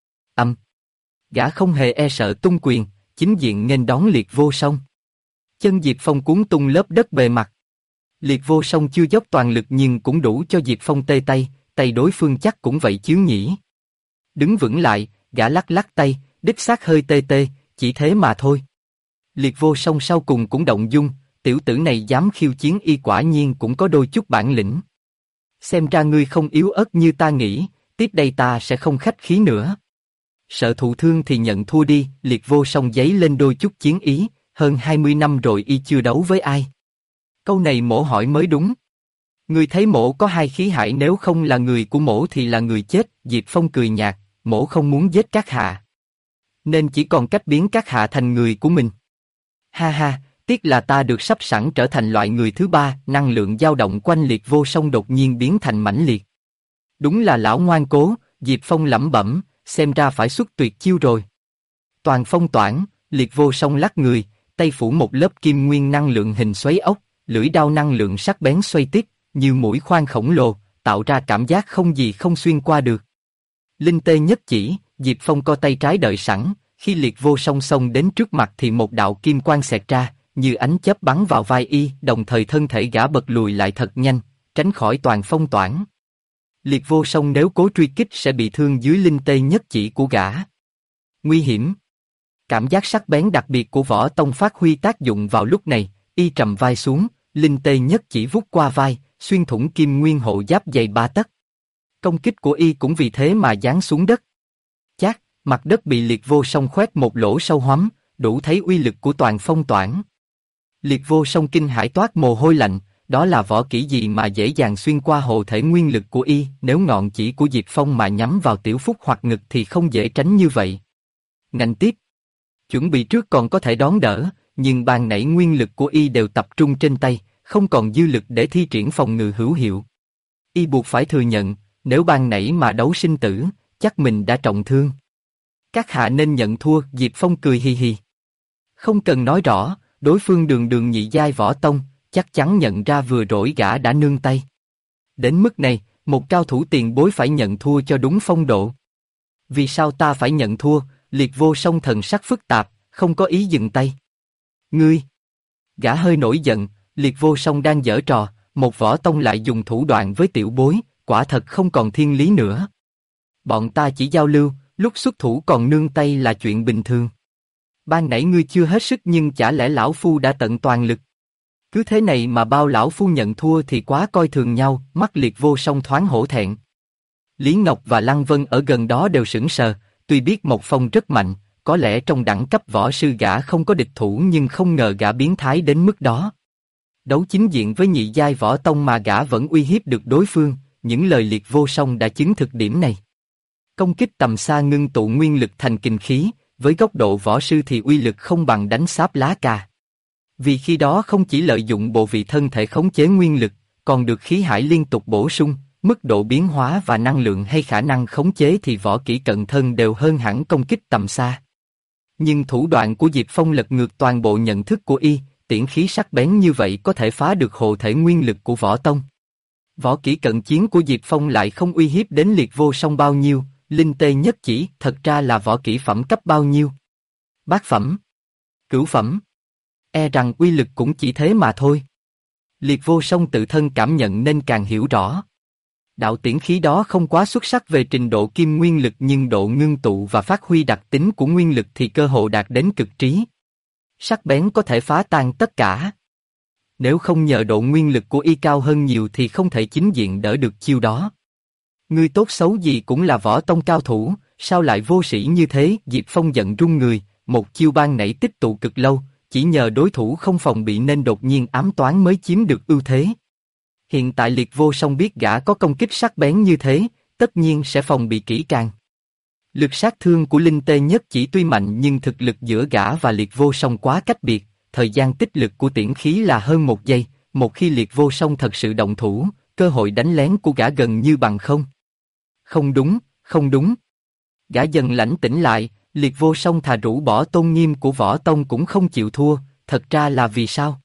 Speaker 1: Gã không hề e sợ tung quyền, chính diện nghênh đón Liệt Vô Song. Chân Diệp Phong cuốn tung lớp đất bề mặt. Liệt Vô Song chưa dốc toàn lực nhưng cũng đủ cho Diệp Phong tê tay, tay đối phương chắc cũng vậy chứ nhỉ. Đứng vững lại, gã lắc lắc tay, đích xác hơi tê tê, chỉ thế mà thôi. Liệt Vô Song sau cùng cũng động dung, tiểu tử này dám khiêu chiến y quả nhiên cũng có đôi chút bản lĩnh. Xem ra ngươi không yếu ớt như ta nghĩ, tiếp đây ta sẽ không khách khí nữa. Sợ thụ thương thì nhận thua đi, Liệt Vô Song giấy lên đôi chút chiến ý, hơn 20 năm rồi y chưa đấu với ai. Câu này mỗ hỏi mới đúng. Ngươi thấy mỗ có hai khí hải, nếu không là người của mỗ thì là người chết, Diệp Phong cười nhạt, mỗ không muốn giết các hạ, nên chỉ còn cách biến các hạ thành người của mình. Ha ha, tiếc là ta được sắp sẵn trở thành loại người thứ ba, năng lượng dao động quanh Liệt Vô Song đột nhiên biến thành mãnh liệt. Đúng là lão ngoan cố, Diệp Phong lẩm bẩm, xem ra phải xuất tuyệt chiêu rồi. Toàn phong toản, Liệt Vô Song lắc người, tay phủ một lớp kim nguyên năng lượng hình xoáy ốc, lưỡi đao năng lượng sắc bén xoay tiếp, như mũi khoan khổng lồ, tạo ra cảm giác không gì không xuyên qua được. Linh tê nhất chỉ, Diệp Phong co tay trái đợi sẵn, khi Liệt Vô Song xông đến trước mặt thì một đạo kim quang xẹt ra, như ánh chớp bắn vào vai y, đồng thời thân thể gã bật lùi lại thật nhanh, tránh khỏi toàn phong toản. Liệt Vô Song nếu cố truy kích sẽ bị thương dưới linh tê nhất chỉ của gã. Nguy hiểm. Cảm giác sắc bén đặc biệt của võ tông phát huy tác dụng vào lúc này, y trầm vai xuống, linh tê nhất chỉ vút qua vai, xuyên thủng kim nguyên hộ giáp dày 3 tấc. Công kích của y cũng vì thế mà giáng xuống đất. Chát, mặt đất bị Liệt Vô Song khoét một lỗ sâu hoắm, đủ thấy uy lực của toàn phong toản. Liệt Vô Song kinh hãi toát mồ hôi lạnh, đó là võ kỹ gì mà dễ dàng xuyên qua hộ thể nguyên lực của y, nếu ngọn chỉ của Diệp Phong mà nhắm vào tiểu phúc hoặc ngực thì không dễ tránh như vậy. Ngạnh tiếp. Chuẩn bị trước còn có thể đón đỡ, nhưng ban nãy nguyên lực của y đều tập trung trên tay, không còn dư lực để thi triển phòng ngự hữu hiệu. Y buộc phải thừa nhận, nếu ban nãy mà đấu sinh tử, chắc mình đã trọng thương. Các hạ nên nhận thua, Diệp Phong cười hì hì. Không cần nói rõ, đối phương đường đường nhị giai võ tông, chắc chắn nhận ra vừa rồi gã đã nương tay. Đến mức này, một cao thủ tiền bối phải nhận thua cho đúng phong độ. Vì sao ta phải nhận thua? Liệt Vô Song thần sắc phức tạp, không có ý dừng tay. Ngươi! Gã hơi nổi giận, Liệt Vô Song đang giở trò, một võ tông lại dùng thủ đoạn với tiểu bối, quả thật không còn thiên lý nữa. Bọn ta chỉ giao lưu, lúc xuất thủ còn nương tay là chuyện bình thường. Ban nãy ngươi chưa hết sức nhưng chả lẽ lão phu đã tận toàn lực. Cứ thế này mà bao lão phu nhận thua thì quá coi thường nhau, mắt Liệt Vô Song thoáng hổ thẹn. Lý Ngọc và Lăng Vân ở gần đó đều sững sờ, tuy biết Mộc Phong rất mạnh, có lẽ trong đẳng cấp võ sư gã không có địch thủ nhưng không ngờ gã biến thái đến mức đó. Đấu chính diện với nhị giai võ tông mà gã vẫn uy hiếp được đối phương, những lời Liệt Vô Song đã chứng thực điểm này. Công kích tầm xa ngưng tụ nguyên lực thành kình khí, với góc độ võ sư thì uy lực không bằng đánh sáp lá cà. Vì khi đó không chỉ lợi dụng bộ vị thân thể khống chế nguyên lực, còn được khí hải liên tục bổ sung, mức độ biến hóa và năng lượng hay khả năng khống chế thì võ kỹ cận thân đều hơn hẳn công kích tầm xa. Nhưng thủ đoạn của Diệp Phong lật ngược toàn bộ nhận thức của y, tiễn khí sắc bén như vậy có thể phá được hộ thể nguyên lực của võ tông. Võ kỹ cận chiến của Diệp Phong lại không uy hiếp đến Liệt Vô Song bao nhiêu, linh tê nhất chỉ thật ra là võ kỹ phẩm cấp bao nhiêu? Bát phẩm? Cửu phẩm? E rằng uy lực cũng chỉ thế mà thôi. Liệt Vô Song tự thân cảm nhận nên càng hiểu rõ. Đạo tiễn khí đó không quá xuất sắc về trình độ kim nguyên lực nhưng độ ngưng tụ và phát huy đặc tính của nguyên lực thì cơ hồ đạt đến cực trí. Sắc bén có thể phá tan tất cả. Nếu không nhờ độ nguyên lực của y cao hơn nhiều thì không thể chính diện đỡ được chiêu đó. Ngươi tốt xấu gì cũng là võ tông cao thủ, sao lại vô sĩ như thế? Diệp Phong giận run người, một chiêu ban nãy tích tụ cực lâu, chỉ nhờ đối thủ không phòng bị nên đột nhiên ám toán mới chiếm được ưu thế. Hiện tại Liệt Vô Song biết gã có công kích sắc bén như thế, tất nhiên sẽ phòng bị kỹ càng. Lực sát thương của linh tê nhất chỉ tuy mạnh nhưng thực lực giữa gã và Liệt Vô Song quá cách biệt, thời gian tích lực của tiễn khí là hơn 1 giây, một khi Liệt Vô Song thật sự động thủ, cơ hội đánh lén của gã gần như bằng không. Không đúng, không đúng. Gã dần lãnh tỉnh lại, Liệt Vô Song thà rũ bỏ tôn nghiêm của võ tông cũng không chịu thua, thật ra là vì sao?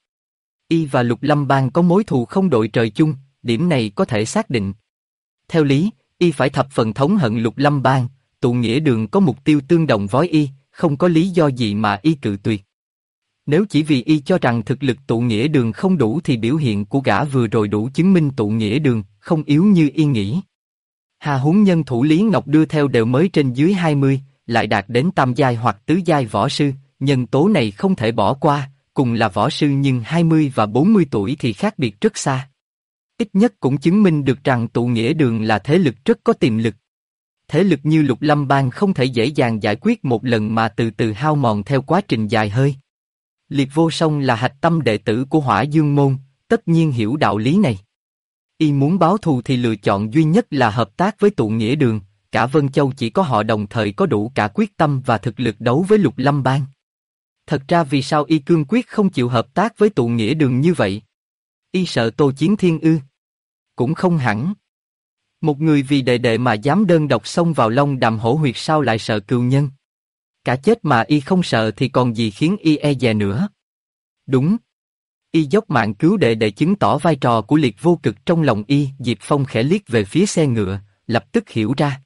Speaker 1: Y và Lục Lâm Bang có mối thù không đội trời chung, điểm này có thể xác định. Theo lý, Y phải thập phần thống hận Lục Lâm Bang, tụ nghĩa đường có mục tiêu tương đồng với Y, không có lý do gì mà Y cự tuyệt. Nếu chỉ vì Y cho rằng thực lực tụ nghĩa đường không đủ thì biểu hiện của gã vừa rồi đủ chứng minh tụ nghĩa đường không yếu như Y nghĩ. Hà huống nhân thủ Lý Ngọc đưa theo đều mới trên dưới 20, lại đạt đến tam giai hoặc tứ giai võ sư, nhân tố này không thể bỏ qua, cùng là võ sư nhưng 20 và 40 tuổi thì khác biệt rất xa. Ít nhất cũng chứng minh được rằng tụ nghĩa đường là thế lực rất có tiềm lực. thế lực như Lục Lâm Bang không thể dễ dàng giải quyết một lần mà từ từ hao mòn theo quá trình dài hơi. Liệt Vô Song là hạch tâm đệ tử của Hỏa Dương Môn, tất nhiên hiểu đạo lý này. Y muốn báo thù thì lựa chọn duy nhất là hợp tác với Tụ Nghĩa Đường, cả Vân Châu chỉ có họ đồng thời có đủ cả quyết tâm và thực lực đấu với Lục Lâm Bang. Thật ra vì sao Y cương quyết không chịu hợp tác với Tụ Nghĩa Đường như vậy? Y sợ Tô Chiến Thiên ư? Cũng không hẳn. Một người vì đệ đệ mà dám đơn độc xông vào Long Đàm Hổ Huyệt sao lại sợ cừu nhân? Cả chết mà Y không sợ thì còn gì khiến Y e dè nữa? Đúng. Y dốc mạng cứu đệ để chứng tỏ vai trò của Liệt Vô Cực trong lòng Y. Diệp Phong khẽ liếc về phía xe ngựa, lập tức hiểu ra.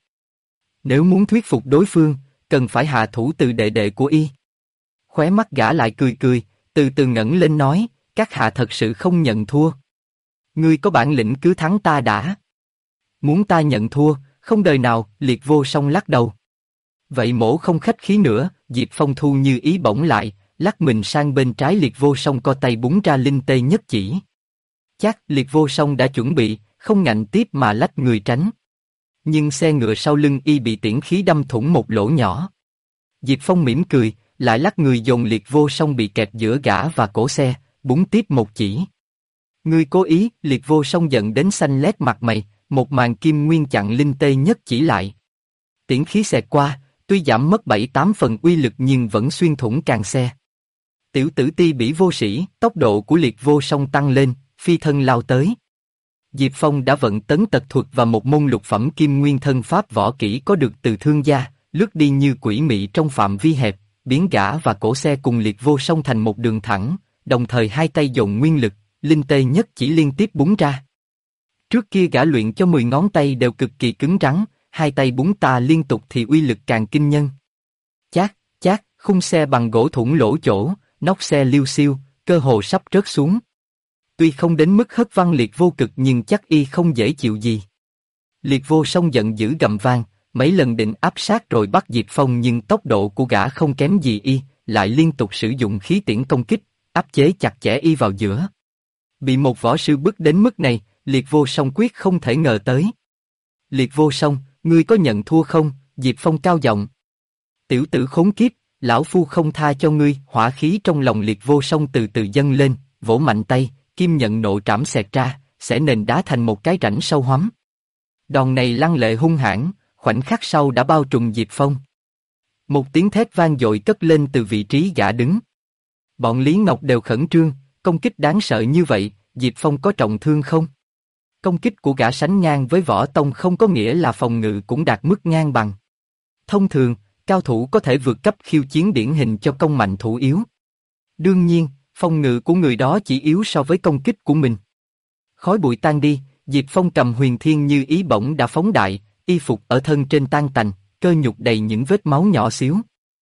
Speaker 1: Nếu muốn thuyết phục đối phương, cần phải hạ thủ từ đệ đệ của Y. Khóe mắt gã lại cười cười, từ từ ngẩng lên nói, các hạ thật sự không nhận thua. Ngươi có bản lĩnh cứ thắng ta đã. Muốn ta nhận thua, không đời nào. Liệt Vô Song lắc đầu. Vậy mổ không khách khí nữa. Diệp Phong thu như ý bỗng lại, lắc mình sang bên trái. Liệt Vô Song co tay búng ra linh tê nhất chỉ. Chắc Liệt Vô Song đã chuẩn bị, không ngạnh tiếp mà lách người tránh. Nhưng xe ngựa sau lưng Y bị tiễn khí đâm thủng một lỗ nhỏ. Diệp Phong mỉm cười, lại lắc người dồn Liệt Vô Song bị kẹp giữa gã và cổ xe, búng tiếp một chỉ. Ngươi cố ý. Liệt Vô Song giận đến xanh lét mặt mày, một màn kim nguyên chặn linh tê nhất chỉ lại. Tiễn khí xẹt qua, tuy giảm mất 7-8 phần uy lực nhưng vẫn xuyên thủng càng xe. Tiểu tử Ti Bỉ vô sĩ, tốc độ của Liệt Vô Song tăng lên, phi thân lao tới. Diệp Phong đã vận tấn tật thuật và một môn lục phẩm kim nguyên thân pháp võ kỹ có được từ thương gia, lướt đi như quỷ mị trong phạm vi hẹp, biến gã và cổ xe cùng Liệt Vô Song thành một đường thẳng, đồng thời hai tay dồn nguyên lực, linh tê nhất chỉ liên tiếp búng ra. Trước kia gã luyện cho 10 ngón tay đều cực kỳ cứng rắn, hai tay búng ta liên tục thì uy lực càng kinh nhân. Chát, chát, khung xe bằng gỗ thủng lỗ chỗ, nóc xe liêu xiêu, cơ hồ sắp rớt xuống. Tuy không đến mức hất văng Liệt Vô Cực nhưng chắc Y không dễ chịu gì. Liệt Vô Song giận dữ gầm vang, mấy lần định áp sát rồi bắt Diệp Phong nhưng tốc độ của gã không kém gì Y, lại liên tục sử dụng khí tiễn công kích, áp chế chặt chẽ Y vào giữa. Bị một võ sư bức đến mức này, Liệt Vô Song quyết không thể ngờ tới. Liệt Vô Song, ngươi có nhận thua không? Diệp Phong cao giọng. Tiểu tử khốn kiếp, lão phu không tha cho ngươi. Hỏa khí trong lòng Liệt Vô Song từ từ dâng lên, vỗ mạnh tay, kim nhận nộ trảm xẹt ra, xẻ nền đá thành một cái rãnh sâu hoắm. Đòn này lăng lệ hung hãn, khoảnh khắc sau đã bao trùm Diệp Phong. Một tiếng thét vang dội cất lên từ vị trí gã đứng. Bọn Lý Ngọc đều khẩn trương, công kích đáng sợ như vậy, Diệp Phong có trọng thương không? Công kích của gã sánh ngang với võ tông không có nghĩa là phòng ngự cũng đạt mức ngang bằng. Thông thường, cao thủ có thể vượt cấp khiêu chiến điển hình cho công mạnh thủ yếu. Đương nhiên, phòng ngự của người đó chỉ yếu so với công kích của mình. Khói bụi tan đi, Diệp Phong cầm huyền thiên như ý bổng đã phóng đại, y phục ở thân trên tan tành, cơ nhục đầy những vết máu nhỏ xíu.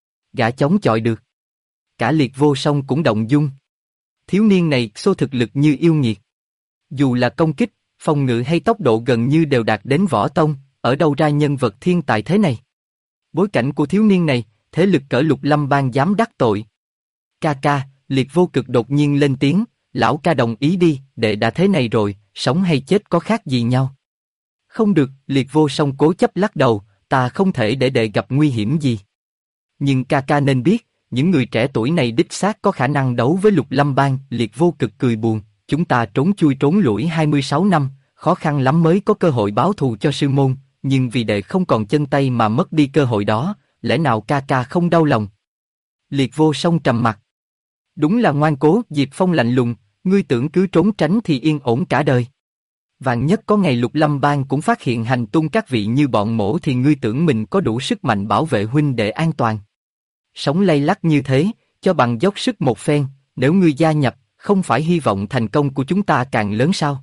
Speaker 1: Gã chống chọi được. Cả Liệt Vô Song cũng động dung. Thiếu niên này xô thực lực như yêu nghiệt. Dù là công kích, phòng ngự hay tốc độ gần như đều đạt đến võ tông, ở đâu ra nhân vật thiên tài thế này? Bối cảnh của thiếu niên này, thế lực cỡ Lục Lâm Bang dám đắc tội. Ca ca, Liệt Vô Cực đột nhiên lên tiếng, lão ca đồng ý đi, đệ đã thế này rồi, sống hay chết có khác gì nhau. Không được, Liệt Vô Song cố chấp lắc đầu, ta không thể để đệ gặp nguy hiểm gì. Nhưng ca ca nên biết, những người trẻ tuổi này đích xác có khả năng đấu với Lục Lâm Bang. Liệt Vô Cực cười buồn, chúng ta trốn chui trốn lủi 26 năm, khó khăn lắm mới có cơ hội báo thù cho sư môn, nhưng vì đệ không còn chân tay mà mất đi cơ hội đó, lẽ nào ca ca không đau lòng? Liệt Vô Song trầm mặt. Đúng là ngoan cố. Diệp Phong lạnh lùng, ngươi tưởng cứ trốn tránh thì yên ổn cả đời. Vạn nhất có ngày Lục Lâm Bang cũng phát hiện hành tung các vị như bọn mổ thì ngươi tưởng mình có đủ sức mạnh bảo vệ huynh đệ an toàn. Sống lay lắc như thế, cho bằng dốc sức một phen, nếu ngươi gia nhập, không phải hy vọng thành công của chúng ta càng lớn sao?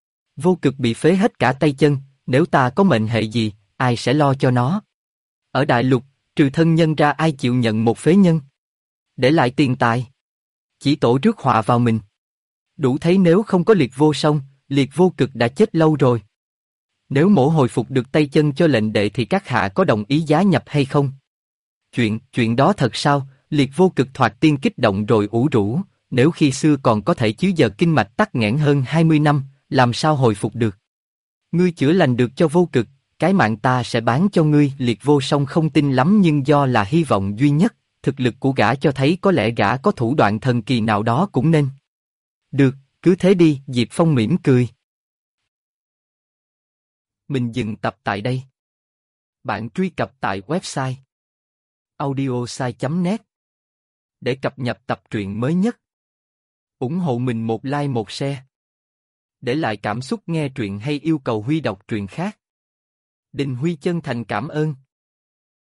Speaker 1: Vô Cực bị phế hết cả tay chân, nếu ta có mệnh hệ gì, ai sẽ lo cho nó? Ở Đại Lục, trừ thân nhân ra ai chịu nhận một phế nhân? Để lại tiền tài. Chỉ tổ rước họa vào mình. Đủ thấy nếu không có Liệt Vô Song, Liệt Vô Cực đã chết lâu rồi. Nếu mổ hồi phục được tay chân cho lệnh đệ thì các hạ có đồng ý giá nhập hay không? Chuyện đó thật sao? Liệt Vô Cực thoạt tiên kích động rồi ủ rũ, nếu khi xưa còn có thể chứ giờ kinh mạch tắc nghẽn hơn 20 năm, làm sao hồi phục được? Ngươi chữa lành được cho Vô Cực, cái mạng ta sẽ bán cho ngươi. Liệt Vô Song không tin lắm nhưng do là hy vọng duy nhất, thực lực của gã cho thấy có lẽ gã có thủ đoạn thần kỳ nào đó cũng nên. Được, cứ thế đi, Diệp Phong mỉm cười. Mình dừng tập tại đây. Bạn truy cập tại website audiosai.net để cập nhật tập truyện mới nhất. Ủng hộ mình một like một share. Để lại cảm xúc nghe truyện hay yêu cầu Huy đọc truyện khác. Đình Huy chân thành cảm ơn.